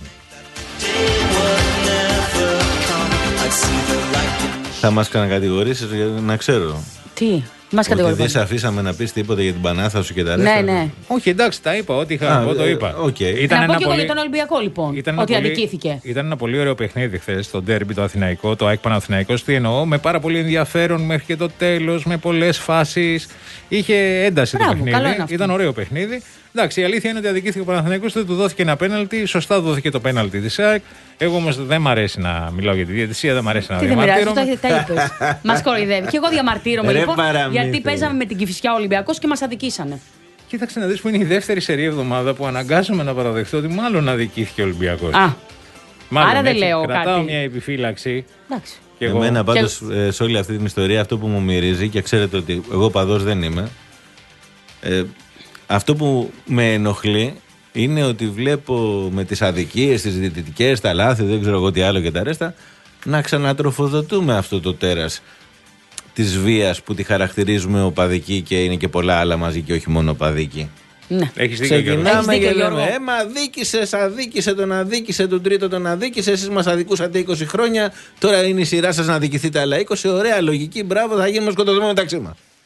Θα μας κανακατηγορήσεις, να ξέρω. Τι, μας κατηγορήσεις. Δεν σε αφήσαμε να πεις τίποτα για την Πανάθα σου και τα ρέστα. Ναι, ναι. Όχι, εντάξει, τα είπα. Ό,τι είχα να πω το είπα. Okay. Ήταν να πω ένα και πολύ... εγώ για τον Ολυμπιακό λοιπόν. Ήταν ότι πολύ... αδικήθηκε. Ήταν ένα πολύ ωραίο παιχνίδι χθες, το ντέρμπι το Αθηναϊκό, το ΑΕΚ Παναθηναϊκός. Τι εννοώ, με πάρα πολύ ενδιαφέρον μέχρι και το τέλος, με πολλές φάσεις. Είχε ένταση. Μπράβο, το παιχνίδι. Ήταν ωραίο παιχνίδι. Εντάξει, η αλήθεια είναι ότι αδικήθηκε ο Παναθηναϊκός, δεν του δόθηκε ένα πέναλτι. Σωστά δόθηκε το πέναλτι της ΑΕΚ. Εγώ όμως δεν μ' αρέσει να μιλάω για τη διαιτησία, δεν μ' αρέσει να διαμαρτύρω. Τι τα είπες. Μας κοροϊδεύει. Και εγώ διαμαρτύρομαι λοιπόν, γιατί παίζαμε με την Κηφισιά Ολυμπιακός και μας αδικήσανε. Κοίταξε να δεις που είναι η δεύτερη σερή εβδομάδα που αναγκάζομαι να παραδεχτώ ότι μάλλον αδικήθηκε ο Ολυμπιακός. Α, μάλλον, άρα δεν έτσι, λέω κρατάω κάτι. μια επιφύλαξη. Εντάξει. Και εγώ... Εμένα πάντως και... σε όλη αυτή την ιστορία αυτό που μου μυρίζει, και ξέρετε ότι εγώ παδός δεν είμαι, ε, αυτό που με ενοχλεί είναι ότι βλέπω με τις αδικίες, τις διαιτητικές, τα λάθη, δεν ξέρω εγώ τι άλλο και τα ρέστα, να ξανατροφοδοτούμε αυτό το τέρας της βίας που τη χαρακτηρίζουμε οπαδική και είναι και πολλά άλλα μαζί και όχι μόνο οπαδική. Ναι. Έχεις δίκιο, Γιώργο. Ξεκινάμε και λέμε, ε, μα αδίκησες, αδίκησε τον αδίκησε, τον τρίτο τον αδίκησε, εσείς μας αδικούσατε είκοσι χρόνια, τώρα είναι η σειρά σας να αδικηθείτε άλλα είκοσι, ωραία, λογική, μπράβο, θα γίνουμε σκοτωθούμε μεταξύ μας.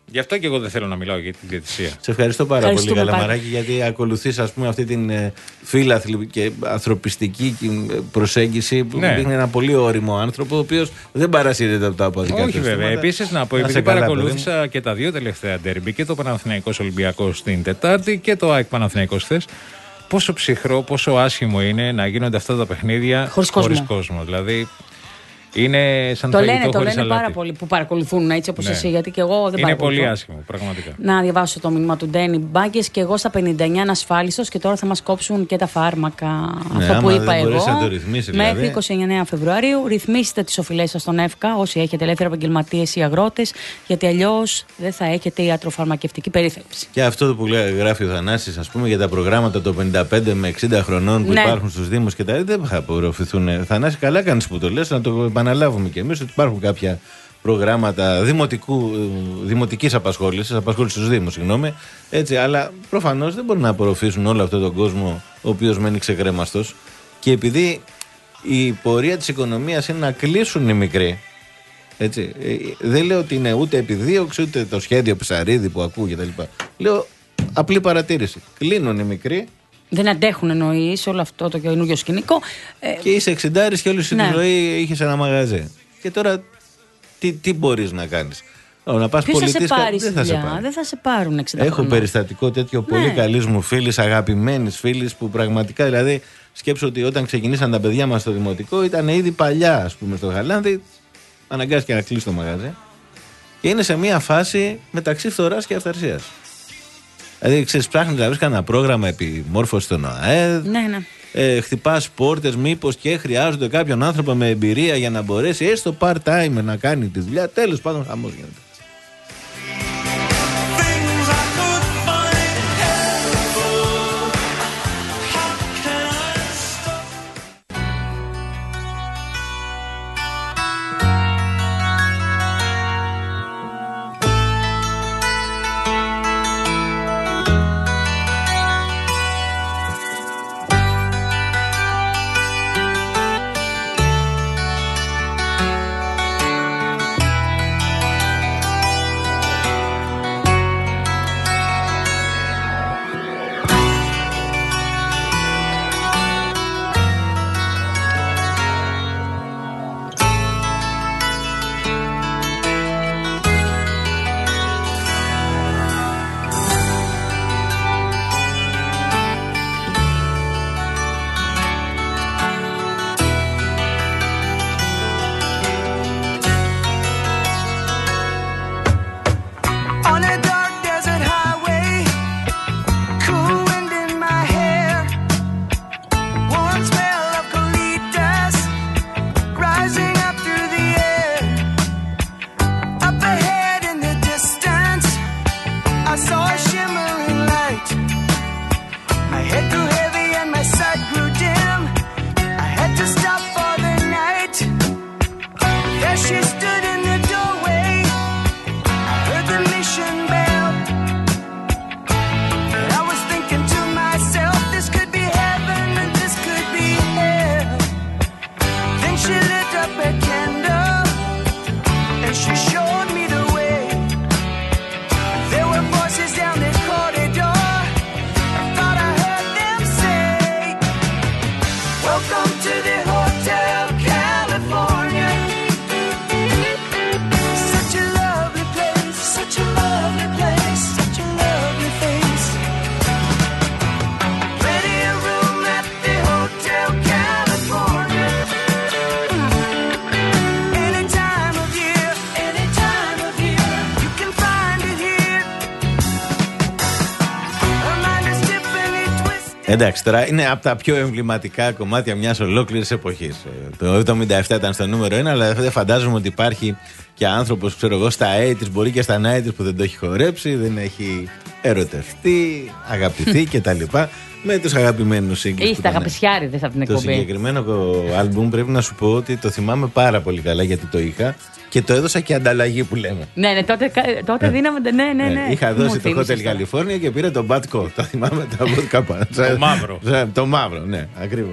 Γι' αυτό και εγώ δεν θέλω να μιλάω για την διαιτησία. Σε ευχαριστώ πάρα πολύ, Καλαμαράκη, γιατί ακολουθείς, ας πούμε, αυτή την ε, φίλαθλη και ανθρωπιστική προσέγγιση που ναι. δείχνει ένα πολύ όριμο άνθρωπο, ο οποίος δεν παρασύρεται από τα αποδικά. Όχι, βέβαια. Επίσης, να πω, επειδή παρακολούθησα καλά, και τα δύο τελευταία ντέρμπι, και το Παναθηναϊκός Ολυμπιακός την Τετάρτη και το ΑΕΚ Παναθηναϊκός χθες, πόσο ψυχρό, πόσο άσχημο είναι να γίνονται αυτά τα παιχνίδια χωρίς κόσμο. κόσμο. Δηλαδή, είναι σαν το το λένε, το λένε αλάτι. Πάρα πολλοί που παρακολουθούν έτσι όπως ναι. εσύ, γιατί και εγώ δεν είναι παρακολουθώ. Είναι πολύ άσχημο, πραγματικά. Να διαβάσω το μήνυμα του Ντένι Μπάγκες και εγώ στα πενήντα εννιά ανασφάλιστος και τώρα θα μας κόψουν και τα φάρμακα. Ναι, αυτό που είπα εγώ. Το ρυθμίσει, δηλαδή. Μέχρι είκοσι εννέα Φεβρουαρίου ρυθμίστε τις οφειλές σας στον ΕΦΚΑ, όσοι έχετε ελεύθερα επαγγελματίες ή αγρότες, γιατί αλλιώς δεν θα έχετε ιατροφαρμακευτική περίθαλψη. Και αυτό που λέει, γράφει ο Θανάσης, ας πούμε, για τα προγράμματα των πενήντα πέντε με εξήντα χρονών που ναι. υπάρχουν στους Δήμους και τα δεν θα απορροφηθούν. Θανάση, καλά κάνεις που το λες, να το επαναλάβουμε κι εμείς ότι υπάρχουν κάποια προγράμματα δημοτικού, δημοτικής απασχόλησης, απασχόλησης στους Δήμους, συγγνώμη, έτσι, αλλά προφανώς δεν μπορεί να απορροφήσουν όλο αυτόν τον κόσμο ο οποίος μένει ξεκρέμαστος, και επειδή η πορεία της οικονομίας είναι να κλείσουν οι μικροί, έτσι, δεν λέω ότι είναι ούτε επιδίωξη ούτε το σχέδιο Ψαρίδη που ακούω κτλ. Λέω απλή παρατήρηση. Κλείνουν οι μικροί. Δεν αντέχουν, εννοείς, όλο αυτό το καινούργιο σκηνικό. Και είσαι εξιντάρης και όλη σου ναι. τη ζωή είχες ένα μαγαζί. Και τώρα τι, τι μπορείς να κάνεις? Να πας πολιτής, θα δεν, θα σε πάρει. δεν θα σε πάρουν εξήντα Έχω χρονών. περιστατικό τέτοιο ναι. πολύ καλής μου φίλης, αγαπημένης φίλης, που πραγματικά, δηλαδή, σκέψω ότι όταν ξεκινήσαν τα παιδιά μας στο δημοτικό ήταν ήδη παλιά, ας πούμε, στο Γαλάνδι, αναγκάστηκε να κλείσει το μαγαζί και είναι σε μια φάση μεταξύ φθοράς και αυθαρσίας. Δηλαδή, ξέρεις, ψάχνεις να βρεις κανένα πρόγραμμα επιμόρφωσης στον ΟΑΕΔ. Ναι, ναι. Ε, χτυπάς πόρτες, μήπως και χρειάζονται κάποιον άνθρωπο με εμπειρία για να μπορέσει έστω part-time να κάνει τη δουλειά. Τέλος πάντων, χαμός γίνεται. Εντάξει, τώρα είναι από τα πιο εμβληματικά κομμάτια μιας ολόκληρης εποχής. Το εβδομήντα επτά ήταν στο νούμερο ένα, αλλά δεν φαντάζομαι ότι υπάρχει και άνθρωπος, ξέρω εγώ, στα ογδόντα μπορεί και στα ενενήντα που δεν το έχει χορέψει, δεν έχει ερωτευτεί, αγαπηθεί κτλ. Με τους αγαπημένους σύγκλους. Είστε αγαπησιάριδες από την εκπομπή. Το συγκεκριμένο άλμπουμ πρέπει να σου πω ότι το θυμάμαι πάρα πολύ καλά, γιατί το είχα και το έδωσα και ανταλλαγή που λέμε. Ναι, ναι, τότε, τότε δίναμε. Ναι, ναι, ναι. ναι. Είχα δώσει το Hotel California και πήρε τον Batco. Το θυμάμαι το vodka. Το μαύρο. Το μαύρο, ναι, ακριβώς.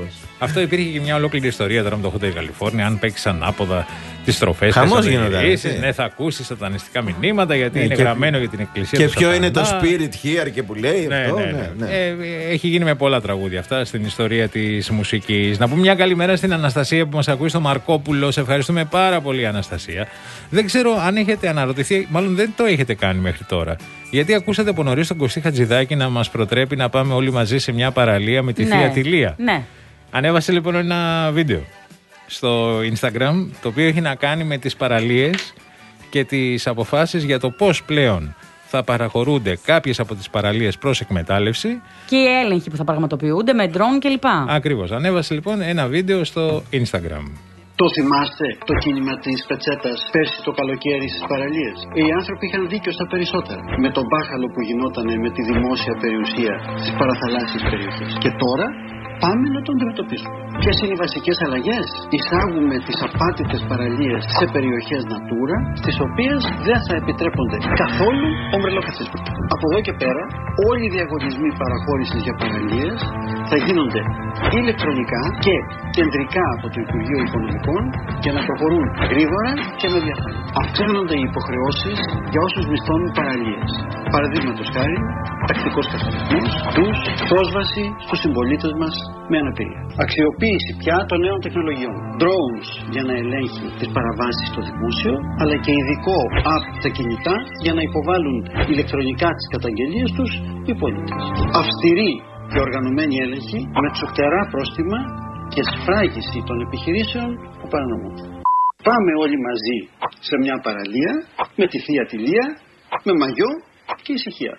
Αυτό υπήρχε και μια ολόκληρη ιστορία τώρα με το Hotel California. Αν παίξει ανάποδα τις στροφές, χαμός γίνονταν. Ναι, θα ακούσει σατανιστικά μηνύματα γιατί ναι, είναι και, γραμμένο για την εκκλησία και του ποιο Σατανά. είναι το spirit here και που λέει ναι, αυτό. Ναι, ναι. Ναι. Ε, έχει γίνει με πολλά τραγούδια αυτά στην ιστορία της μουσικής. Να πούμε μια καλημέρα στην Αναστασία που μας ακούει στο Μαρκόπουλο. Σε ευχαριστούμε πάρα πολύ, Αναστασία. Δεν ξέρω αν έχετε αναρωτηθεί, μάλλον δεν το έχετε κάνει μέχρι τώρα. Γιατί ακούσατε από νωρίς τον Κωστή Χατζηδάκη να μας προτρέπει να πάμε όλοι μαζί σε μια παραλία με τη ναι, θεία Τηλία. Ναι. Ανέβασε λοιπόν ένα βίντεο στο Instagram, το οποίο έχει να κάνει με τις παραλίες και τις αποφάσεις για το πώς πλέον θα παραχωρούνται κάποιες από τις παραλίες προς εκμετάλλευση. Και οι έλεγχοι που θα πραγματοποιούνται με ντρόν κλπ. Ακριβώς. Ανέβασε λοιπόν ένα βίντεο στο Instagram. Το θυμάστε το κίνημα της πετσέτας πέρσι το καλοκαίρι στις παραλίες? Οι άνθρωποι είχαν δίκιο στα περισσότερα. Με τον μπάχαλο που γινόταν με τη δημόσια περιουσία στις παραθαλάσσιες περιοχές. Και τώρα πάμε να τον αντιμετωπίσουμε. Ποιες είναι οι βασικές αλλαγές? Εισάγουμε τις απάτητες παραλίες σε περιοχές Natura, στις οποίες δεν θα επιτρέπονται καθόλου ομπρελοκαθίσματα. Από εδώ και πέρα, όλοι οι διαγωνισμοί παραχώρησης για παραλίες θα γίνονται ηλεκτρονικά και κεντρικά από το Υπουργείο Οικονομικών και να προχωρούν γρήγορα και με διαφάνεια. Αυξάνονται οι υποχρεώσεις για όσους μισθώνουν παραλίες. Παραδείγματος χάρη, τακτικός καθαρισμός, τους, πρόσβαση στους συμπολίτες μας με αναπηρία. Αξιοποίηση πια των νέων τεχνολογιών. Drones για να ελέγχει τις παραβάσεις στο δημόσιο, αλλά και ειδικό app τα κινητά για να υποβάλουν ηλεκτρονικά τις καταγγελίες τους οι πολίτες. Αυστηρή και οργανωμένη έλεγχη με τσουχτερά πρόστιμα και σφράγιση των επιχειρήσεων που παρανομούν. Πάμε όλοι μαζί σε μια παραλία με τη θεία Τηλία, με μαγιό και ησυχία.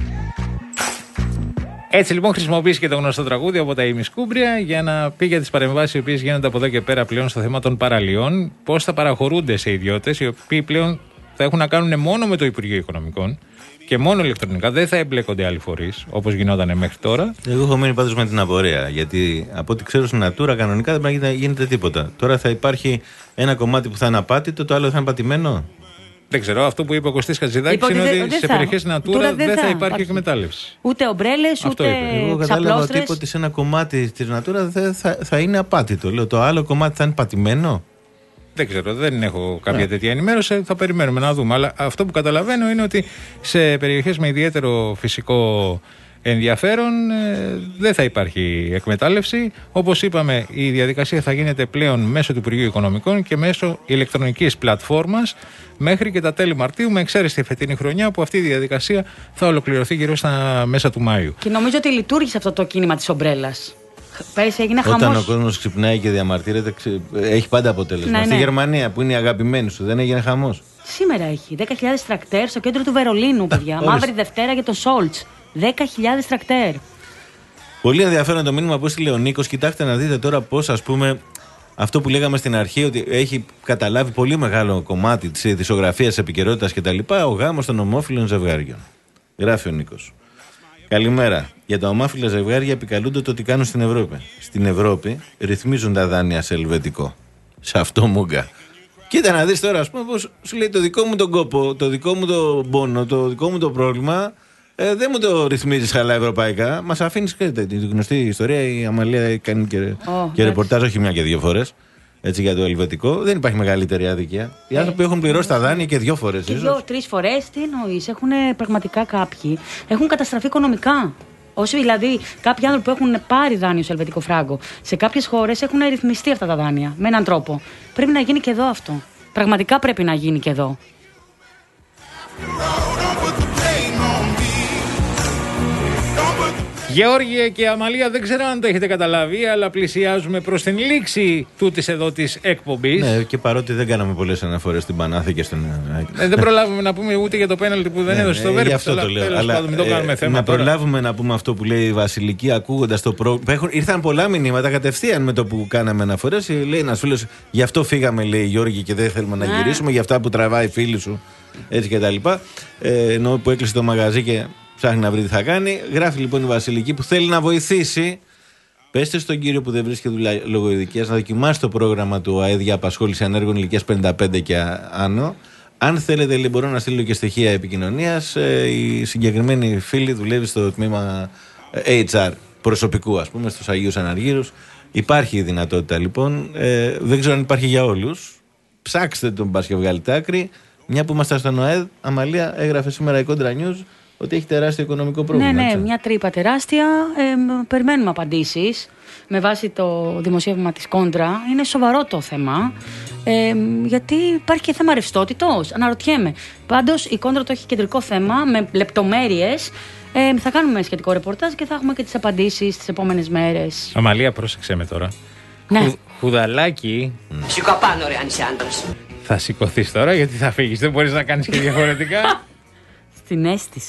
Έτσι λοιπόν χρησιμοποιήσει και το γνωστό τραγούδι από τα ημισκούμπρια για να πει για τις παρεμβάσεις οι οποίες γίνονται από εδώ και πέρα πλέον στο θέμα των παραλιών, πώς θα παραχωρούνται σε ιδιώτες οι οποίοι πλέον θα έχουν να κάνουν μόνο με το Υπουργείο Οικονομικών και μόνο ηλεκτρονικά, δεν θα εμπλέκονται άλλοι φορείς όπως γινόταν μέχρι τώρα. Εγώ έχω μείνει πάντως με την απορία, γιατί από ό,τι ξέρω στην Natura κανονικά δεν πρέπει να γίνεται τίποτα. Τώρα θα υπάρχει ένα κομμάτι που θα είναι απάτητο, το άλλο θα είναι πατημένο. Δεν ξέρω. Αυτό που είπε ο Κωστής Χατζηδάκης είναι ότι σε περιοχές Natura δεν, δεν θα, θα υπάρχει εκμετάλλευση. Ούτε ομπρέλες, ούτε ξαπλώστρες. Εγώ κατάλαβα ότι είπε ότι σε ένα κομμάτι της Natura θα, θα, θα είναι απάτητο. Λέω, το άλλο κομμάτι θα είναι πατημένο. Δεν ξέρω, δεν έχω κάποια yeah. τέτοια ενημέρωση. Θα περιμένουμε να δούμε. Αλλά αυτό που καταλαβαίνω είναι ότι σε περιοχές με ιδιαίτερο φυσικό ενδιαφέρον ε, δεν θα υπάρχει εκμετάλλευση. Όπως είπαμε, η διαδικασία θα γίνεται πλέον μέσω του Υπουργείου Οικονομικών και μέσω ηλεκτρονικής πλατφόρμας μέχρι και τα τέλη Μαρτίου, με εξαίρεση τη φετινή χρονιά που αυτή η διαδικασία θα ολοκληρωθεί γύρω στα μέσα του Μάιου. Και νομίζω ότι λειτουργήσε αυτό το κίνημα της ομπρέλας. Πέρυσι έγινε χαμός. Όταν ο κόσμος ξυπνάει και διαμαρτύρεται, έχει πάντα αποτέλεσμα. Ναι, Στη ναι. Γερμανία που είναι η αγαπημένη σου, δεν έγινε χαμός? Σήμερα έχει δέκα χιλιάδες τρακτέρ στο κέντρο του Βερολίνου, παιδιά. Μαύρη Δευτέρα για τον Σόλτς. δέκα χιλιάδες τρακτέρ. Πολύ ενδιαφέρον το μήνυμα που έστειλε ο Νίκος. Κοιτάξτε να δείτε τώρα πώς, ας πούμε, αυτό που λέγαμε στην αρχή, ότι έχει καταλάβει πολύ μεγάλο κομμάτι της ειδησιογραφίας, της επικαιρότητας κτλ. Ο γάμος των ομόφυλων ζευγάριων. Γράφει ο Νίκος. Καλημέρα. Για τα ομόφυλα ζευγάρια επικαλούνται το τι κάνουν στην Ευρώπη. Στην Ευρώπη ρυθμίζουν τα δάνεια σε ελβετικό. Σε αυτό μούγκα. Κοίτα να δεις τώρα, ας πούμε, πώς σου λέει το δικό μου τον κόπο, το δικό μου το πόνο, το δικό μου το πρόβλημα. Ε, δεν μου το ρυθμίζεις καλά ευρωπαϊκά. Μας αφήνεις και τη γνωστή ιστορία. Η Αμαλία κάνει και, oh, και ρεπορτάζ, όχι μια και δύο φορές. Έτσι για το ελβετικό. Δεν υπάρχει μεγαλύτερη αδικία. Οι ε, άνθρωποι έχουν πληρώσει τα δάνεια και δύο φορές. Και δύο-τρεις φορές, τι εννοείς? Έχουν πραγματικά κάποιοι. Έχουν καταστραφεί οικονομικά. Όσοι δηλαδή κάποιοι άνθρωποι που έχουν πάρει δάνειο σε ελβετικό φράγκο, σε κάποιες χώρες έχουν ρυθμιστεί αυτά τα δάνεια με έναν τρόπο. Πρέπει να γίνει και εδώ αυτό. Πραγματικά πρέπει να γίνει και εδώ. Γεώργια και Αμαλία, δεν ξέρω αν το έχετε καταλάβει, αλλά πλησιάζουμε προς την λήξη τούτης εδώ της εκπομπής. Ναι, και παρότι δεν κάναμε πολλές αναφορές στην Πανάθη και στην. Ε, δεν προλάβουμε να πούμε ούτε για το πέναλτι που δεν ναι, έδωσε ναι, το Βέρμπιτς. Γι' αυτό το λέω. Αλλά, αλλά, μην το κάνουμε ε, θέμα να τώρα. προλάβουμε να πούμε αυτό που λέει η Βασιλική, ακούγοντας το πρόγραμμα. Ήρθαν πολλά μηνύματα κατευθείαν με το που κάναμε αναφορές. Λέει ένας φίλος, γι' αυτό φύγαμε, λέει Γιώργη, και δεν θέλουμε να γυρίσουμε, γι' αυτά που τραβάει φίλη σου. Έτσι κτλ. Ε, ενώ που έκλεισε το μαγαζί και ψάχνει να βρει τι θα κάνει. Γράφει λοιπόν η Βασιλική που θέλει να βοηθήσει. Πέστε στον κύριο που δεν βρίσκεται δουλειά λόγω ειδικίας να δοκιμάσει το πρόγραμμα του ΑΕΔ για απασχόληση ανέργων ηλικίας πενήντα πέντε και άνω. Αν θέλετε, λέει, μπορώ να στείλω και στοιχεία επικοινωνίας. Ε, η συγκεκριμένη φίλη δουλεύει στο τμήμα έιτς αρ προσωπικού, ας πούμε, στους Αγίους Αναργύρους. Υπάρχει η δυνατότητα λοιπόν. Ε, δεν ξέρω αν υπάρχει για όλους. Ψάξτε τον πας και βγάλετε άκρη. Μια που είμαστε στον ΟΕΔ, Αμαλία, έγραφε σήμερα η Κόντρα News ότι έχει τεράστιο οικονομικό πρόβλημα. Ναι, ναι, έτσι. μια τρύπα τεράστια. Ε, περιμένουμε απαντήσεις. Με βάση το δημοσίευμα της Κόντρα, είναι σοβαρό το θέμα. Ε, γιατί υπάρχει και θέμα ρευστότητος. Αναρωτιέμαι. Πάντως η Κόντρα το έχει κεντρικό θέμα με λεπτομέρειες. Ε, θα κάνουμε σχετικό ρεπορτάζ και θα έχουμε και τις απαντήσεις τις επόμενες μέρες. Αμαλία, πρόσεξε με τώρα. Ναι. Χου, χουδαλάκι. Σήκω πάνω, ρε, αν είσαι άντρας. Θα σηκωθείς τώρα γιατί θα φύγεις. Δεν μπορείς να κάνεις και διαφορετικά. Στην αίσθηση.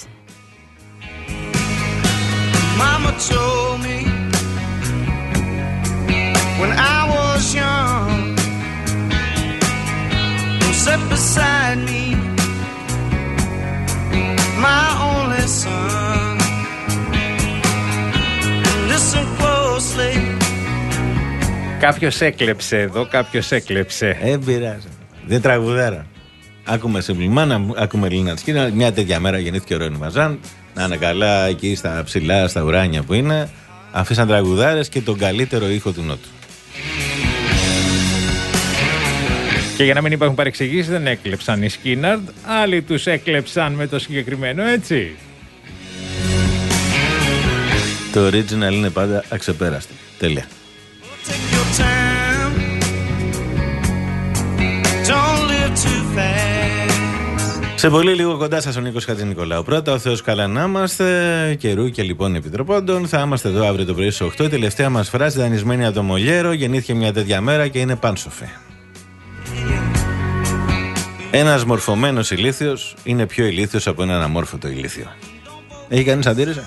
Mama told me when I was young, who sat beside me, my only son, and listen closely. Κάποιος έκλεψε εδώ, κάποιος έκλεψε. Ε, πειράζει. Δεν τραγουδάρα. Άκουμε σε Βλημάνα, άκουμε Ελληνικά Τσκίνα. Μια τέτοια μέρα γεννήθηκε ο Ρόνι Μαζάν. Να είναι καλά εκεί στα ψηλά, στα ουράνια που είναι. Αφήσαν τραγουδάρες και τον καλύτερο ήχο του Νότου. Και για να μην υπάρχουν παρεξηγήσεις, δεν έκλεψαν οι Σκίναρντ. Άλλοι τους έκλεψαν με το συγκεκριμένο, έτσι. Το original είναι πάντα αξεπέραστο. Τέλεια. Σε πολύ λίγο κοντά σας ο Νίκος Χατζηνικολάου. Πρώτα ο Θεός καλά να είμαστε. Καιρού και λοιπόν επιτροπώντων. Θα είμαστε εδώ αύριο το πρωί στις οκτώ. Η τελευταία μας φράση δανεισμένη από το Μολιέρο. Γεννήθηκε μια τέτοια μέρα και είναι πάνσοφη. Ένας μορφωμένος ηλίθιος είναι πιο ηλίθιος από έναν αμόρφωτο ηλίθιο. Έχει κανείς αντίρρηση?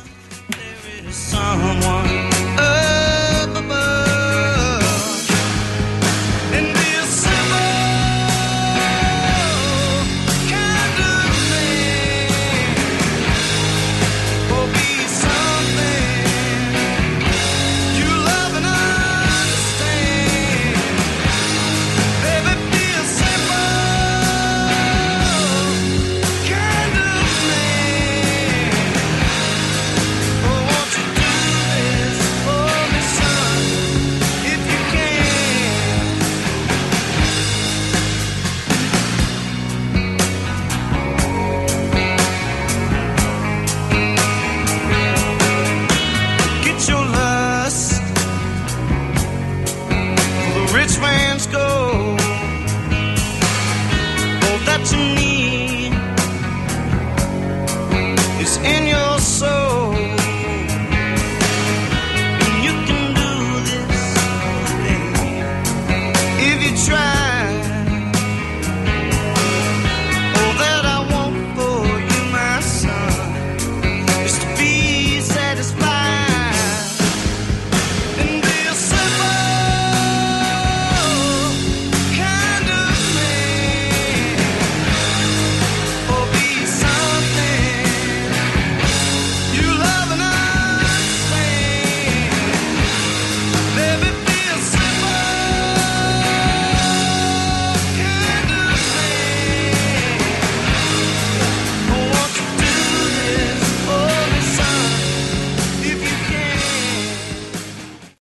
To me